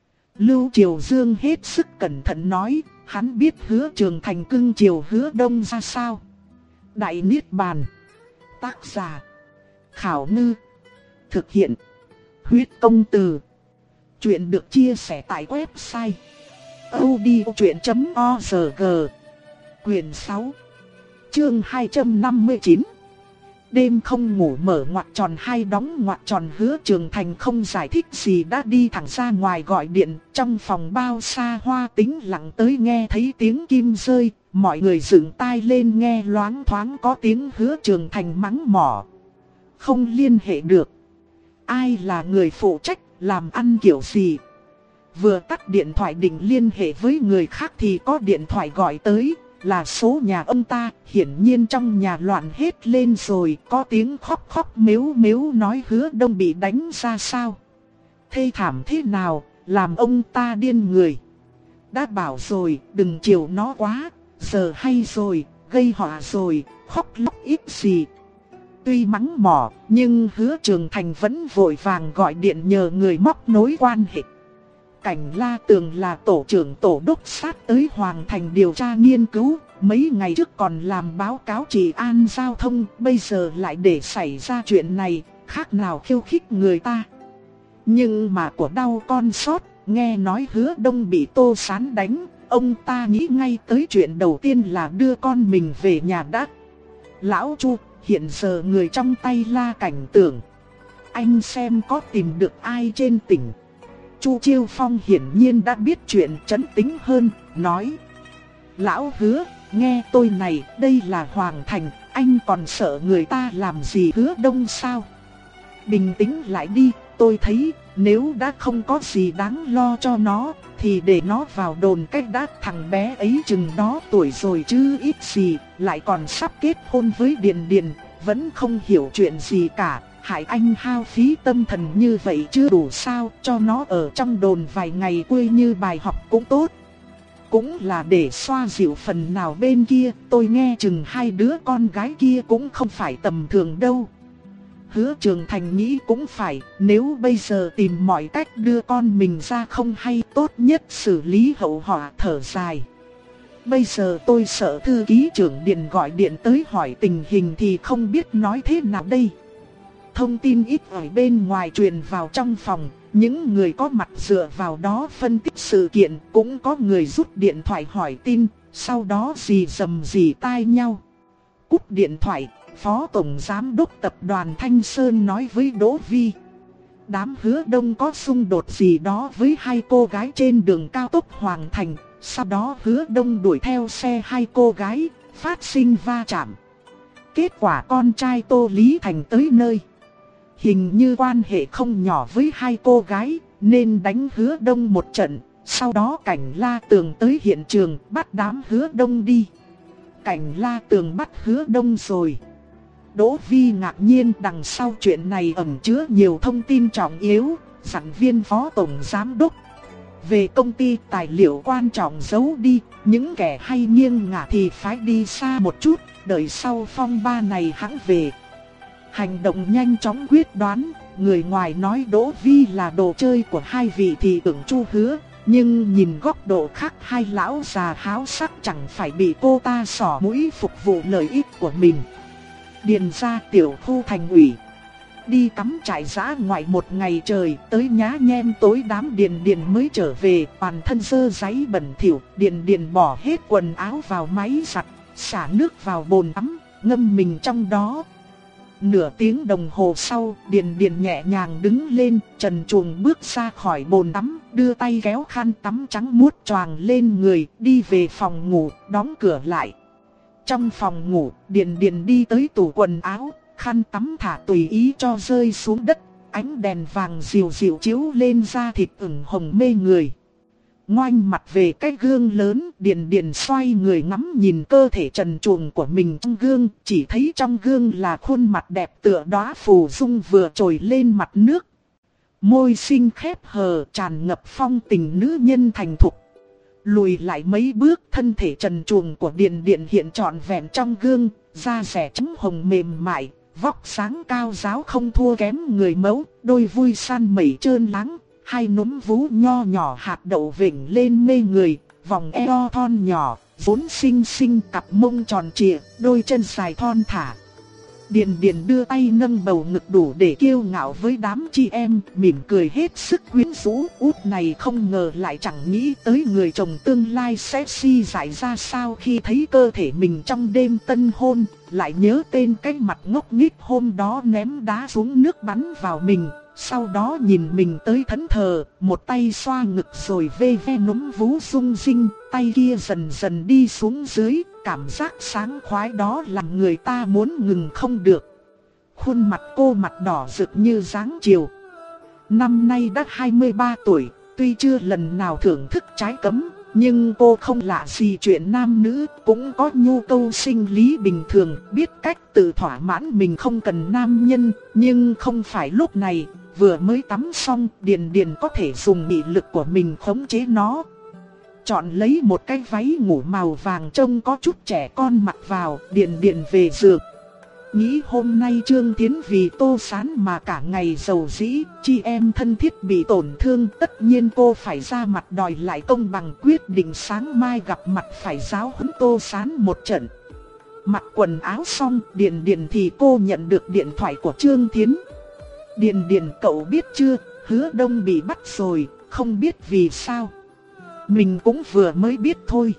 Lưu Triều Dương hết sức cẩn thận nói, hắn biết Hứa Trường Thành cưng chiều Hứa Đông ra sao. Đại Niết Bàn. Tác giả Khảo Ngư. Thực hiện Huyết Công Từ. Chuyện được chia sẻ tại website audiochuyện chấm org. Quyền sáu, chương hai trăm năm mươi chín. Đêm không ngủ mở ngoặc tròn hai đóng ngoặc tròn. Hứa Trường Thành không giải thích gì đã đi thẳng ra ngoài gọi điện. Trong phòng bao xa hoa tĩnh lặng tới nghe thấy tiếng kim rơi. Mọi người dựng tai lên nghe loáng thoáng có tiếng Hứa Trường Thành mắng mỏ. Không liên hệ được. Ai là người phụ trách, làm ăn kiểu gì? Vừa tắt điện thoại định liên hệ với người khác thì có điện thoại gọi tới, là số nhà ông ta. Hiển nhiên trong nhà loạn hết lên rồi, có tiếng khóc khóc mếu mếu nói Hứa Đông bị đánh ra sao. Thê thảm thế nào, làm ông ta điên người. Đã bảo rồi, đừng chiều nó quá, giờ hay rồi, gây họa rồi, khóc lóc ít gì. Tuy mắng mỏ, nhưng Hứa Trường Thành vẫn vội vàng gọi điện nhờ người móc nối quan hệ. Cảnh La Tường là tổ trưởng tổ đốc sát tới Hoàng Thành điều tra nghiên cứu, mấy ngày trước còn làm báo cáo trị an giao thông, bây giờ lại để xảy ra chuyện này, khác nào khiêu khích người ta. Nhưng mà của đau con sót, nghe nói Hứa Đông bị Tô Sán đánh, ông ta nghĩ ngay tới chuyện đầu tiên là đưa con mình về nhà đã. Lão Chu, hiện giờ người trong tay La Cảnh Tưởng, anh xem có tìm được ai trên tỉnh. Chu Chiêu Phong hiển nhiên đã biết chuyện, trấn tĩnh hơn, nói. Lão Hứa, nghe tôi này, đây là Hoàng Thành, anh còn sợ người ta làm gì Hứa Đông sao? Bình tĩnh lại đi, tôi thấy, nếu đã không có gì đáng lo cho nó, thì để nó vào đồn cách đã. Thằng bé ấy chừng đó tuổi rồi chứ ít gì, lại còn sắp kết hôn với Điền Điền, vẫn không hiểu chuyện gì cả. Hại anh hao phí tâm thần như vậy chưa đủ sao, cho nó ở trong đồn vài ngày quê như bài học cũng tốt. Cũng là để xoa dịu phần nào bên kia, tôi nghe chừng hai đứa con gái kia cũng không phải tầm thường đâu. Hứa Trường Thành nghĩ cũng phải, nếu bây giờ tìm mọi cách đưa con mình ra không hay, tốt nhất xử lý hậu họa. Thở dài. Bây giờ tôi sợ thư ký trưởng Điền gọi điện tới hỏi tình hình thì không biết nói thế nào đây. Thông tin ít ở bên ngoài truyền vào trong phòng, những người có mặt dựa vào đó phân tích sự kiện, cũng có người rút điện thoại hỏi tin, sau đó rì rầm rì tai nhau. Cúp điện thoại, Phó Tổng Giám đốc Tập đoàn Thanh Sơn nói với Đỗ Vi. Đám Hứa Đông có xung đột gì đó với hai cô gái trên đường cao tốc Hoàng Thành, sau đó Hứa Đông đuổi theo xe hai cô gái, phát sinh va chạm. Kết quả con trai Tô Lý Thành tới nơi. Hình như quan hệ không nhỏ với hai cô gái, nên đánh Hứa Đông một trận. Sau đó Cảnh La Tường tới hiện trường, bắt đám Hứa Đông đi. Cảnh La Tường bắt Hứa Đông rồi. Đỗ Vi ngạc nhiên, đằng sau chuyện này ẩn chứa nhiều thông tin trọng yếu, dặn viên Phó Tổng Giám đốc. Về công ty tài liệu quan trọng giấu đi, những kẻ hay nghiêng ngả thì phải đi xa một chút, đợi sau phong ba này hãng về. Hành động nhanh chóng quyết đoán, người ngoài nói Đỗ Vi là đồ chơi của hai vị thì tưởng Chu Hứa, nhưng nhìn góc độ khác hai lão già háo sắc chẳng phải bị cô ta xỏ mũi phục vụ lợi ích của mình. Điền ra tiểu khu thành ủy. Đi cắm trại giã ngoại một ngày trời, tới nhá nhem tối đám Điền Điền mới trở về, toàn thân dơ dáy bẩn thỉu. Điền Điền bỏ hết quần áo vào máy giặt, xả nước vào bồn tắm, ngâm mình trong đó. Nửa tiếng đồng hồ sau, Điền Điền nhẹ nhàng đứng lên, trần truồng bước ra khỏi bồn tắm, đưa tay kéo khăn tắm trắng muốt choàng lên người, đi về phòng ngủ, đóng cửa lại. Trong phòng ngủ, Điền Điền đi tới tủ quần áo, khăn tắm thả tùy ý cho rơi xuống đất, ánh đèn vàng dịu dịu chiếu lên da thịt ửng hồng mê người. Ngoảnh mặt về cái gương lớn, Điền Điền xoay người ngắm nhìn cơ thể trần truồng của mình trong gương, chỉ thấy trong gương là khuôn mặt đẹp tựa đóa phù dung vừa trồi lên mặt nước. Môi xinh khép hờ tràn ngập phong tình nữ nhân thành thục. Lùi lại mấy bước, thân thể trần truồng của Điền Điền hiện trọn vẹn trong gương, da dẻ trắng hồng mềm mại, vóc sáng cao ráo không thua kém người mẫu, đôi vui săn mẩy trơn láng. Hai núm vú nho nhỏ hạt đậu vểnh lên mê người, vòng eo thon nhỏ, vốn xinh xinh cặp mông tròn trịa, đôi chân dài thon thả. Điền Điền đưa tay nâng bầu ngực đủ để kiêu ngạo với đám chị em, mỉm cười hết sức quyến rũ. Út này không ngờ lại chẳng nghĩ tới người chồng tương lai sẽ si dại ra sao khi thấy cơ thể mình trong đêm tân hôn, lại nhớ tên cái mặt ngốc nghếch hôm đó ném đá xuống nước bắn vào mình. Sau đó nhìn mình tới thẫn thờ, một tay xoa ngực rồi vê ve núm vú rung rinh, tay kia dần dần đi xuống dưới, cảm giác sáng khoái đó làm người ta muốn ngừng không được. Khuôn mặt cô mặt đỏ rực như dáng chiều. Năm nay đã hai mươi ba tuổi, tuy chưa lần nào thưởng thức trái cấm, nhưng cô không lạ gì chuyện nam nữ, cũng có nhu cầu sinh lý bình thường, biết cách tự thỏa mãn mình không cần nam nhân, nhưng không phải lúc này. Vừa mới tắm xong, Điền Điền có thể dùng nghị lực của mình khống chế nó. Chọn lấy một cái váy ngủ màu vàng trông có chút trẻ con mặc vào, Điền Điền về giường. Nghĩ hôm nay Trương Thiến vì Tô Sán mà cả ngày giàu dĩ, chị em thân thiết bị tổn thương, tất nhiên cô phải ra mặt đòi lại công bằng, quyết định sáng mai gặp mặt phải giáo huấn Tô Sán một trận. Mặc quần áo xong, Điền Điền thì cô nhận được điện thoại của Trương Thiến. Điền Điền, cậu biết chưa, Hứa Đông bị bắt rồi, không biết vì sao. Mình cũng vừa mới biết thôi.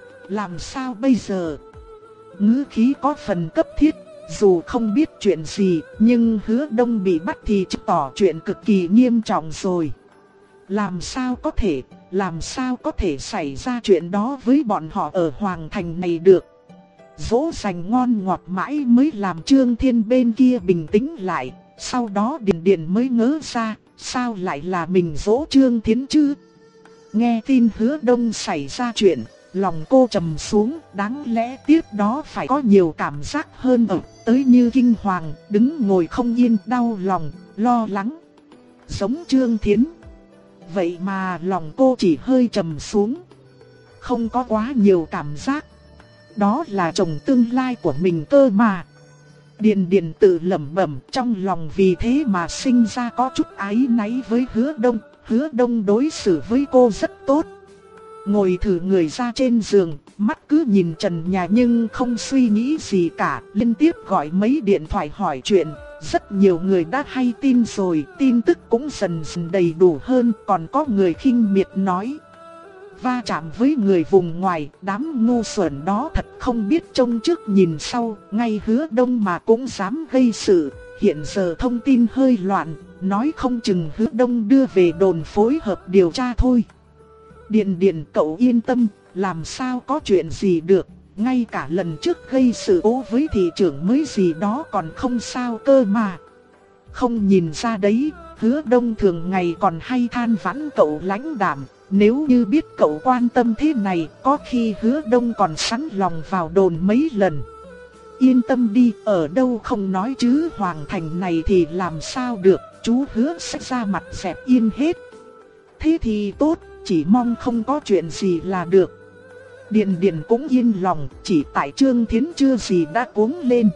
Làm sao bây giờ? Ngữ khí có phần cấp thiết, dù không biết chuyện gì, nhưng Hứa Đông bị bắt thì chứng tỏ chuyện cực kỳ nghiêm trọng rồi. Làm sao có thể, làm sao có thể xảy ra chuyện đó với bọn họ ở Hoàng Thành này được. Dỗ dành ngon ngọt mãi mới làm Trương Thiên bên kia bình tĩnh lại. Sau đó Điền Điền mới ngớ ra, sao lại là mình dỗ Trương Thiến chứ? Nghe tin Hứa Đông xảy ra chuyện, lòng cô trầm xuống, đáng lẽ tiếp đó phải có nhiều cảm giác hơn ở, tới như kinh hoàng, đứng ngồi không yên, đau lòng, lo lắng. Giống Trương Thiến. Vậy mà lòng cô chỉ hơi trầm xuống, không có quá nhiều cảm giác. Đó là chồng tương lai của mình cơ mà. Điền Điền tự lẩm bẩm, trong lòng vì thế mà sinh ra có chút áy náy với Hứa Đông. Hứa Đông đối xử với cô rất tốt. Ngồi thử người ra trên giường, mắt cứ nhìn trần nhà nhưng không suy nghĩ gì cả, liên tiếp gọi mấy điện thoại hỏi chuyện. Rất nhiều người đã hay tin rồi, tin tức cũng dần dần đầy đủ hơn, còn có người khinh miệt nói. Va chạm với người vùng ngoài, đám ngu xuẩn đó thật không biết trông trước nhìn sau, ngay Hứa Đông mà cũng dám gây sự. Hiện giờ thông tin hơi loạn, nói không chừng Hứa Đông đưa về đồn phối hợp điều tra thôi. Điền Điền, cậu yên tâm, làm sao có chuyện gì được, ngay cả lần trước gây sự cố với thị trưởng mới gì đó còn không sao cơ mà. Không nhìn ra đấy, Hứa Đông thường ngày còn hay than vãn cậu lãnh đạm. Nếu như biết cậu quan tâm thế này, có khi Hứa Đông còn sẵn lòng vào đồn mấy lần. Yên tâm đi, ở đâu không nói chứ Hoàng Thành này thì làm sao được, chú hứa sẽ ra mặt dẹp yên hết. Thế thì tốt, chỉ mong không có chuyện gì là được. Điền Điền cũng yên lòng, chỉ tại Trương Thiến chưa gì đã cuống lên.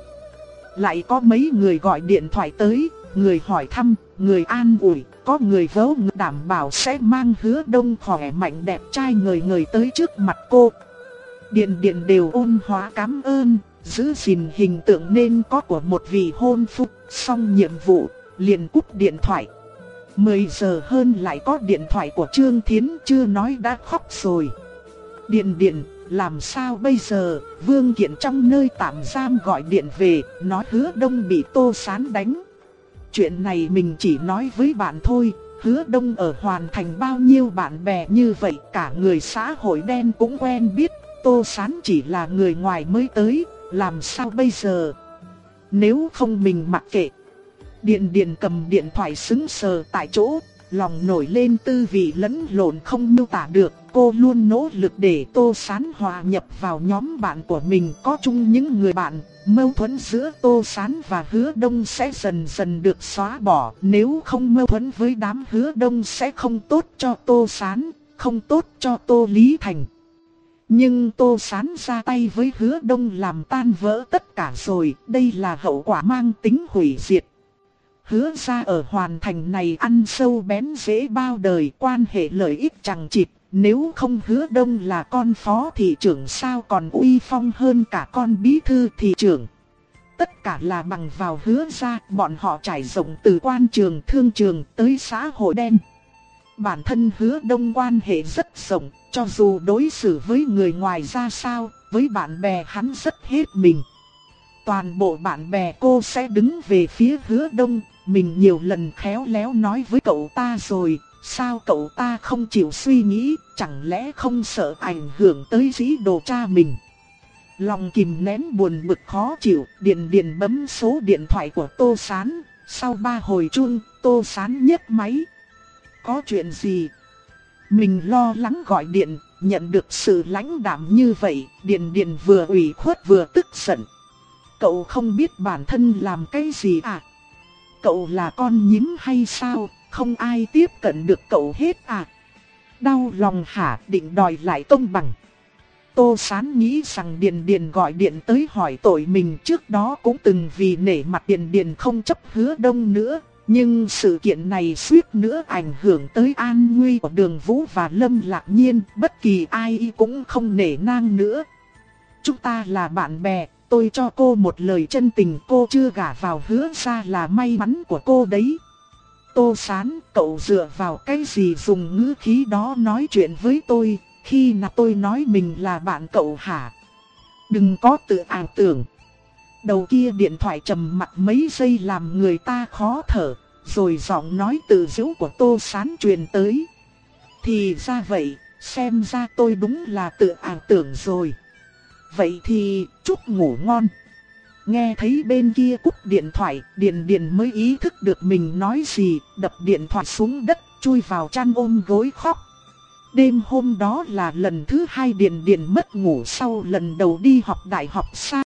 Lại có mấy người gọi điện thoại tới, người hỏi thăm, người an ủi, có người vớ ngực đảm bảo sẽ mang Hứa Đông khỏe mạnh đẹp trai ngời ngời tới trước mặt cô. Điền Điền đều ôn hòa cảm ơn, giữ gìn hình tượng nên có của một vị hôn phu. Xong nhiệm vụ, liền cúp điện thoại. mười giờ hơn lại có điện thoại của Trương Thiến, chưa nói đã khóc rồi. Điền Điền, làm sao bây giờ? Vương Kiện trong nơi tạm giam gọi điện về, nói Hứa Đông bị Tô Sán đánh. Chuyện này mình chỉ nói với bạn thôi, Hứa Đông ở Hoàn Thành bao nhiêu bạn bè như vậy, cả người xã hội đen cũng quen biết, Tô Sán chỉ là người ngoài mới tới, làm sao bây giờ? Nếu không mình mặc kệ. Điền Điền cầm điện thoại sững sờ tại chỗ, lòng nổi lên tư vị lẫn lộn không miêu tả được. Cô luôn nỗ lực để Tô Sán hòa nhập vào nhóm bạn của mình, có chung những người bạn. Mâu thuẫn giữa Tô Sán và Hứa Đông sẽ dần dần được xóa bỏ. Nếu không mâu thuẫn với đám Hứa Đông sẽ không tốt cho Tô Sán, không tốt cho Tô Lý Thành. Nhưng Tô Sán ra tay với Hứa Đông làm tan vỡ tất cả rồi, đây là hậu quả mang tính hủy diệt. Hứa ra ở Hoàn Thành này ăn sâu bén rễ bao đời, quan hệ lợi ích chằng chịt. Nếu không Hứa Đông là con phó thị trưởng sao còn uy phong hơn cả con bí thư thị trưởng. Tất cả là bằng vào Hứa ra, bọn họ trải rộng từ quan trường, thương trường tới xã hội đen. Bản thân Hứa Đông quan hệ rất rộng, cho dù đối xử với người ngoài ra sao, với bạn bè hắn rất hết mình. Toàn bộ bạn bè cô sẽ đứng về phía Hứa Đông, mình nhiều lần khéo léo nói với cậu ta rồi, sao cậu ta không chịu suy nghĩ, chẳng lẽ không sợ ảnh hưởng tới dĩ đồ cha mình. Lòng kìm nén buồn bực khó chịu, Điền Điền bấm số điện thoại của Tô Sán, sau ba hồi chuông, Tô Sán nhấc máy. Có chuyện gì? Mình lo lắng gọi điện, nhận được sự lãnh đạm như vậy, Điền Điền vừa ủy khuất vừa tức giận. Cậu không biết bản thân làm cái gì à? Cậu là con nhím hay sao? Không ai tiếp cận được cậu hết à? Đau lòng hả? Định đòi lại công bằng. Tô Sán nghĩ rằng Điền Điền gọi điện tới hỏi tội mình, trước đó cũng từng vì nể mặt Điền Điền không chấp Hứa Đông nữa. Nhưng sự kiện này suýt nữa ảnh hưởng tới an nguy của Đường Vũ và Lâm Lạc Nhiên, bất kỳ ai cũng không nể nang nữa. Chúng ta là bạn bè, tôi cho cô một lời chân tình, cô chưa gả vào Hứa ra là may mắn của cô đấy. Tô Sán, cậu dựa vào cái gì dùng ngữ khí đó nói chuyện với tôi, khi nào tôi nói mình là bạn cậu hả? Đừng có tự ảo tưởng. Đầu kia điện thoại trầm mặc mấy giây làm người ta khó thở, rồi giọng nói tự giễu của Tô Sán truyền tới. Thì ra vậy, xem ra tôi đúng là tự ảo tưởng rồi. Vậy thì, chúc ngủ ngon. Nghe thấy bên kia cúp điện thoại, Điền Điền mới ý thức được mình nói gì, đập điện thoại xuống đất, chui vào chăn ôm gối khóc. Đêm hôm đó là lần thứ hai Điền Điền mất ngủ sau lần đầu đi học đại học xa.